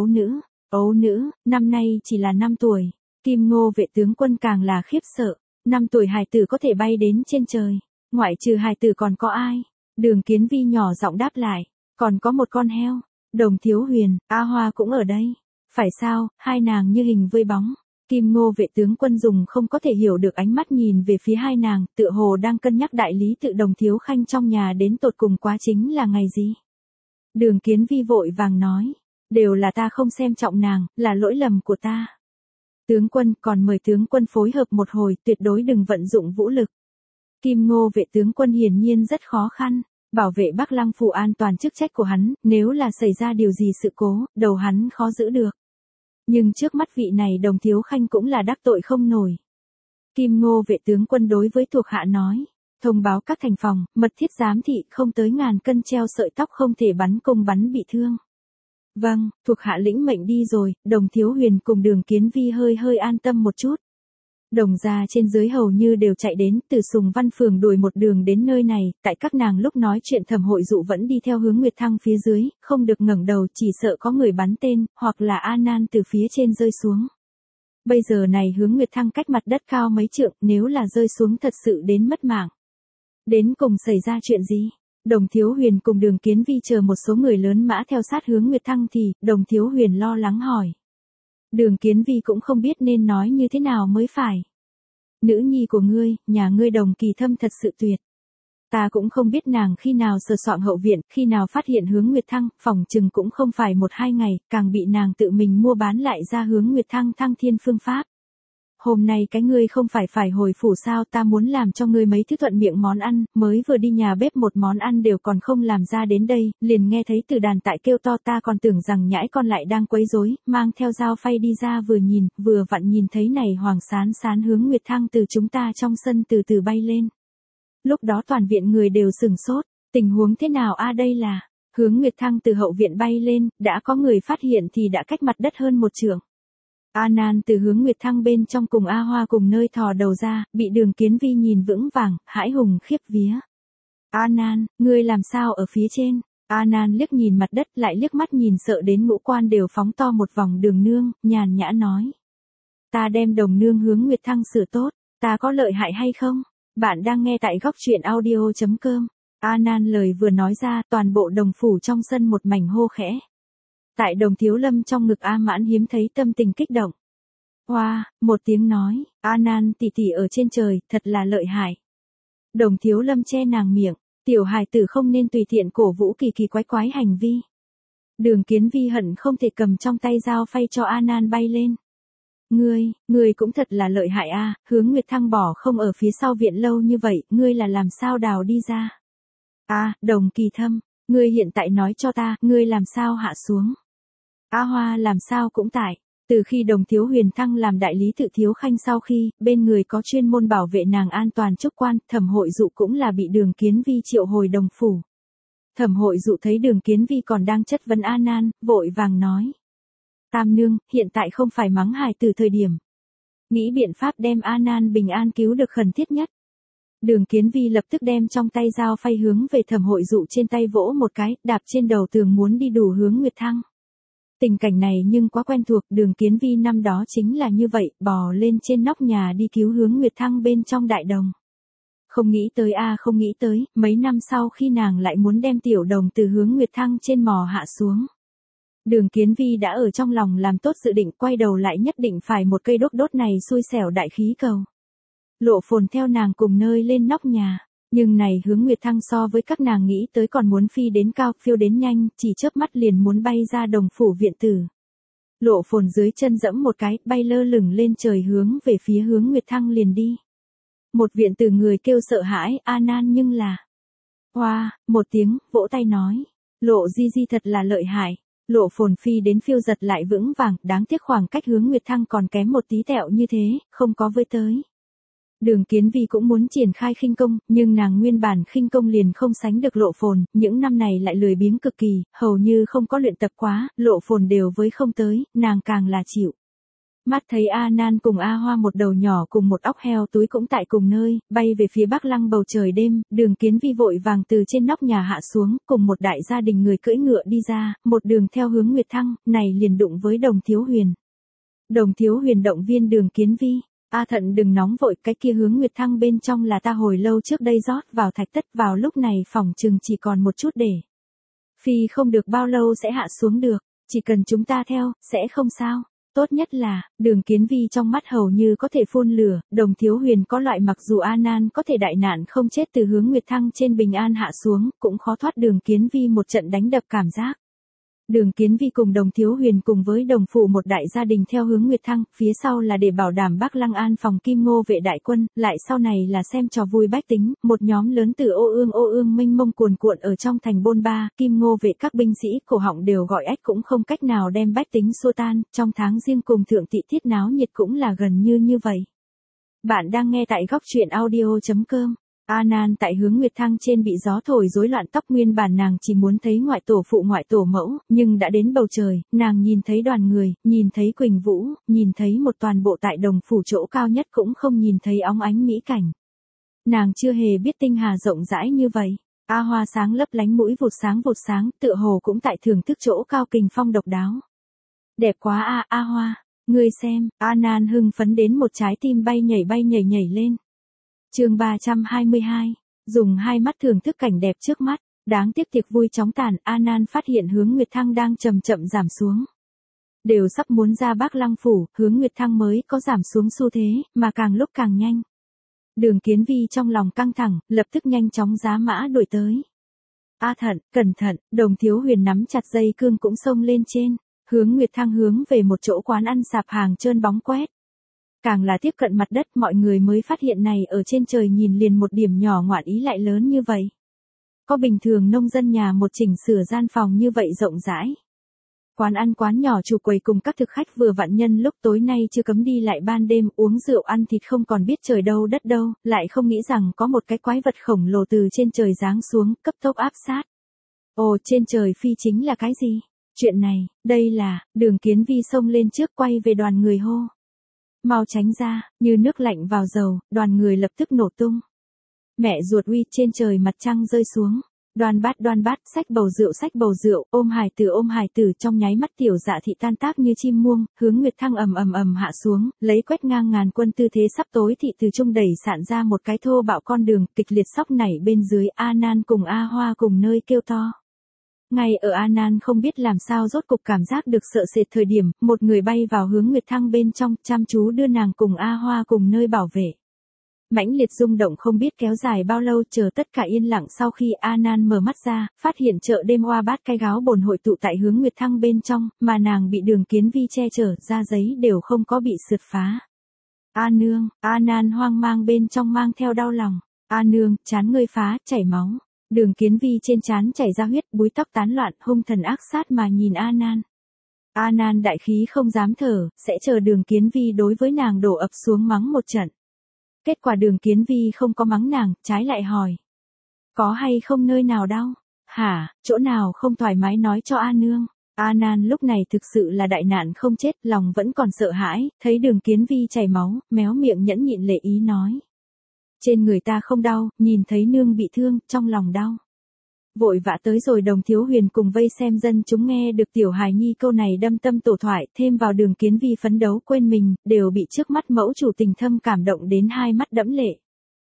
[SPEAKER 1] ấu nữ, năm nay chỉ là 5 tuổi. Kim Ngô vệ tướng quân càng là khiếp sợ, 5 tuổi hài tử có thể bay đến trên trời, ngoại trừ hài tử còn có ai? Đường Kiến Vi nhỏ giọng đáp lại, còn có một con heo. Đồng Thiếu Huyền, A Hoa cũng ở đây. Phải sao, hai nàng như hình với bóng. Kim Ngô vệ tướng quân dùng không có thể hiểu được ánh mắt nhìn về phía hai nàng, tựa hồ đang cân nhắc đại lý tự Đồng Thiếu Khanh trong nhà đến tột cùng quá chính là ngày gì. Đường Kiến Vi vội vàng nói, đều là ta không xem trọng nàng, là lỗi lầm của ta. Tướng quân, còn mời tướng quân phối hợp một hồi, tuyệt đối đừng vận dụng vũ lực. Kim Ngô vệ tướng quân hiển nhiên rất khó khăn, bảo vệ Bắc Lăng phủ an toàn chức trách của hắn, nếu là xảy ra điều gì sự cố, đầu hắn khó giữ được. Nhưng trước mắt vị này Đồng Thiếu Khanh cũng là đắc tội không nổi. Kim Ngô vệ tướng quân đối với thuộc hạ nói, thông báo các thành phòng, mật thiết giám thị, không tới ngàn cân treo sợi tóc không thể bắn cung bắn bị thương. Vâng, thuộc hạ lĩnh mệnh đi rồi. Đồng Thiếu Huyền cùng Đường Kiến Vi hơi an tâm một chút. Đồng gia trên dưới hầu như đều chạy đến, từ Sùng Văn Phường đuổi một đường đến nơi này, tại các nàng lúc nói chuyện Thẩm Hội Dụ vẫn đi theo Hướng Nguyệt Thăng phía dưới, không được ngẩng đầu, chỉ sợ có người bắn tên, hoặc là A Nan từ phía trên rơi xuống. Bây giờ này Hướng Nguyệt Thăng cách mặt đất cao mấy trượng, nếu là rơi xuống thật sự đến mất mạng. Đến cùng xảy ra chuyện gì? Đồng Thiếu Huyền cùng Đường Kiến Vi chờ một số người lớn mã theo sát Hướng Nguyệt Thăng thì, Đồng Thiếu Huyền lo lắng hỏi. Đường Kiến Vi cũng không biết nên nói như thế nào mới phải. Nữ nhi của ngươi, nhà ngươi Đồng Kỳ Thâm thật sự tuyệt. Ta cũng không biết nàng khi nào sờ soạng hậu viện, khi nào phát hiện Hướng Nguyệt Thăng, phỏng chừng cũng không phải 1-2 ngày, càng bị nàng tự mình mua bán lại ra Hướng Nguyệt Thăng thăng thiên phương pháp. Hôm nay cái ngươi không phải hồi phủ sao, ta muốn làm cho ngươi mấy thứ thuận miệng món ăn, mới vừa đi nhà bếp một món ăn đều còn không làm ra đến đây, liền nghe thấy từ đàn tại kêu to, ta còn tưởng rằng nhãi con lại đang quấy rối, mang theo dao phay đi ra vừa nhìn, vừa vặn nhìn thấy này Hoàng Sán Hướng Nguyệt Thăng từ chúng ta trong sân từ từ bay lên. Lúc đó toàn viện người đều sửng sốt, tình huống thế nào a, đây là Hướng Nguyệt Thăng từ hậu viện bay lên, đã có người phát hiện thì đã cách mặt đất hơn 1 trượng. A Nan từ Hướng Nguyệt Thăng bên trong cùng A Hoa cùng nơi thò đầu ra, bị Đường Kiến Vi nhìn vững vàng, hãi hùng khiếp vía. A Nan, ngươi làm sao ở phía trên? A Nan liếc nhìn mặt đất lại liếc mắt nhìn sợ đến ngũ quan đều phóng to một vòng. Đường nương, nhàn nhã nói. Ta đem Đồng nương Hướng Nguyệt Thăng sửa tốt, ta có lợi hại hay không? Bạn đang nghe tại góc truyện audio.com. A Nan lời vừa nói ra, toàn bộ đồng phủ trong sân một mảnh hô khẽ. Tại Đồng Thiếu Lâm trong ngực A Mãn hiếm thấy tâm tình kích động. Hoa, một tiếng nói, A Nan tỷ tỷ ở trên trời, thật là lợi hại. Đồng Thiếu Lâm che nàng miệng, tiểu hài tử không nên tùy tiện cổ vũ kỳ quái hành vi. Đường Kiến Vi hận không thể cầm trong tay dao phay cho A Nan bay lên. Ngươi cũng thật là lợi hại a, Hướng Nguyệt Thăng bỏ không ở phía sau viện lâu như vậy, ngươi là làm sao đào đi ra? A, Đồng Kỳ Thâm, ngươi hiện tại nói cho ta, ngươi làm sao hạ xuống? A Hoa làm sao cũng tại, từ khi Đồng Thiếu Huyền thăng làm đại lý tự thiếu khanh sau khi, bên người có chuyên môn bảo vệ nàng an toàn trúc quan, Thẩm Hội Dụ cũng là bị Đường Kiến Vi triệu hồi đồng phủ. Thẩm Hội Dụ thấy Đường Kiến Vi còn đang chất vấn A Nan, vội vàng nói. Tam nương, hiện tại không phải mắng hài từ thời điểm. Nghĩ biện pháp đem A Nan bình an cứu được khẩn thiết nhất. Đường Kiến Vi lập tức đem trong tay dao phay hướng về Thẩm Hội Dụ trên tay vỗ một cái, đạp trên đầu tường muốn đi đủ Hướng Nguyệt Thăng. Tình cảnh này nhưng quá quen thuộc, Đường Kiến Vi năm đó chính là như vậy, bò lên trên nóc nhà đi cứu Hướng Nguyệt Thăng bên trong đại đồng. Không nghĩ tới không nghĩ tới, mấy năm sau khi nàng lại muốn đem tiểu đồng từ Hướng Nguyệt Thăng trên mò hạ xuống. Đường Kiến Vi đã ở trong lòng làm tốt dự định, quay đầu lại nhất định phải một cây đốt đốt này xui xẻo đại khí cầu. Lộ Phồn theo nàng cùng nơi lên nóc nhà, nhưng này Hướng Nguyệt Thăng so với các nàng nghĩ tới còn muốn phi đến cao, phiêu đến nhanh, chỉ chớp mắt liền muốn bay ra đồng phủ viện tử. Lộ Phồn dưới chân dẫm một cái, bay lơ lửng lên trời hướng về phía Hướng Nguyệt Thăng liền đi. Một viện tử người kêu sợ hãi, A Nan nhưng là. Hoa, một tiếng, vỗ tay nói. Lộ Di Di thật là lợi hại. Lộ Phồn phi đến phiêu giật lại vững vàng, đáng tiếc khoảng cách Hướng Nguyệt Thăng còn kém một tí tẹo như thế, không có với tới. Đường Kiến Vi cũng muốn triển khai khinh công, nhưng nàng nguyên bản khinh công liền không sánh được Lộ Phồn, những năm này lại lười biếng cực kỳ, hầu như không có luyện tập quá, Lộ Phồn đều với không tới, nàng càng là chịu. Mắt thấy A Nan cùng A Hoa một đầu nhỏ cùng một óc heo túi cũng tại cùng nơi, bay về phía Bắc Lăng bầu trời đêm, Đường Kiến Vi vội vàng từ trên nóc nhà hạ xuống, cùng một đại gia đình người cưỡi ngựa đi ra, một đường theo hướng Nguyệt Thăng, này liền đụng với Đồng Thiếu Huyền. Đồng Thiếu Huyền động viên Đường Kiến Vi. A Thận đừng nóng vội, cái kia Hướng Nguyệt Thăng bên trong là ta hồi lâu trước đây rót vào thạch tất, vào lúc này phỏng chừng chỉ còn một chút để. Phi không được bao lâu sẽ hạ xuống được, chỉ cần chúng ta theo, sẽ không sao. Tốt nhất là, Đường Kiến Vi trong mắt hầu như có thể phun lửa, Đồng Thiếu Huyền có loại mặc dù A Nan có thể đại nạn không chết từ Hướng Nguyệt Thăng trên bình an hạ xuống, cũng khó thoát Đường Kiến Vi một trận đánh đập cảm giác. Đường Kiến Vi cùng Đồng Thiếu Huyền cùng với đồng phụ một đại gia đình theo hướng Nguyệt Thăng, phía sau là để bảo đảm Bắc Lăng an phòng Kim Ngô vệ đại quân, lại sau này là xem trò vui bách tính, một nhóm lớn từ ô ương mênh mông cuồn cuộn ở trong thành bôn ba, Kim Ngô vệ các binh sĩ cổ họng đều gọi ách cũng không cách nào đem bách tính xua tan, trong tháng riêng cùng thượng thị thiết náo nhiệt cũng là gần như vậy. Bạn đang nghe tại góc truyện audio.com. A Nan tại hướng Nguyệt Thăng trên bị gió thổi rối loạn tóc, nguyên bản nàng chỉ muốn thấy ngoại tổ phụ ngoại tổ mẫu, nhưng đã đến bầu trời, nàng nhìn thấy đoàn người, nhìn thấy Quỳnh Vũ, nhìn thấy một toàn bộ tại đồng phủ chỗ cao nhất cũng không nhìn thấy óng ánh mỹ cảnh. Nàng chưa hề biết tinh hà rộng rãi như vậy. A Hoa sáng lấp lánh mũi vụt sáng, tựa hồ cũng tại thưởng thức chỗ cao kình phong độc đáo. Đẹp quá A Hoa, ngươi xem, A Nan hưng phấn đến một trái tim bay nhảy lên. Chương 322, dùng hai mắt thưởng thức cảnh đẹp trước mắt, đáng tiếc tiệc vui chóng tàn, A Nan phát hiện hướng Nguyệt Thăng đang chậm giảm xuống. Đều sắp muốn ra Bắc Lăng phủ, hướng Nguyệt Thăng mới có giảm xuống xu thế, mà càng lúc càng nhanh. Đường Kiến Vi trong lòng căng thẳng, lập tức nhanh chóng giá mã đuổi tới. A Thận, cẩn thận, Đồng Thiếu Huyền nắm chặt dây cương cũng xông lên trên, hướng Nguyệt Thăng hướng về một chỗ quán ăn sạp hàng trơn bóng quét. Càng là tiếp cận mặt đất mọi người mới phát hiện này ở trên trời nhìn liền một điểm nhỏ ngoạn ý lại lớn như vậy. Có bình thường nông dân nhà một chỉnh sửa gian phòng như vậy rộng rãi. Quán ăn quán nhỏ chủ quầy cùng các thực khách vừa vặn nhân lúc tối nay chưa cấm đi lại ban đêm uống rượu ăn thịt không còn biết trời đâu đất đâu, lại không nghĩ rằng có một cái quái vật khổng lồ từ trên trời giáng xuống, cấp tốc áp sát. Ồ, trên trời phi chính là cái gì? Chuyện này, đây là, Đường Kiến Vi xông lên trước quay về đoàn người hô. Mau tránh ra, như nước lạnh vào dầu, đoàn người lập tức nổ tung. Mẹ ruột uy, trên trời mặt trăng rơi xuống. Đoan bát, xách bầu rượu, ôm hài tử trong nháy mắt tiểu dạ thị tan tác như chim muông, hướng Nguyệt Thăng ầm hạ xuống, lấy quét ngang ngàn quân tư thế sắp tối thị từ trung đẩy sạn ra một cái thô bạo con đường, kịch liệt sóc nảy bên dưới, A Nan cùng A Hoa cùng nơi kêu to. Ngay ở A Nan không biết làm sao rốt cục cảm giác được sợ sệt thời điểm, một người bay vào hướng Nguyệt Thăng bên trong, chăm chú đưa nàng cùng A Hoa cùng nơi bảo vệ. Mãnh liệt rung động không biết kéo dài bao lâu, chờ tất cả yên lặng sau khi A Nan mở mắt ra, phát hiện chợ đêm oa bát cái gáo bồn hội tụ tại hướng Nguyệt Thăng bên trong, mà nàng bị Đường Kiến Vi che chở, da giấy đều không có bị sượt phá. A nương, A Nan hoang mang bên trong mang theo đau lòng. A nương, trán ngươi phá, chảy máu. Đường Kiến Vi trên trán chảy ra huyết, búi tóc tán loạn, hung thần ác sát mà nhìn A Nan. A Nan đại khí không dám thở, sẽ chờ Đường Kiến Vi đối với nàng đổ ập xuống mắng một trận. Kết quả Đường Kiến Vi không có mắng nàng, trái lại hỏi. Có hay không nơi nào đau? Hả, chỗ nào không thoải mái nói cho A nương. A Nan lúc này thực sự là đại nạn không chết, lòng vẫn còn sợ hãi, thấy Đường Kiến Vi chảy máu, méo miệng nhẫn nhịn lệ ý nói. Trên người ta không đau, nhìn thấy nương bị thương, trong lòng đau. Vội vã tới rồi Đồng Thiếu Huyền cùng vây xem dân chúng nghe được tiểu hài nhi câu này đâm tâm tổ thoại, thêm vào Đường Kiến Vi phấn đấu quên mình, đều bị trước mắt mẫu chủ tình thâm cảm động đến hai mắt đẫm lệ.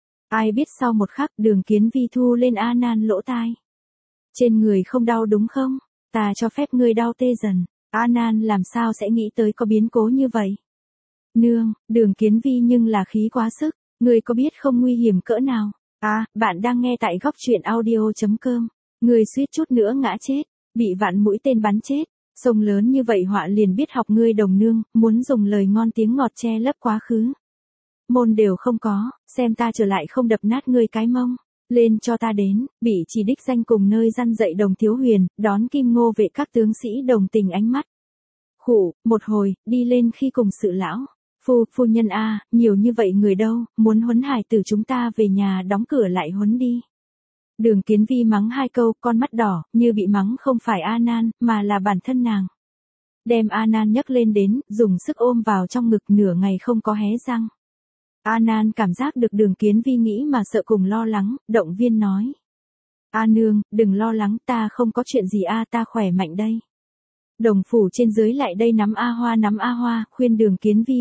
[SPEAKER 1] Ai biết sau một khắc Đường Kiến Vi thu lên A Nan lỗ tai. Trên người không đau đúng không? Ta cho phép ngươi đau tê dần. A Nan làm sao sẽ nghĩ tới có biến cố như vậy? Nương, Đường Kiến Vi nhưng là khí quá sức, ngươi có biết không nguy hiểm cỡ nào? À, bạn đang nghe tại góc truyện audio.com. Ngươi suýt chút nữa ngã chết, bị vạn mũi tên bắn chết. Sông lớn như vậy họa liền biết học ngươi đồng nương, muốn dùng lời ngon tiếng ngọt che lấp quá khứ. Môn đều không có, xem ta trở lại không đập nát ngươi cái mông. Lên cho ta đến, bị chỉ đích danh cùng nơi răn dậy Đồng Thiếu Huyền, đón Kim Ngô vệ các tướng sĩ đồng tình ánh mắt. Khụ, một hồi, đi lên khi cùng sự lão. Phu nhân a, nhiều như vậy người đâu, muốn huấn hài tử chúng ta về nhà đóng cửa lại huấn đi. Đường Kiến Vi mắng hai câu, con mắt đỏ, như bị mắng không phải A Nan, mà là bản thân nàng. Đem A Nan nhấc lên đến, dùng sức ôm vào trong ngực nửa ngày không có hé răng. A Nan cảm giác được Đường Kiến Vi nghĩ mà sợ cùng lo lắng, động viên nói. A nương, đừng lo lắng, ta không có chuyện gì a, ta khỏe mạnh đây. Đồng phủ trên dưới lại đây nắm A Hoa, khuyên Đường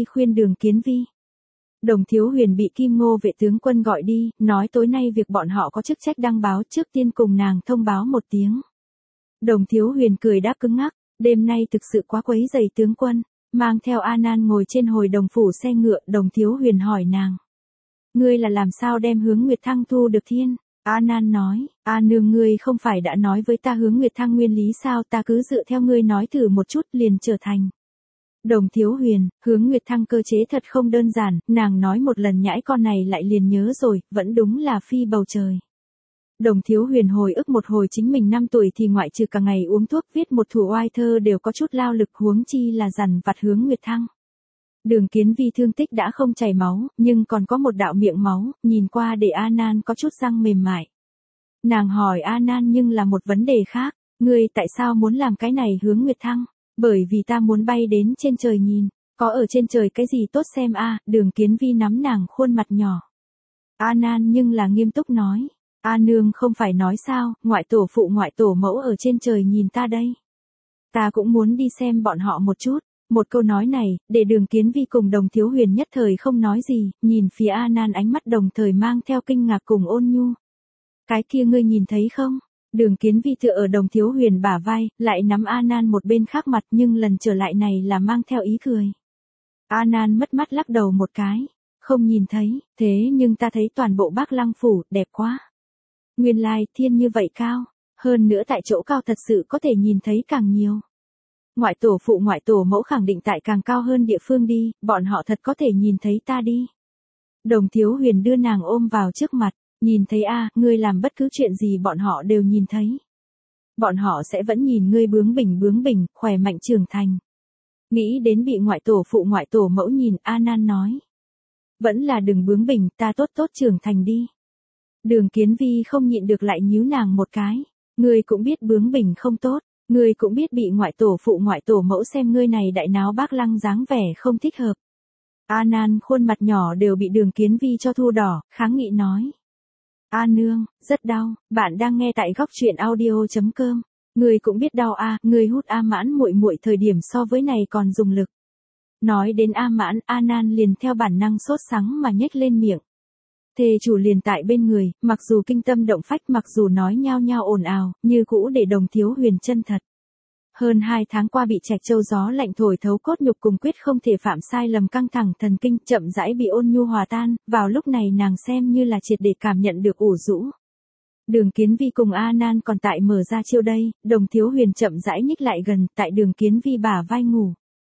[SPEAKER 1] Kiến Vi. Đồng Thiếu Huyền bị Kim Ngô vệ tướng quân gọi đi, nói tối nay việc bọn họ có chức trách đăng báo trước tiên cùng nàng thông báo một tiếng. Đồng Thiếu Huyền cười đáp cứng ngắc, đêm nay thực sự quá quấy rầy tướng quân, mang theo A Nan ngồi trên hồi đồng phủ xe ngựa, Đồng Thiếu Huyền hỏi nàng. Ngươi là làm sao đem Hướng Nguyệt Thăng thu được thiên? A Nan nói, A nương ngươi không phải đã nói với ta Hướng Nguyệt Thăng nguyên lý sao, ta cứ dựa theo ngươi nói thử một chút liền trở thành. Đồng Thiếu Huyền, Hướng Nguyệt Thăng cơ chế thật không đơn giản, nàng nói một lần nhãi con này lại liền nhớ rồi, vẫn đúng là phi bầu trời. Đồng Thiếu Huyền hồi ức một hồi chính mình 5 tuổi thì ngoại trừ cả ngày uống thuốc viết một thủ oai thơ đều có chút lao lực, huống chi là dằn vặt Hướng Nguyệt Thăng. Đường Kiến Vi thương tích đã không chảy máu, nhưng còn có một đạo miệng máu, nhìn qua để A Nan có chút răng mềm mại. Nàng hỏi A Nan nhưng là một vấn đề khác, ngươi tại sao muốn làm cái này Hướng Nguyệt Thăng? Bởi vì ta muốn bay đến trên trời nhìn, có ở trên trời cái gì tốt xem a, Đường Kiến Vi nắm nàng khuôn mặt nhỏ. A Nan nhưng là nghiêm túc nói, A nương không phải nói sao, ngoại tổ phụ ngoại tổ mẫu ở trên trời nhìn ta đây. Ta cũng muốn đi xem bọn họ một chút. Một câu nói này, để Đường Kiến Vi cùng Đồng Thiếu Huyền nhất thời không nói gì, nhìn phía A Nan ánh mắt đồng thời mang theo kinh ngạc cùng ôn nhu. Cái kia ngươi nhìn thấy không? Đường Kiến Vi tựa ở Đồng Thiếu Huyền bả vai, lại nắm A Nan một bên khác mặt, nhưng lần trở lại này là mang theo ý cười. A Nan mất mắt lắc đầu một cái, không nhìn thấy, thế nhưng ta thấy toàn bộ Bắc Lăng phủ, đẹp quá. Nguyên lai thiên như vậy cao, hơn nữa tại chỗ cao thật sự có thể nhìn thấy càng nhiều. Ngoại tổ phụ ngoại tổ mẫu khẳng định tại càng cao hơn địa phương đi, bọn họ thật có thể nhìn thấy ta đi. Đồng Thiếu Huyền đưa nàng ôm vào trước mặt, nhìn thấy a, ngươi làm bất cứ chuyện gì bọn họ đều nhìn thấy. Bọn họ sẽ vẫn nhìn ngươi bướng bỉnh, khỏe mạnh trưởng thành. Nghĩ đến bị ngoại tổ phụ ngoại tổ mẫu nhìn, A Nan nói. Vẫn là đừng bướng bỉnh, ta tốt tốt trưởng thành đi. Đường Kiến Vi không nhịn được lại nhíu nàng một cái. Ngươi cũng biết bướng bỉnh không tốt. Ngươi cũng biết bị ngoại tổ phụ ngoại tổ mẫu xem ngươi này đại náo Bác Lăng dáng vẻ không thích hợp. A Nan khuôn mặt nhỏ đều bị Đường Kiến Vi cho thu đỏ, kháng nghị nói. A nương, rất đau, bạn đang nghe tại góc truyện audio.com. Ngươi cũng biết đau a, ngươi hút A Mãn muội muội thời điểm so với này còn dùng lực. Nói đến A Mãn, A Nan liền theo bản năng sốt sắng mà nhếch lên miệng. Thê chủ liền tại bên người, mặc dù kinh tâm động phách, mặc dù nói nhao nhao ồn ào, như cũ để Đồng Thiếu Huyền chân thật. Hơn 2 tháng qua bị Trạch Châu gió lạnh thổi thấu cốt nhục cùng quyết không thể phạm sai lầm căng thẳng thần kinh, chậm rãi bị ôn nhu hòa tan, vào lúc này nàng xem như là triệt để cảm nhận được ủ rũ. Đường Kiến Vi cùng A Nan còn tại mở ra chiêu đây, Đồng Thiếu Huyền chậm rãi nhích lại gần, tại Đường Kiến Vi bả vai ngủ.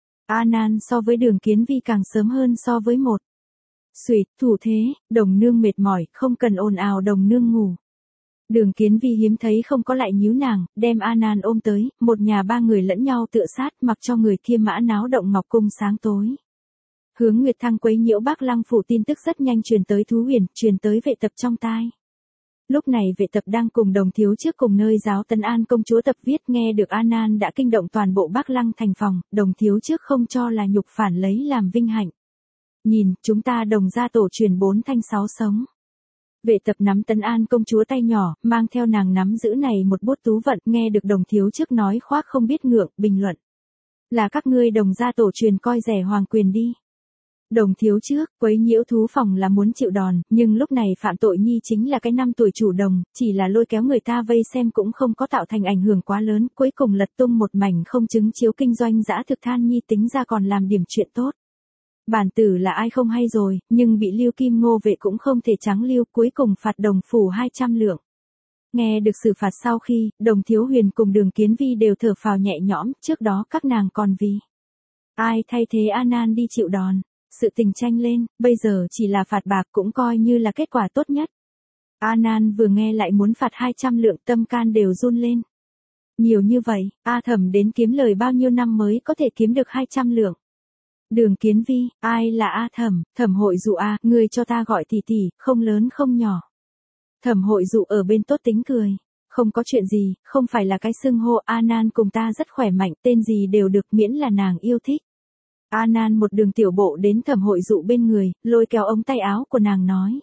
[SPEAKER 1] A Nan so với Đường Kiến Vi càng sớm hơn so với một. Xuyệt, thủ thế, đồng nương mệt mỏi, không cần ồn ào, đồng nương ngủ. Đường Kiến Vi hiếm thấy không có lại nhíu nàng, đem A Nan ôm tới, một nhà 3 người lẫn nhau tựa sát, mặc cho người kia mã náo động ngọc cung sáng tối. Hướng Nguyệt Thăng quấy nhiễu Bác Lăng phủ tin tức rất nhanh truyền tới Thú Huyền, truyền tới vệ tập trong tai. Lúc này vệ tập đang cùng Đồng Thiếu trước cùng nơi giáo Tân An công chúa tập viết, nghe được A Nan đã kinh động toàn bộ Bác Lăng thành phòng, Đồng Thiếu trước không cho là nhục, phản lấy làm vinh hạnh. Nhìn, chúng ta Đồng gia tổ truyền 4 thanh 6 sống. Vệ tập nắm Tấn An công chúa tay nhỏ, mang theo nàng nắm giữ này một bút tú vận, nghe được Đồng thiếu trước nói khoác không biết ngượng, bình luận. Là các ngươi Đồng gia tổ truyền coi rẻ hoàng quyền đi. Đồng thiếu trước, quấy nhiễu thú phòng là muốn chịu đòn, nhưng lúc này phạm tội nhi chính là cái năm tuổi chủ Đồng, chỉ là lôi kéo người ta vây xem cũng không có tạo thành ảnh hưởng quá lớn, cuối cùng lật tung một mảnh không chứng chiếu kinh doanh dã thực than nhi tính ra còn làm điểm chuyện tốt. Bản tử là ai không hay rồi, nhưng bị Lưu Kim Ngô vệ cũng không thể trắng lưu, cuối cùng phạt Đồng phủ 200 lượng. Nghe được xử phạt sau khi, Đồng Thiếu Huyền cùng Đường Kiến Vi đều thở phào nhẹ nhõm, trước đó các nàng còn vì ai thay thế A Nan đi chịu đòn. Sự tình tranh lên, bây giờ chỉ là phạt bạc cũng coi như là kết quả tốt nhất. A Nan vừa nghe lại muốn phạt 200 lượng, tâm can đều run lên. Nhiều như vậy, A Thẩm đến kiếm lời bao nhiêu năm mới có thể kiếm được 200 lượng. Đường Kiến Vi, ai là A Thẩm? Thẩm Hội Dụ A, ngươi cho ta gọi tỷ tỷ, không lớn không nhỏ. Thẩm Hội Dụ ở bên tốt tính cười. Không có chuyện gì, không phải là cái xưng hô, A Nan cùng ta rất khỏe mạnh, tên gì đều được miễn là nàng yêu thích. A Nan một đường tiểu bộ đến Thẩm Hội Dụ bên người, lôi kéo ống tay áo của nàng nói.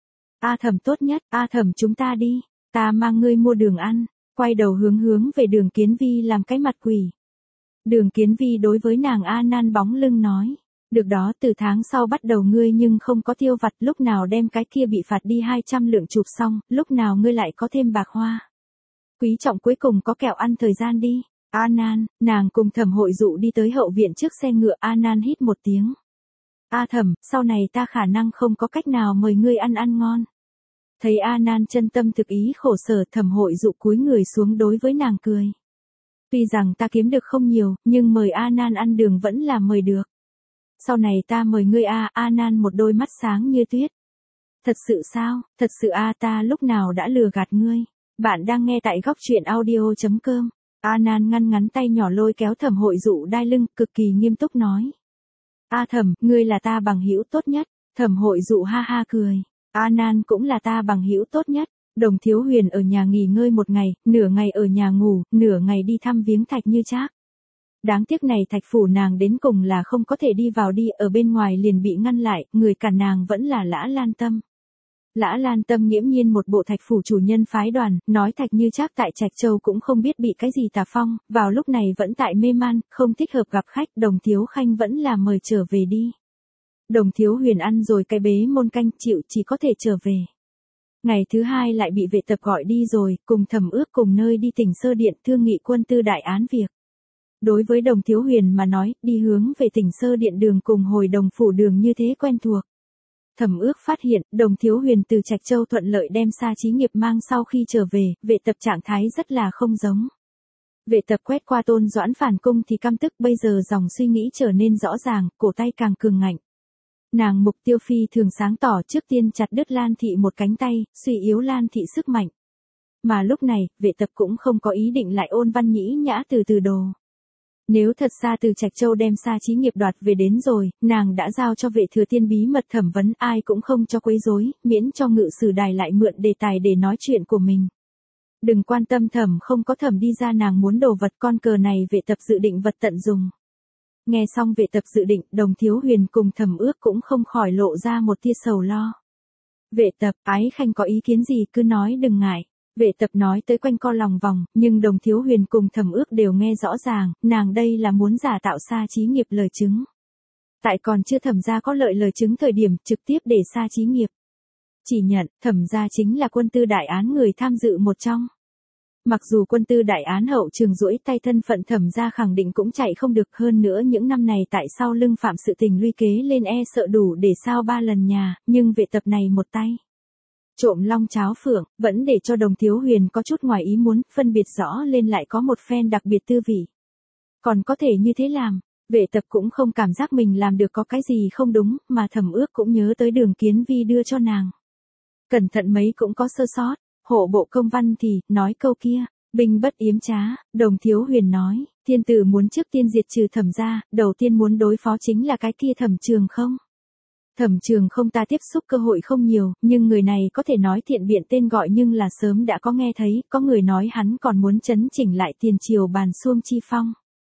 [SPEAKER 1] A Thẩm tốt nhất, A Thẩm chúng ta đi, ta mang ngươi mua đường ăn, quay đầu hướng về Đường Kiến Vi làm cái mặt quỷ. Đường Kiến Vi đối với nàng A Nan bóng lưng nói. Được đó, từ tháng sau bắt đầu ngươi nhưng không có tiêu vặt, lúc nào đem cái kia bị phạt đi 200 lượng chụp xong, lúc nào ngươi lại có thêm bạc hoa. Quý trọng cuối cùng có kẹo ăn thời gian đi. A Nan, nàng cùng Thẩm Hội Dụ đi tới hậu viện trước xe ngựa, A Nan hít một tiếng. A Thẩm, sau này ta khả năng không có cách nào mời ngươi ăn ngon. Thấy A Nan chân tâm thực ý khổ sở, Thẩm Hội Dụ cúi người xuống đối với nàng cười. Tuy rằng ta kiếm được không nhiều, nhưng mời A Nan ăn đường vẫn là mời được. Sau này ta mời ngươi A. A Nan một đôi mắt sáng như tuyết. Thật sự sao, thật sự A, ta lúc nào đã lừa gạt ngươi. Bạn đang nghe tại góc truyện audio.com. A Nan ngăn ngắn tay nhỏ lôi kéo Thẩm Hội Dụ đai lưng, cực kỳ nghiêm túc nói. A Thẩm, ngươi là ta bằng hữu tốt nhất. Thẩm Hội Dụ ha ha cười. A Nan cũng là ta bằng hữu tốt nhất. Đồng Thiếu Huyền ở nhà nghỉ ngơi một ngày, nửa ngày ở nhà ngủ, nửa ngày đi thăm viếng Thạch Như Trác. Đáng tiếc này Thạch phủ nàng đến cùng là không có thể đi vào đi, ở bên ngoài liền bị ngăn lại, người cản nàng vẫn là Lã Lan Tâm. Lã Lan Tâm nghiễm nhiên một bộ Thạch phủ chủ nhân phái đoàn, nói Thạch Như Trác tại Trạch Châu cũng không biết bị cái gì tà phong, vào lúc này vẫn tại mê man, không thích hợp gặp khách, Đồng Thiếu Khanh vẫn là mời trở về đi. Đồng Thiếu Huyền ăn rồi cái bế môn canh, chịu chỉ có thể trở về. Ngày thứ hai lại bị vệ tập gọi đi rồi, cùng Thẩm Ước cùng nơi đi Tỉnh Sơ Điện thương nghị quân tư đại án việc. Đối với Đồng Thiếu Huyền mà nói, đi hướng về Tỉnh Sơ Điện đường cùng hồi Đồng phủ đường như thế quen thuộc. Thẩm Ước phát hiện, Đồng Thiếu Huyền từ Trạch Châu thuận lợi đem Sa Chí Nghiệp mang sau khi trở về, vệ tập trạng thái rất là không giống. Vệ tập quét qua Tôn Doãn phản cung thì căm tức, bây giờ dòng suy nghĩ trở nên rõ ràng, cổ tay càng cường ngạnh. Nàng mục tiêu phi thường sáng tỏ, trước tiên chặt đứt Lan Thị một cánh tay, suy yếu Lan Thị sức mạnh. Mà lúc này, vệ tập cũng không có ý định lại ôn văn nhĩ nhã từ đồ. Nếu thật ra từ Trạch Châu đem Sa Chí Nghiệp đoạt về đến rồi, nàng đã giao cho vệ thừa tiên bí mật thẩm vấn, ai cũng không cho quấy rối, miễn cho ngự sử đài lại mượn đề tài để nói chuyện của mình. Đừng quan tâm thẩm không có thẩm đi ra, nàng muốn đồ vật, con cờ này vệ tập dự định vật tận dùng. Nghe xong vệ tập dự định, Đồng Thiếu Huyền cùng Thẩm Ước cũng không khỏi lộ ra một tia sầu lo. Vệ tập, Ái Khanh có ý kiến gì cứ nói đừng ngại. Vệ tập nói tới quanh co lòng vòng, nhưng Đồng Thiếu Huyền cùng Thẩm Ước đều nghe rõ ràng, nàng đây là muốn giả tạo Sa Chí Nghiệp lời chứng. Tại còn chưa thẩm ra có lợi lời chứng thời điểm, trực tiếp để Sa Chí Nghiệp chỉ nhận, thẩm ra chính là quân tư đại án người tham dự một trong. Mặc dù quân tư đại án hậu trường duỗi tay, thân phận thẩm ra khẳng định cũng chạy không được, hơn nữa những năm này tại sau lưng phạm sự tình luy kế lên e sợ đủ để sao 3 lần nhà, nhưng vệ tập này một tay trộm long cháo phượng, vẫn để cho Đồng Thiếu Huyền có chút ngoài ý muốn, phân biệt rõ lên lại có một phen đặc biệt tư vị. Còn có thể như thế làm, vệ tập cũng không cảm giác mình làm được có cái gì không đúng, mà Thẩm Ước cũng nhớ tới Đường Kiến Vi đưa cho nàng. Cẩn thận mấy cũng có sơ sót, hộ bộ công văn thì, nói câu kia, binh bất yếm trá, Đồng Thiếu Huyền nói, thiên tử muốn trước tiên diệt trừ Thẩm gia, đầu tiên muốn đối phó chính là cái kia Thẩm Trường Không. Thẩm Trường Không ta tiếp xúc cơ hội không nhiều, nhưng người này có thể nói thiện biện tên gọi, nhưng là sớm đã có nghe thấy, có người nói hắn còn muốn chấn chỉnh lại tiền triều Bàn Xuông chi phong.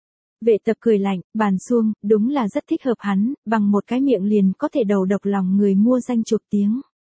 [SPEAKER 1] Vệ tập cười lạnh, Bàn Xuông, đúng là rất thích hợp hắn, bằng một cái miệng liền có thể đầu độc lòng người mua danh chuộc tiếng.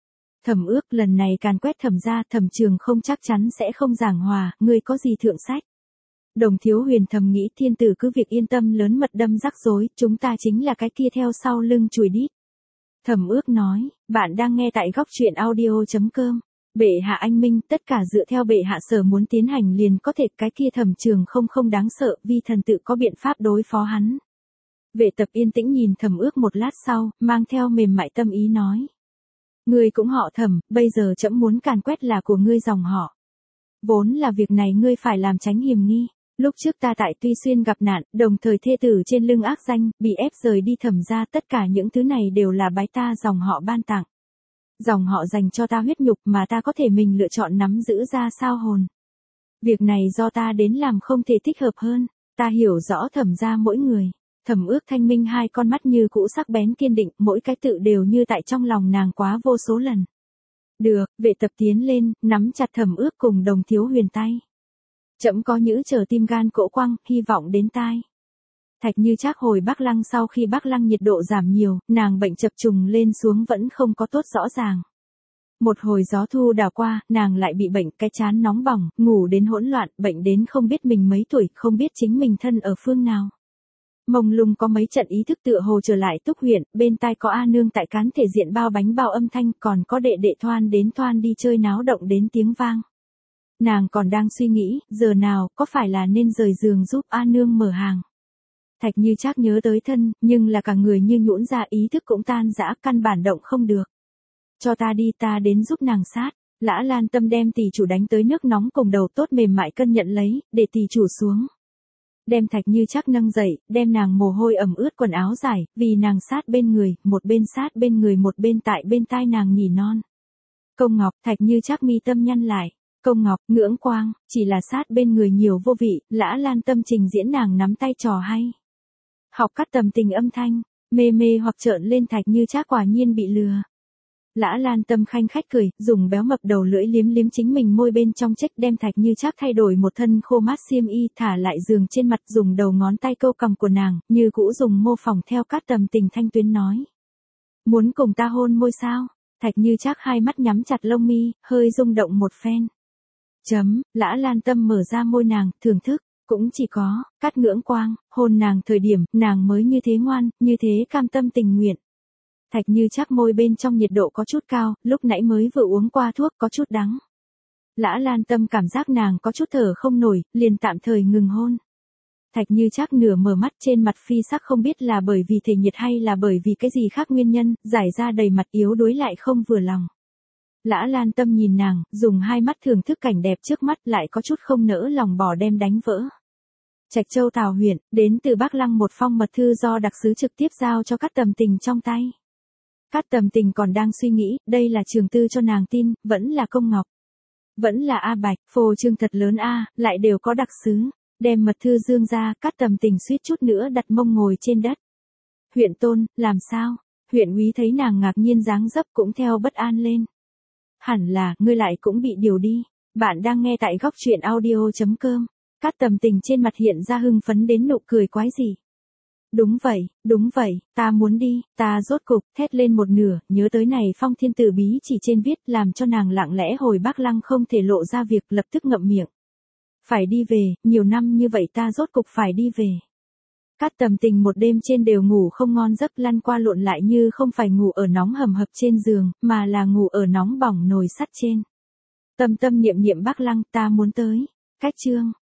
[SPEAKER 1] Thẩm Ước lần này càn quét Thẩm gia, Thẩm Trường không chắc chắn sẽ không giảng hòa, ngươi có gì thượng sách. Đồng Thiếu Huyền thầm nghĩ thiên tử cứ việc yên tâm lớn mật đâm rắc rối, chúng ta chính là cái kia theo sau lưng chùi đít. Thẩm Ước nói, bạn đang nghe tại góc truyện audio.com. Bệ hạ anh minh, tất cả dựa theo bệ hạ sở muốn tiến hành liền có thể, cái kia Thẩm Trường không đáng sợ, vi thần tự có biện pháp đối phó hắn. Vệ Tập yên tĩnh nhìn Thẩm Ước một lát sau, mang theo mềm mại tâm ý nói. Ngươi cũng họ Thẩm, bây giờ trẫm muốn càn quét là của ngươi dòng họ. Vốn là việc này ngươi phải làm tránh hiềm nghi. Lúc trước ta tại Tuy Xuyên gặp nạn, đồng thời thê tử trên lưng ác danh, bị ép rời đi Thẩm gia, tất cả những thứ này đều là bái ta dòng họ ban tặng. Dòng họ dành cho ta huyết nhục mà ta có thể mình lựa chọn nắm giữ ra sao hồn. Việc này do ta đến làm không thể thích hợp hơn, ta hiểu rõ Thẩm gia mỗi người. Thẩm Ước thanh minh hai con mắt như cũ sắc bén kiên định, mỗi cái tự đều như tại trong lòng nàng quá vô số lần. Được, Vệ Tập tiến lên, nắm chặt Thẩm Ước cùng Đồng Thiếu Huyền tay. Trẫm có nhữ chờ tim gan cỗ quăng, hy vọng đến tai. Thạch Như Trác hồi Bắc Lăng sau khi Bắc Lăng nhiệt độ giảm nhiều, nàng bệnh chập trùng lên xuống vẫn không có tốt rõ ràng. Một hồi gió thu đào qua, nàng lại bị bệnh, cái trán nóng bỏng, ngủ đến hỗn loạn, bệnh đến không biết mình mấy tuổi, không biết chính mình thân ở phương nào. Mông lung có mấy trận ý thức tựa hồ trở lại Túc huyện, bên tai có A nương tại cán thể diện bao bánh bao âm thanh, còn có đệ đệ thoan đến thoan đi chơi náo động đến tiếng vang. Nàng còn đang suy nghĩ, giờ nào, có phải là nên rời giường giúp A nương mở hàng. Thạch Như Trác nhớ tới thân, nhưng là cả người như nhũn ra, ý thức cũng tan rã, căn bản động không được. Cho ta đi, ta đến giúp nàng sát. Lã Lan Tâm đem tỷ chủ đánh tới nước nóng cùng đầu tốt mềm mại cân nhận lấy, để tỷ chủ xuống. Đem Thạch Như Trác nâng dậy, đem nàng mồ hôi ẩm ướt quần áo dài, vì nàng sát bên người, một bên sát bên người một bên tại bên tai nàng nhỉ non. Công Ngọc, Thạch Như Trác mi tâm nhăn lại. Công Ngọc, ngưỡng quang, chỉ là sát bên người nhiều vô vị, Lã Lan Tâm trình diễn nàng nắm tay trò hay. Học cắt tầm tình âm thanh, mê mê hoặc trợn lên Thạch Như Trác quả nhiên bị lừa. Lã Lan Tâm khanh khách cười, dùng béo mập đầu lưỡi liếm liếm chính mình môi bên trong trách, đem Thạch Như Trác thay đổi một thân khô mát xiêm y, thả lại giường trên mặt, dùng đầu ngón tay câu cằm của nàng, như cũ dùng mô phỏng theo cắt tầm tình thanh tuyến nói. Muốn cùng ta hôn môi sao? Thạch Như Trác hai mắt nhắm chặt lông mi, hơi rung động một phen. Lã Lan Tâm mở ra môi nàng, thưởng thức, cũng chỉ có, cắt ngưỡng quang, hôn nàng thời điểm, nàng mới như thế ngoan, như thế cam tâm tình nguyện. Thạch Như Trác môi bên trong nhiệt độ có chút cao, lúc nãy mới vừa uống qua thuốc có chút đắng. Lã Lan Tâm cảm giác nàng có chút thở không nổi, liền tạm thời ngừng hôn. Thạch Như Trác nửa mở mắt, trên mặt phi sắc không biết là bởi vì thể nhiệt hay là bởi vì cái gì khác nguyên nhân, giải ra đầy mặt yếu đuối lại không vừa lòng. Lã Lan Tâm nhìn nàng, dùng hai mắt thưởng thức cảnh đẹp trước mắt, lại có chút không nỡ lòng bỏ đem đánh vỡ. Trạch Châu Tào huyện, đến từ Bắc Lăng một phong mật thư do đặc sứ trực tiếp giao cho Cát Tầm Tình trong tay. Cát Tầm Tình còn đang suy nghĩ, đây là Trường Tư cho nàng tin, vẫn là Công Ngọc, vẫn là A Bạch, phô trương thật lớn a, lại đều có đặc sứ. Đem mật thư dương ra, Cát Tầm Tình suýt chút nữa đặt mông ngồi trên đất. Huyện Tôn, làm sao? Huyện úy thấy nàng ngạc nhiên dáng dấp cũng theo bất an lên. Hẳn là, ngươi lại cũng bị điều đi. Bạn đang nghe tại góc truyện audio.com. Cát Tầm Tình trên mặt hiện ra hưng phấn đến nụ cười quái dị. Đúng vậy, ta muốn đi, ta rốt cục, thét lên một nửa, nhớ tới này phong thiên tử bí chỉ trên viết, làm cho nàng lặng lẽ hồi Bắc Lăng không thể lộ ra việc, lập tức ngậm miệng. Phải đi về, nhiều năm như vậy ta rốt cục phải đi về. Cát Tầm Tình một đêm trên đều ngủ không ngon giấc, lăn qua lộn lại như không phải ngủ ở nóng hầm hập trên giường, mà là ngủ ở nóng bỏng nồi sắt trên. Tâm tâm niệm niệm Bắc Lăng, ta muốn tới. Cách chương